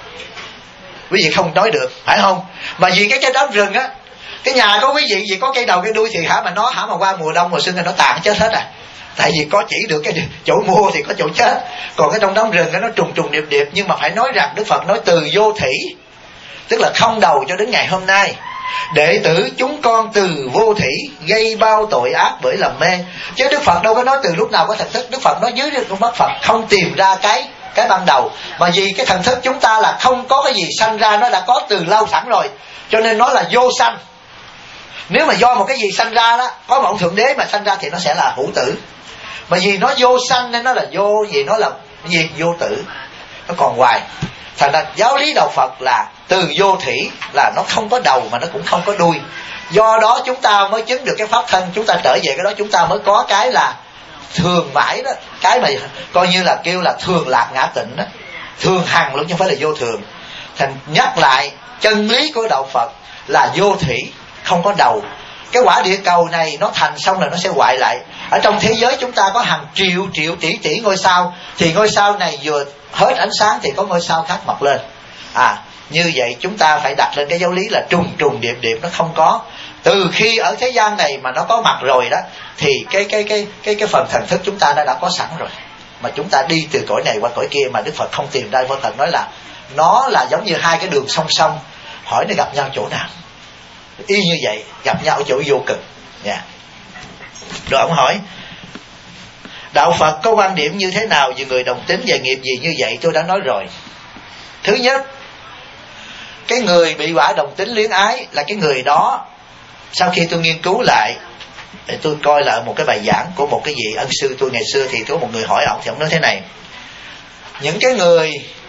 quý vị không nói được, phải không? Mà vì cái đám rừng á, cái nhà của quý vị vì có cây đầu cây đuôi thì hả mà qua mùa đông mùa xuân thì nó tàn chết hết à. Tại vì có chỉ được cái chỗ mua thì có chỗ chết. Còn cái trong đám rừng nó trùng trùng điệp điệp. Nhưng mà phải nói rằng Đức Phật nói từ vô thủy, tức là không đầu cho đến ngày hôm nay, đệ tử chúng con từ vô thủy gây bao tội ác bởi lầm mê. Chứ Đức Phật đâu có nói từ lúc nào có thần thức. Đức Phật nói dưới con mắt Phật không tìm ra cái ban đầu. Mà vì cái thần thức chúng ta là không có cái gì sanh ra, nó đã có từ lâu sẵn rồi, cho nên nó là vô sanh. Nếu mà do một cái gì sanh ra đó, có một ông Thượng Đế mà sanh ra thì nó sẽ là hữu tử. Mà vì nó vô sanh nên nó là vô, vì nó là gì? Vô tử. Nó còn hoài. Thành ra giáo lý đạo Phật là từ vô thủy, là nó không có đầu mà nó cũng không có đuôi. Do đó chúng ta mới chứng được cái pháp thân. Chúng ta trở về cái đó chúng ta mới có cái là thường mãi đó. Cái mà coi như là kêu là thường lạc ngã tịnh đó, thường hằng luôn chứ không phải là vô thường. Thành nhắc lại chân lý của đạo Phật là vô thủy, không có đầu. Cái quả địa cầu này nó thành xong rồi nó sẽ hoại lại. Ở trong thế giới chúng ta có hàng triệu tỷ ngôi sao, thì ngôi sao này vừa hết ánh sáng thì có ngôi sao khác mọc lên. Như vậy chúng ta phải đặt lên cái giáo lý là trùng trùng điệp điệp, nó không có. Từ khi ở thế gian này mà nó có mặt rồi đó, thì cái phần thần thức chúng ta đã có sẵn rồi. Mà chúng ta đi từ cõi này qua cõi kia mà Đức Phật không tìm ra. Đức Phật nói là nó là giống như hai cái đường song song, hỏi nó gặp nhau chỗ nào. Y như vậy, gặp nhau ở chỗ vô cực. Rồi ông hỏi đạo Phật có quan điểm như thế nào về người đồng tính và nghiệp gì như vậy? Tôi đã nói rồi. Thứ nhất, cái người bị quả đồng tính luyến ái là cái người đó, sau khi tôi nghiên cứu lại, để tôi coi lại một cái bài giảng của một cái vị ân sư tôi ngày xưa, thì có một người hỏi ông, thì ông nói thế này: những cái người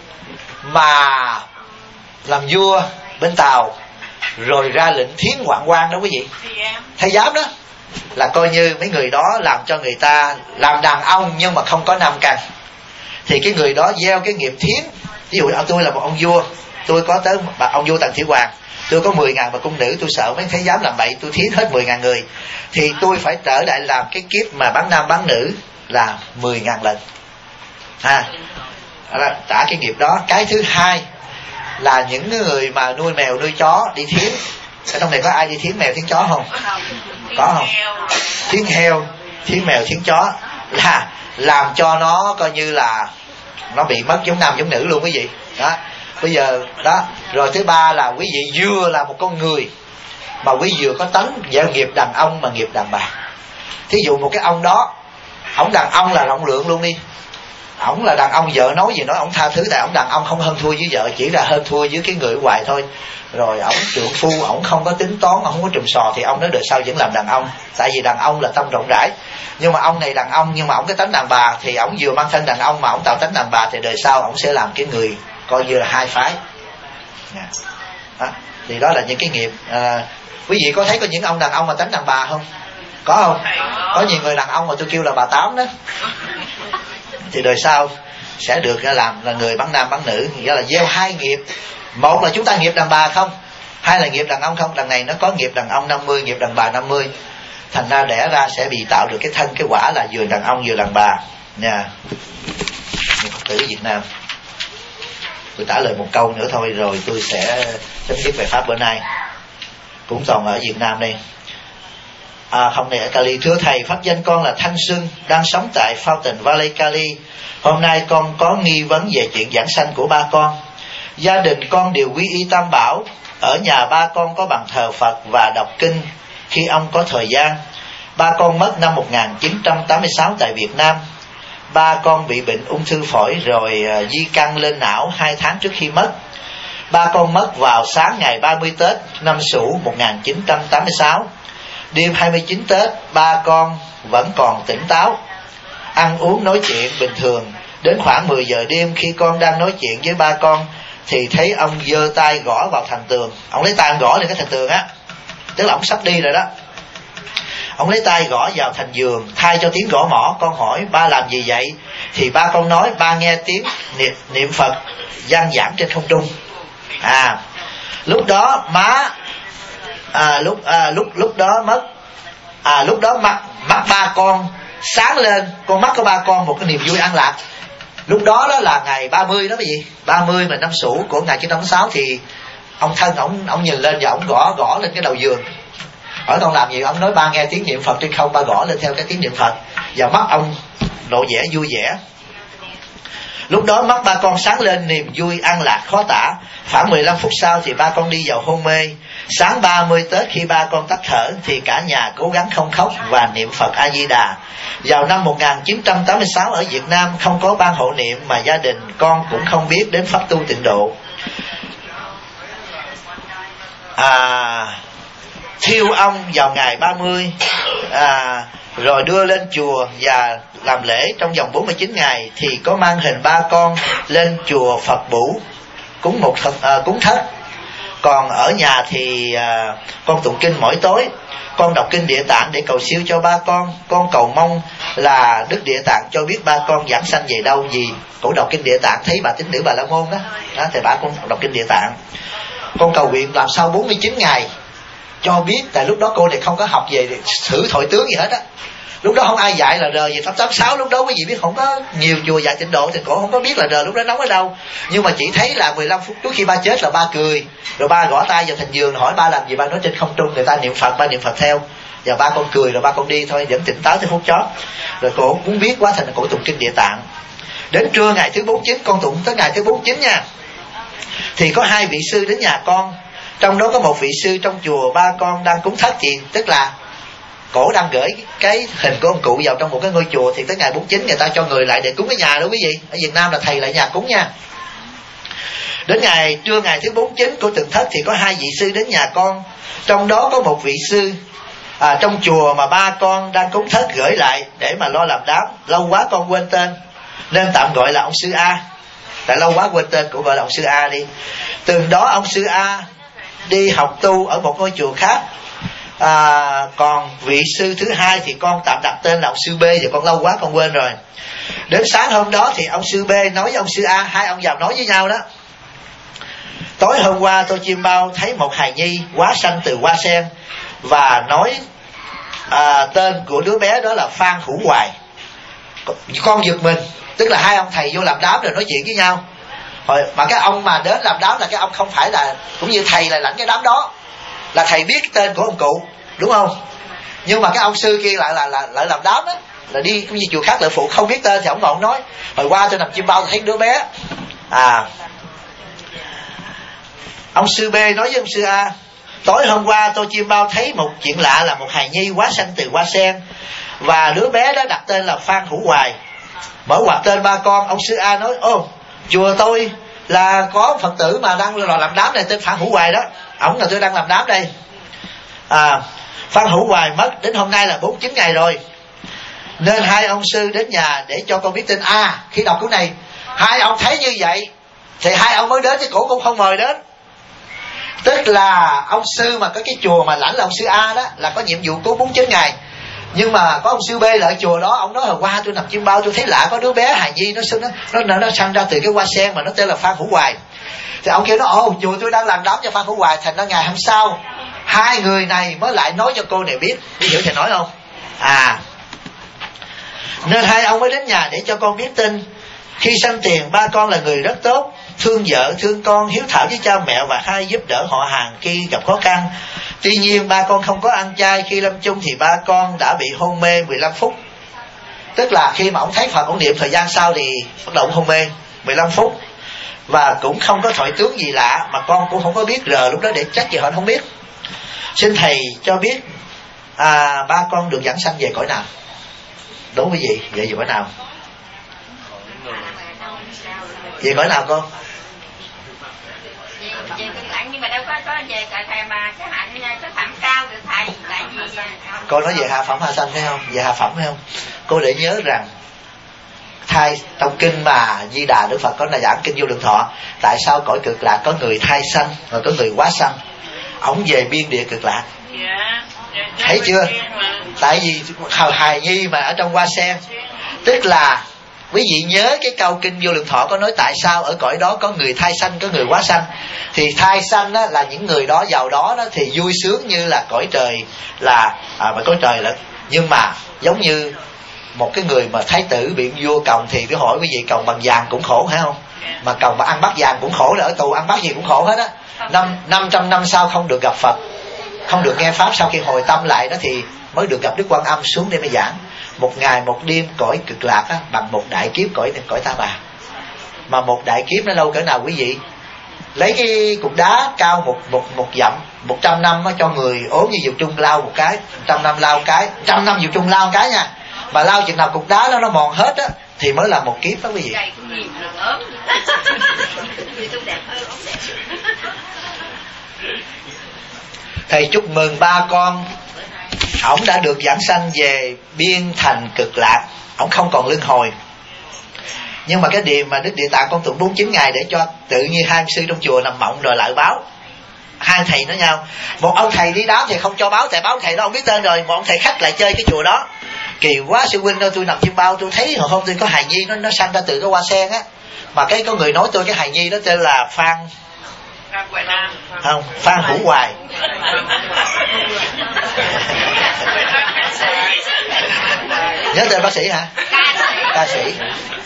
mà làm vua bên Tàu rồi ra lệnh thiến hoạn quan đó quý vị, thái giám đó, là coi như mấy người đó làm cho người ta làm đàn ông nhưng mà không có nam căn. Thì cái người đó gieo cái nghiệp thiến. Ví dụ tôi là một ông vua, tôi có tới ông vua Tần Thủy Hoàng, tôi có 10.000 bà cung nữ, tôi sợ mấy thái giám làm bậy, tôi thiến hết 10.000 người, thì tôi phải trở lại làm cái kiếp mà bán nam bán nữ là 10.000 lần. Trả cái nghiệp đó. Cái thứ hai là những người mà nuôi mèo nuôi chó đi thiến. Ở trong này có ai đi thiến mèo thiến chó không? Có không? Thiến heo, thiến mèo, thiến chó là làm cho nó coi như là nó bị mất giống nam giống nữ luôn quý vị. Đó. Bây giờ đó. Rồi thứ ba là quý vị vừa là một con người mà quý vị vừa có tánh gieo nghiệp đàn ông mà nghiệp đàn bà. Thí dụ một cái ông đó, ổng đàn ông là rộng lượng luôn đi, ổng là đàn ông, vợ nói gì nói ổng tha thứ, tại ổng đàn ông không hơn thua với vợ, chỉ là hơn thua với cái người ở ngoài thôi. Rồi ổng trượng phu, ổng không có tính toán, ổng không có trùm sò, thì ông nói đời sau vẫn làm đàn ông, tại vì đàn ông là tâm rộng rãi. Nhưng mà ông này đàn ông nhưng mà ổng cái tánh đàn bà, thì ổng vừa mang thân đàn ông mà ổng tạo tánh đàn bà, thì đời sau ổng sẽ làm cái người coi như là hai phái. Thì đó là những cái nghiệp. Quý vị có thấy có những ông đàn ông mà tánh đàn bà không? Có không? Có nhiều người đàn ông mà tôi kêu là bà Tám đó, thì đời sau sẽ được làm là người bán nam bán nữ. Nghĩa là gieo hai nghiệp. Một là chúng ta nghiệp đàn bà không, hai là nghiệp đàn ông không. Đằng này nó có nghiệp đàn ông 50, nghiệp đàn bà 50. Thành ra đẻ ra sẽ bị tạo được cái thân, cái quả là vừa đàn ông vừa đàn bà nha. Người Phật tử Việt Nam, tôi trả lời một câu nữa thôi rồi tôi sẽ chấm dứt về pháp bữa nay. Cũng toàn ở Việt Nam đây. Không, này ở Cali. Thưa thầy, pháp danh con là Thanh Xuân, đang sống tại Fountain Valley, Cali. Hôm nay con có nghi vấn về chuyện giảng sanh của ba con. Gia đình con đều quy y Tam Bảo. Ở nhà ba con có bàn thờ Phật và đọc kinh khi ông có thời gian. Ba con mất năm 1986 tại Việt Nam. ba con bị bệnh ung thư phổi rồi di căn lên não 2 tháng trước khi mất. Ba con mất vào sáng ngày 30 Tết năm Sửu 1986. Đêm 29 Tết, ba con vẫn còn tỉnh táo, ăn uống nói chuyện bình thường. Đến khoảng 10 giờ đêm, khi con đang nói chuyện với ba con thì thấy ông giơ tay gõ vào thành tường. Ông lấy tay ông gõ lên cái thành tường á, tức là ông sắp đi rồi đó. Ông lấy tay gõ vào thành giường thay cho tiếng gõ mõ. Con hỏi ba làm gì vậy? Thì ba con nói ba nghe tiếng niệm Phật vang vẳng trên không trung. Lúc đó lúc đó mắt ba con sáng lên, con mắt của ba con một cái niềm vui an lạc. Lúc đó đó là ngày 30 đó, cái gì 30 mà năm Sửu của ngày 1986. Thì ông thân ông nhìn lên và ông gõ lên cái đầu giường. Hỏi con làm gì? Ông nói ba nghe tiếng niệm Phật trên không, ba gõ lên theo cái tiếng niệm Phật. Và mắt ông lộ vẻ vui vẻ. Lúc đó mắt ba con sáng lên niềm vui an lạc khó tả. Khoảng 15 phút sau thì ba con đi vào hôn mê. Sáng 30 Tết khi ba con tắt thở thì cả nhà cố gắng không khóc và niệm Phật A Di Đà. Vào năm 1986 ở Việt Nam không có ban hộ niệm, mà gia đình con cũng không biết đến pháp tu tịnh độ. Thiêu ông vào ngày 30, rồi đưa lên chùa và làm lễ trong vòng 49 ngày. Thì có mang hình ba con lên chùa Phật Bủ cúng thất. Còn ở nhà thì con tụng kinh mỗi tối. Con đọc kinh Địa Tạng để cầu siêu cho ba con. Con cầu mong là Đức Địa Tạng cho biết ba con giảng sanh về đâu. Vì cổ đọc kinh Địa Tạng thấy bà tín nữ Bà La Môn đó, thì bà con đọc kinh Địa Tạng. Con cầu nguyện làm sao 49 ngày cho biết. Tại lúc đó cô này không có học về thử thoại tướng gì hết á. Lúc đó không ai dạy là rờ về pháp 86. Lúc đó quý vị biết không có nhiều chùa dạy tịnh độ thì cổ không có biết là rờ lúc đó nóng ở đâu. Nhưng mà chỉ thấy là 15 phút trước khi ba chết là ba cười, rồi ba gõ tay vào thành giường hỏi ba làm gì. Ba nói trên không trung người ta niệm Phật, ba niệm Phật theo. Và ba con cười rồi ba con đi thôi, vẫn tỉnh táo tới phút chót. Rồi cổ muốn biết quá thành cổ tụng kinh Địa Tạng. Đến trưa ngày thứ 49, con tụng tới ngày thứ 49 nha, thì có 2 vị sư đến nhà con. Trong đó có một vị sư trong chùa ba con đang cúng thất. Thì tức là cổ đang gửi cái hình của ông cụ vào trong một cái ngôi chùa. Thì tới ngày 49 người ta cho người lại để cúng cái nhà đó quý vị. Ở Việt Nam là thầy lại nhà cúng nha. Đến trưa ngày thứ 49 của tuần thất thì có 2 vị sư đến nhà con. Trong đó có một vị sư trong chùa mà ba con đang cúng thất gửi lại để mà lo làm đám. Lâu quá con quên tên nên tạm gọi là ông sư A. Tại lâu quá quên tên, cũng gọi là ông sư A đi. Từ đó ông sư A đi học tu ở một ngôi chùa khác. Còn vị sư thứ 2 thì con tạm đặt tên là ông sư B, và con lâu quá con quên rồi. Đến sáng hôm đó thì ông sư B nói với ông sư A, 2 ông vào nói với nhau đó: tối hôm qua tôi chiêm bao thấy một hài nhi hóa sanh từ hoa sen, và nói tên của đứa bé đó là Phan Hữu Hoài. Con giật mình, tức là 2 ông thầy vô làm đám rồi nói chuyện với nhau. Mà cái ông mà đến làm đám là cái ông không phải là, cũng như thầy là lãnh cái đám đó, là thầy biết tên của ông cụ, đúng không? Nhưng mà cái ông sư kia lại làm đám đó, là đi cũng như chùa khác lợi phụ, không biết tên thì ông ngồi ông nói: hồi qua tôi nằm chiêm bao tôi thấy đứa bé. Ông sư B nói với ông sư A: tối hôm qua tôi chiêm bao thấy một chuyện lạ là một hài nhi hóa sanh từ hoa sen, và đứa bé đó đặt tên là Phan Hữu Hoài. Mở ngoặc tên ba con, ông sư A nói: ô, chùa tôi là có Phật tử mà đang làm đám này tên Phan Hữu Hoài đó, ổng là tôi đang làm đám đây. Phan Hữu Hoài mất đến hôm nay là 49 ngày rồi. Nên 2 ông sư đến nhà để cho con biết tên. Khi đọc cuốn này 2 ông thấy như vậy thì 2 ông mới đến, chứ cổ cũng không mời đến. Tức là ông sư mà có cái chùa mà lãnh là ông sư A đó là có nhiệm vụ cứu 49 ngày. Nhưng mà có ông sư B là ở chùa đó, ông nói hồi qua tôi nằm chiêm bao tôi thấy lạ, có đứa bé hài nhi nó sanh ra từ cái hoa sen mà nó tên là Phan Hữu Hoài. Thì ông kia nói: ồ, chùa tôi đang làm đám cho Phan Hữu Hoài. Thành ra ngày hôm sau 2 người này mới lại nói cho cô này biết. Biết hiểu thầy nói không? Nên 2 ông mới đến nhà để cho con biết tin. Khi sanh tiền, ba con là người rất tốt, thương vợ thương con, hiếu thảo với cha mẹ và hay giúp đỡ họ hàng khi gặp khó khăn. Tuy nhiên ba con không có ăn chay. Khi lâm chung thì ba con đã bị hôn mê 15 phút. Tức là khi mà ông thấy Phật, ông niệm thời gian sau thì bắt đầu ông hôn mê 15 phút. Và cũng không có thoại tướng gì lạ, mà con cũng không có biết rờ lúc đó để trách gì họ không biết. Xin thầy cho biết ba con được giảng sanh về cõi nào? Đúng quý vị, về cõi nào? Về cõi nào cô? Về cực lạc, nhưng mà đâu có về cõi thầy mà cái hạnh cái phẩm cao được thầy. Tại vì cô nói về hạ phẩm hạ sanh phải không? Về hạ phẩm phải không? Cô để nhớ rằng trong kinh mà Di Đà Đức Phật có là giảng kinh Vô Lượng Thọ, tại sao cõi cực lạc có người thai sanh và có người quá sanh? Ổng về biên địa cực lạc. Thấy chưa? Tại vì hài nhi mà ở trong hoa sen, tức là quý vị nhớ cái câu kinh Vô Lượng Thọ có nói tại sao ở cõi đó có người thai sanh, có người quá sanh. Thì thai sanh đó là những người đó giàu đó thì vui sướng như là cõi trời, là cõi trời là, nhưng mà giống như một cái người mà thái tử bị vua còng thì cứ hỏi quý vị, còng bằng vàng cũng khổ phải không? Mà còng mà ăn bát vàng cũng khổ, là ở tù ăn bát gì cũng khổ hết á. 500 năm sau không được gặp Phật, không được nghe pháp, sau khi hồi tâm lại đó thì mới được gặp Đức Quan Âm xuống đây mới giảng. Một ngày một đêm cõi cực lạc á, bằng một đại kiếp cõi Ta Bà. Mà một đại kiếp nó lâu cỡ nào quý vị? Lấy cái cục đá cao một dặm, 100 năm cho người ốm như Diệu Trung lao một cái, 100 năm lao cái, 100 năm Diệu Trung lao một cái nha. Mà lao chừng nào cục đá nó mòn hết á thì mới là một kiếp đó quý vị. Thầy chúc mừng ba con, ổng đã được giảng sanh về biên thành cực lạc, ổng không còn luân hồi. Nhưng mà cái điều mà Đức Địa Tạng con tụng 49 ngày để cho tự nhiên hai sư trong chùa nằm mộng rồi lại báo. Hai thầy nói nhau, một ông thầy đi đám thì không cho báo, tại báo thầy đó ông biết tên rồi. Một ông thầy khách lại chơi cái chùa đó, kỳ quá sư huynh ơi, tôi nằm trên bao tôi thấy hồi hôm tôi có hài nhi nó sanh ra từ cái hoa sen á, mà cái có người nói tôi cái hài nhi đó tên là Phan Hữu Hoài. Nhớ tên bác sĩ hả? Ca sĩ.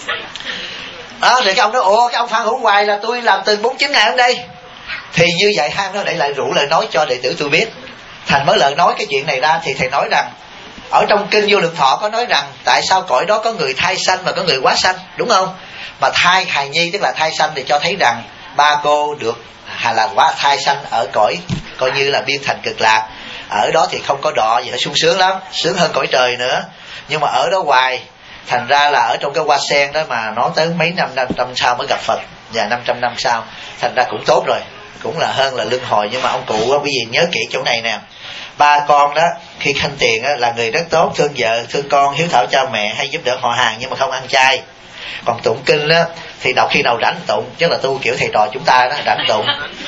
Thì cái ông nói ồ, cái ông Phan Hữu Hoài là tôi làm từ 49 ngày hôm đây. Thì như vậy hai ông đó để lại rủ lời nói cho đệ tử tôi biết. Thành mới lời nói cái chuyện này ra thì thầy nói rằng ở trong kinh Vô Lượng Thọ có nói rằng tại sao cõi đó có người thai sanh và có người quá sanh, đúng không? Mà thai hài nhi tức là thai sanh thì cho thấy rằng ba cô được là quá thai sanh ở cõi coi như là biên thành cực lạc. Ở đó thì không có đọ gì, nó sung sướng lắm, sướng hơn cõi trời nữa. Nhưng mà ở đó hoài, thành ra là ở trong cái hoa sen đó mà nó tới mấy năm sau mới gặp Phật, và 500 năm sau, thành ra cũng tốt rồi, cũng là hơn là luân hồi. Nhưng mà ông cụ quý vị nhớ kỹ chỗ này nè, ba con đó khi khanh tiền á, là người rất tốt, thương vợ thương con, hiếu thảo cha mẹ, hay giúp đỡ họ hàng, nhưng mà không ăn chay. Còn tụng kinh á thì đọc khi nào rảnh tụng, chứ là tu kiểu thầy trò chúng ta đó, rảnh tụng.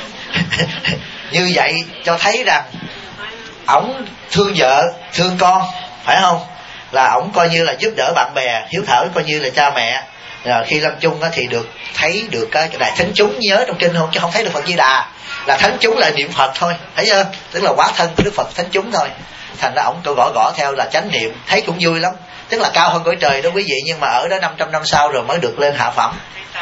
Như vậy cho thấy rằng ổng thương vợ thương con, phải không? Là ổng coi như là giúp đỡ bạn bè, hiếu thảo coi như là cha mẹ. Rồi khi lâm chung á thì được thấy được cái đại thánh chúng nhớ trong kinh không, chứ không thấy được Phật Di Đà. Là thánh chúng là niệm Phật thôi, thấy chưa? Tức là quá thân của Đức Phật thánh chúng thôi. Thành ra ổng gõ theo là chánh niệm, thấy cũng vui lắm. Tức là cao hơn cõi trời đó quý vị, nhưng mà ở đó 500 năm sau rồi mới được lên hạ phẩm.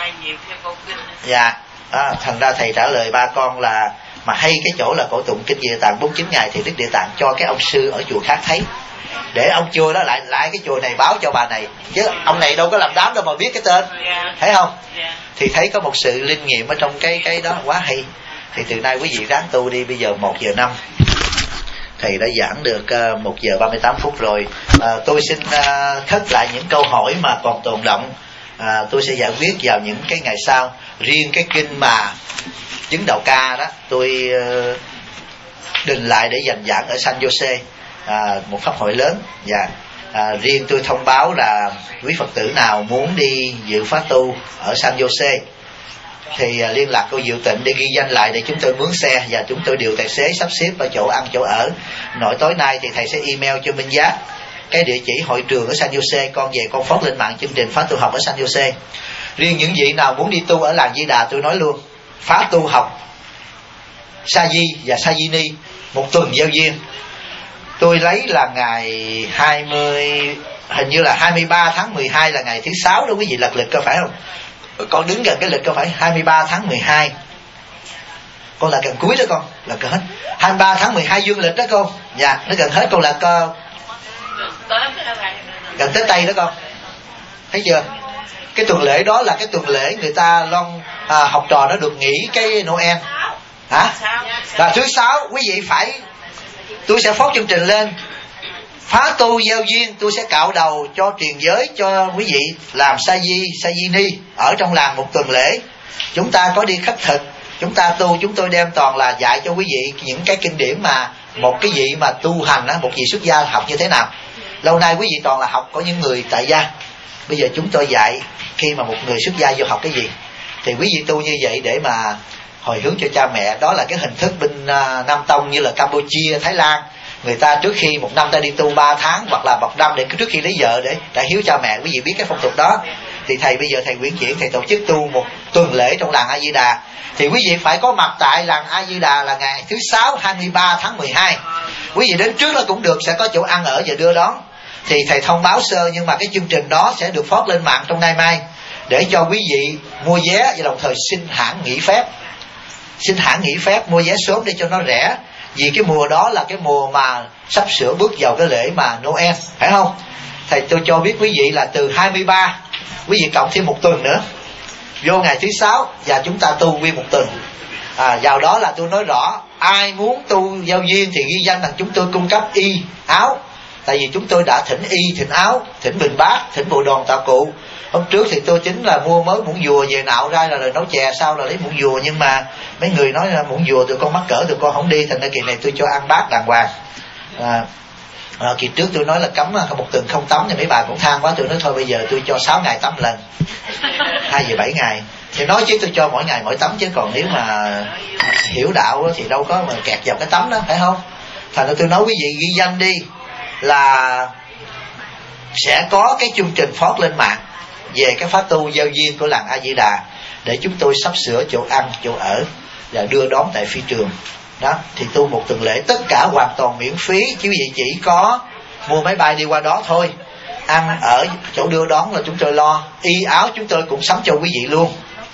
Dạ, thành ra thầy trả lời ba con là mà hay cái chỗ là cổ tụng kinh Địa Tạng 49 ngày thì Đức Địa Tạng cho cái ông sư ở chùa khác thấy, để ông chùa đó lại cái chùa này báo cho bà này, chứ ông này đâu có làm đám đâu mà biết cái tên, thấy không? Thì thấy có một sự linh nghiệm ở trong cái đó quá hay. Thì từ nay quý vị ráng tu đi, bây giờ 1:05 thầy đã giảng được 1:38 rồi. Tôi xin khất lại những câu hỏi mà còn tồn động, tôi sẽ giải quyết vào những cái ngày sau. Riêng cái kinh mà chứng đạo ca đó tôi định lại để dành giảng ở San Jose, một pháp hội lớn. Và riêng tôi thông báo là quý Phật tử nào muốn đi dự pháp tu ở San Jose thì liên lạc cô Diệu Tịnh để ghi danh lại, để chúng tôi mướn xe và chúng tôi điều tài xế sắp xếp ở chỗ ăn chỗ ở. Nội tối nay thì thầy sẽ email cho Minh Giác cái địa chỉ hội trường ở San Jose, con về con phóng lên mạng chương trình phá tu học ở San Jose. Riêng những vị nào muốn đi tu ở làng Di Đà, tôi nói luôn, phá tu học Sa Di và Sa Di Ni một tuần giao duyên. Tôi lấy là ngày 20, hình như là 23 tháng 12 là ngày thứ 6 đó quý vị, lật lịch có phải không? Con đứng gần cái lịch có phải 23 tháng 12. Con là gần cuối đó con, là gần hết 23 tháng 12 dương lịch đó con. Dạ, nó gần hết, con là gần tới Tây đó con. Thấy chưa? Cái tuần lễ đó là cái tuần lễ người ta học trò nó được nghỉ cái Noel. Hả? Là thứ 6 quý vị phải, tôi sẽ phốt chương trình lên Phá tu gieo duyên, tôi sẽ cạo đầu cho truyền giới cho quý vị làm sa di ni ở trong làng một tuần lễ. Chúng ta có đi khất thực, chúng ta tu, chúng tôi đem toàn là dạy cho quý vị những cái kinh điển mà một cái vị mà tu hành á, một vị xuất gia học như thế nào. Lâu nay quý vị toàn là học của những người tại gia. Bây giờ chúng tôi dạy khi mà một người xuất gia vô học cái gì thì quý vị tu như vậy để mà hồi hướng cho cha mẹ. Đó là cái hình thức bên Nam Tông như là Campuchia, Thái Lan. Người ta trước khi một năm ta đi tu 3 tháng hoặc là một năm để trước khi lấy vợ để đã hiếu cha mẹ. Quý vị biết cái phong tục đó. Thì thầy bây giờ thầy Nguyễn Chuyển thầy tổ chức tu một tuần lễ trong làng A Di Đà. Thì quý vị phải có mặt tại làng A Di Đà là ngày thứ 6 23 tháng 12. Quý vị đến trước đó cũng được, sẽ có chỗ ăn ở và đưa đón. Thì thầy thông báo sơ, nhưng mà cái chương trình đó sẽ được post lên mạng trong nay mai để cho quý vị mua vé và đồng thời xin hãng nghỉ phép. Xin hãng nghỉ phép mua vé sớm để cho nó rẻ. Vì cái mùa đó là cái mùa mà sắp sửa bước vào cái lễ mà Noel, phải không? Thầy tôi cho biết quý vị là từ 23 quý vị cộng thêm một tuần nữa vô ngày thứ 6 và chúng ta tu nguyên một tuần. Vào đó là tôi nói rõ ai muốn tu giao duyên thì ghi danh rằng chúng tôi cung cấp y áo. Tại vì chúng tôi đã thỉnh y, thỉnh áo, thỉnh bình bát, thỉnh bộ đòn tạ cụ. Hôm trước thì tôi chính là mua mới muỗng dùa về nạo ra rồi nấu chè, sau là lấy muỗng dùa. Nhưng mà mấy người nói là muỗng dùa tụi con mắc cỡ, tụi con không đi. Thành ra kỳ này tôi cho ăn bát đàng hoàng. Kỳ trước tôi nói là cấm một tuần không tắm, thì mấy bà cũng than quá. Tôi nói thôi bây giờ tôi cho 6 ngày tắm lần, 2 về 7 ngày. Thì nói chứ tôi cho mỗi ngày mỗi tắm, chứ còn nếu mà hiểu đạo thì đâu có mà kẹt vào cái tắm đó, phải không? Thành ra tôi nói quý vị ghi danh đi là sẽ có cái chương trình post lên mạng về cái pháp tu giao duyên của làng A Di Đà để chúng tôi sắp sửa chỗ ăn, chỗ ở và đưa đón tại phi trường. Đó, thì tu một tuần lễ tất cả hoàn toàn miễn phí, chứ quý vị chỉ có mua máy bay đi qua đó thôi. Ăn ở chỗ đưa đón là chúng tôi lo, y áo chúng tôi cũng sắm cho quý vị luôn.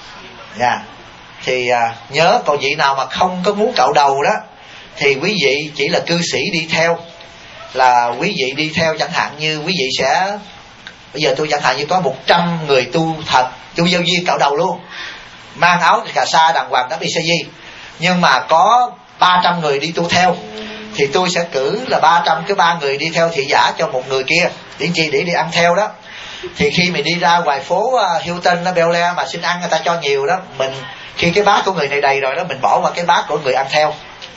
Thì nhớ, còn vị nào mà không có muốn cạo đầu đó thì quý vị chỉ là cư sĩ đi theo, là quý vị đi theo chẳng hạn như quý vị sẽ, bây giờ tôi chẳng hạn như có 100 người tu thật, tu giao duyên cạo đầu luôn, mang áo cà sa đàng hoàng đắp y sa di, nhưng mà có 300 người đi tu theo thì tôi sẽ cử là 300 cái 3 người đi theo thị giả cho một người kia để chi, để đi ăn theo đó. Thì khi mình đi ra ngoài phố Hilton nó Bel Air mà xin ăn người ta cho nhiều đó, mình khi cái bát của người này đầy rồi đó, mình bỏ qua cái bát của người ăn theo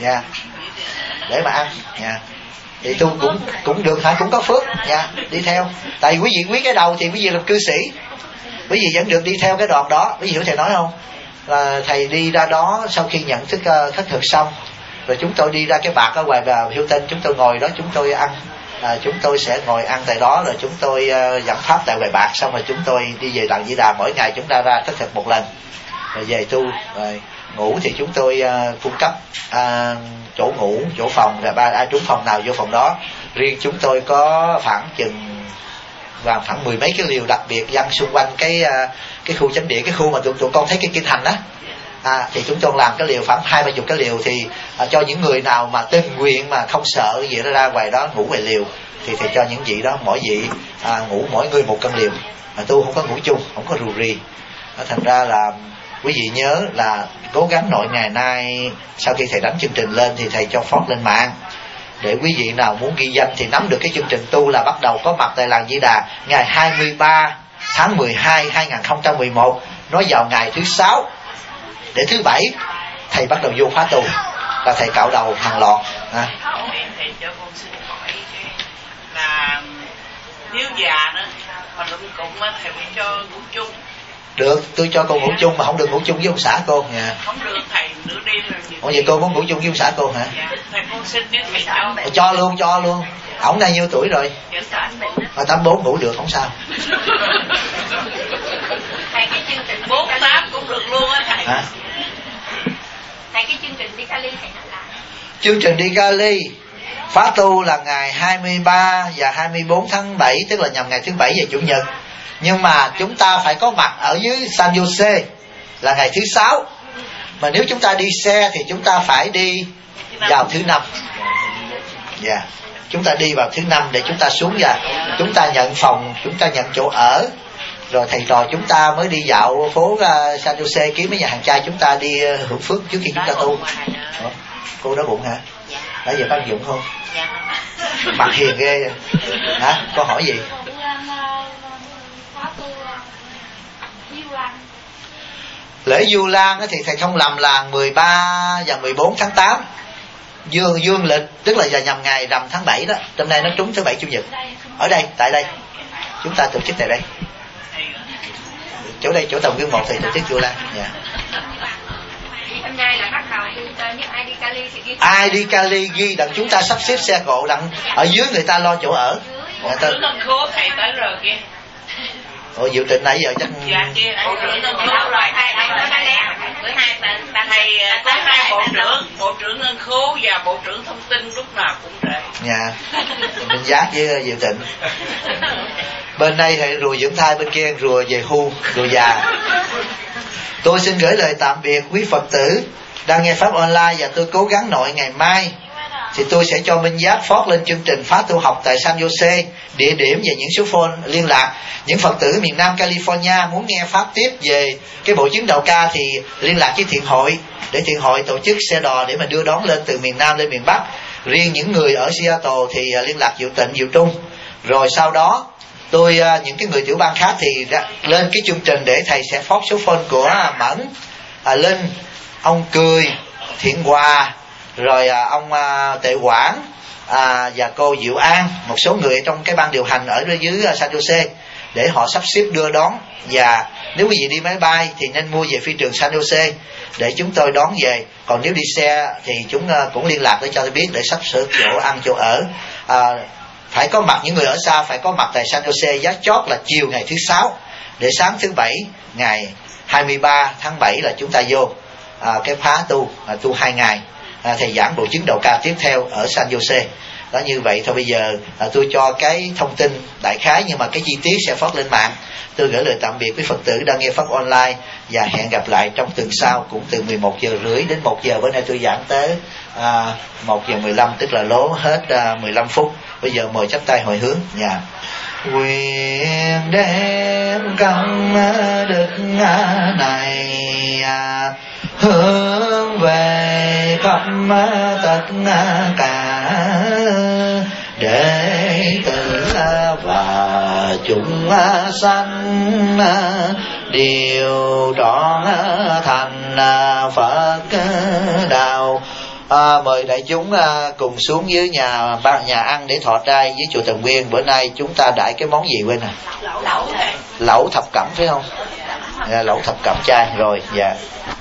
để mà ăn thì tôi cũng được hả, cũng có phước đi theo. Tại vì quý vị quý cái đầu thì quý vị làm cư sĩ, quý vị vẫn được đi theo cái đoàn đó. Quý vị hiểu thầy nói không? Là thầy đi ra đó sau khi nhận thức khất thực xong rồi chúng tôi đi ra cái bạc ở ngoài vào Hilton, chúng tôi ngồi đó chúng tôi ăn. Chúng tôi sẽ ngồi ăn tại đó, rồi chúng tôi dẫn pháp tại ngoài bạc, xong rồi chúng tôi đi về làng Di Đà. Mỗi ngày chúng ta ra khất thực một lần rồi về tu. Rồi ngủ thì chúng tôi cung cấp chỗ ngủ, chỗ phòng, rồi ai trúng phòng nào vô phòng đó. Riêng chúng tôi có khoảng khoảng 10 mấy cái liều đặc biệt dân xung quanh cái khu chánh điện, cái khu mà tụi con thấy cái kinh hành đó. Thì chúng tôi làm cái liều khoảng 20-30 cái liều, thì cho những người nào mà tình nguyện mà không sợ cái gì đó ra ngoài đó ngủ ngoài liều thì thầy cho những vị đó mỗi vị ngủ mỗi người một căn liều. Mà tu không có ngủ chung, không có rù rì. Thành ra là quý vị nhớ là cố gắng nội ngày nay sau khi thầy đánh chương trình lên thì thầy cho post lên mạng để quý vị nào muốn ghi danh thì nắm được cái chương trình tu là bắt đầu có mặt tại làng Di Đà ngày 23 tháng 12 2011, nói vào ngày thứ 6 để thứ 7 thầy bắt đầu vô khóa tu và thầy cạo đầu hàng loạt. Thầy cho con xin hỏi là nếu già nữa mà lụm cụm thầy phải cho ngủ chung. Được, tôi cho cô ngủ chung mà không được ngủ chung với ông xã cô nha. Không được thầy, nửa đêm rồi. Ủa vậy cô muốn ngủ chung với ông xã cô hả? Dạ, thầy con xin nếu thầy cho. Cho luôn. Ổng bao nhiêu tuổi rồi? Mà 84 ngủ được không sao. Thầy cái chương trình 48 cũng được luôn á thầy. Hả? Thầy cái chương trình đi Cali thầy nói lại. Chương trình đi Cali khóa tu là ngày 23 và 24 tháng 7, tức là nhằm ngày thứ 7 và chủ nhật. Nhưng mà chúng ta phải có mặt ở dưới San Jose là ngày thứ 6. Mà nếu chúng ta đi xe thì chúng ta phải đi vào thứ 5. Chúng ta đi vào thứ 5 để chúng ta xuống và chúng ta nhận phòng, chúng ta nhận chỗ ở. Rồi thầy trò chúng ta mới đi dạo phố San Jose kiếm mấy nhà hàng trai, chúng ta đi hưởng phước trước khi chúng ta tu. Cô đói bụng hả? Đã giờ có ăn dụng không? Mặt hiền ghê. Hả? Có hỏi gì? Lễ Vu Lan thì thầy không lầm là 13 và 14 tháng 8 dương lịch, tức là giờ nhằm ngày rằm tháng 7 đó. Hôm nay nó trúng thứ Bảy Chủ nhật. Ở đây, tại đây chúng ta tổ chức tại đây. Chỗ đây, chỗ Tàu Gương 1 thì tổ chức Vu Lan. Dạ. Hôm nay là bắt đầu những ID Cali thì ghi. ID Cali ghi đặng chúng ta sắp xếp xe cộ đặng ở dưới người ta lo chỗ ở. Bộ trưởng Tân Khố thầy tới rồi kia. Ồ, Diệu Tịnh nãy giờ chắc. Dạ kia, bộ trưởng Tân Khố rồi thầy có hai bộ trưởng Ngân Khố và bộ trưởng Thông tin lúc nào cũng rể. Dạ. Minh Giác với Diệu Tịnh. Bên đây thì rùa dưỡng thai, bên kia rùa về hưu, rùa già. Tôi xin gửi lời tạm biệt quý Phật tử đang nghe pháp online, và tôi cố gắng nội ngày mai thì tôi sẽ cho Minh Giác phót lên chương trình Phá Tu Học tại San Jose, địa điểm và những số phone liên lạc. Những Phật tử miền Nam California muốn nghe pháp tiếp về cái bộ chứng đạo ca thì liên lạc với Thiện Hội, để Thiện Hội tổ chức xe đò để mà đưa đón lên từ miền Nam lên miền Bắc. Riêng những người ở Seattle thì liên lạc Diệu Tịnh, Diệu Trung. Rồi sau đó tôi những cái người tiểu bang khác thì lên cái chương trình để thầy sẽ phót số phone của Mẫn, Linh, ông Cười, Thiện Hòa, rồi ông Tệ Quảng và cô Diệu An, một số người trong cái ban điều hành ở dưới San Jose, để họ sắp xếp đưa đón. Và nếu quý vị đi máy bay thì nên mua về phi trường San Jose để chúng tôi đón về. Còn nếu đi xe thì chúng cũng liên lạc để cho tôi biết, để sắp xếp chỗ ăn chỗ ở. Phải có mặt, những người ở xa phải có mặt tại San Jose. Giá chót là chiều ngày thứ Sáu, để sáng thứ Bảy ngày 23 tháng 7 là chúng ta vô cái phá tu 2 ngày. Thầy giảng bộ chứng đầu ca tiếp theo ở San Jose. Đó, như vậy thôi. Bây giờ tôi cho cái thông tin đại khái, nhưng mà cái chi tiết sẽ phát lên mạng. Tôi gửi lời tạm biệt với Phật tử đang nghe pháp online, và hẹn gặp lại trong tuần sau cũng từ 11:30 đến 1 giờ. Bữa nay tôi giảng tới 1:15, tức là lố hết 15 phút. Bây giờ mời chắp tay hồi hướng. Dạ. Nguyện đem công đức này hướng về khắp tất cả đệ tử và chúng sanh đều trọn thành Phật đạo. Mời đại chúng cùng xuống dưới nhà ăn để thọ trai với chùa Thần Nguyên. Bữa nay chúng ta đãi cái món gì quên à? Lẩu thập cẩm phải không? Lẩu thập cẩm chay rồi. Dạ.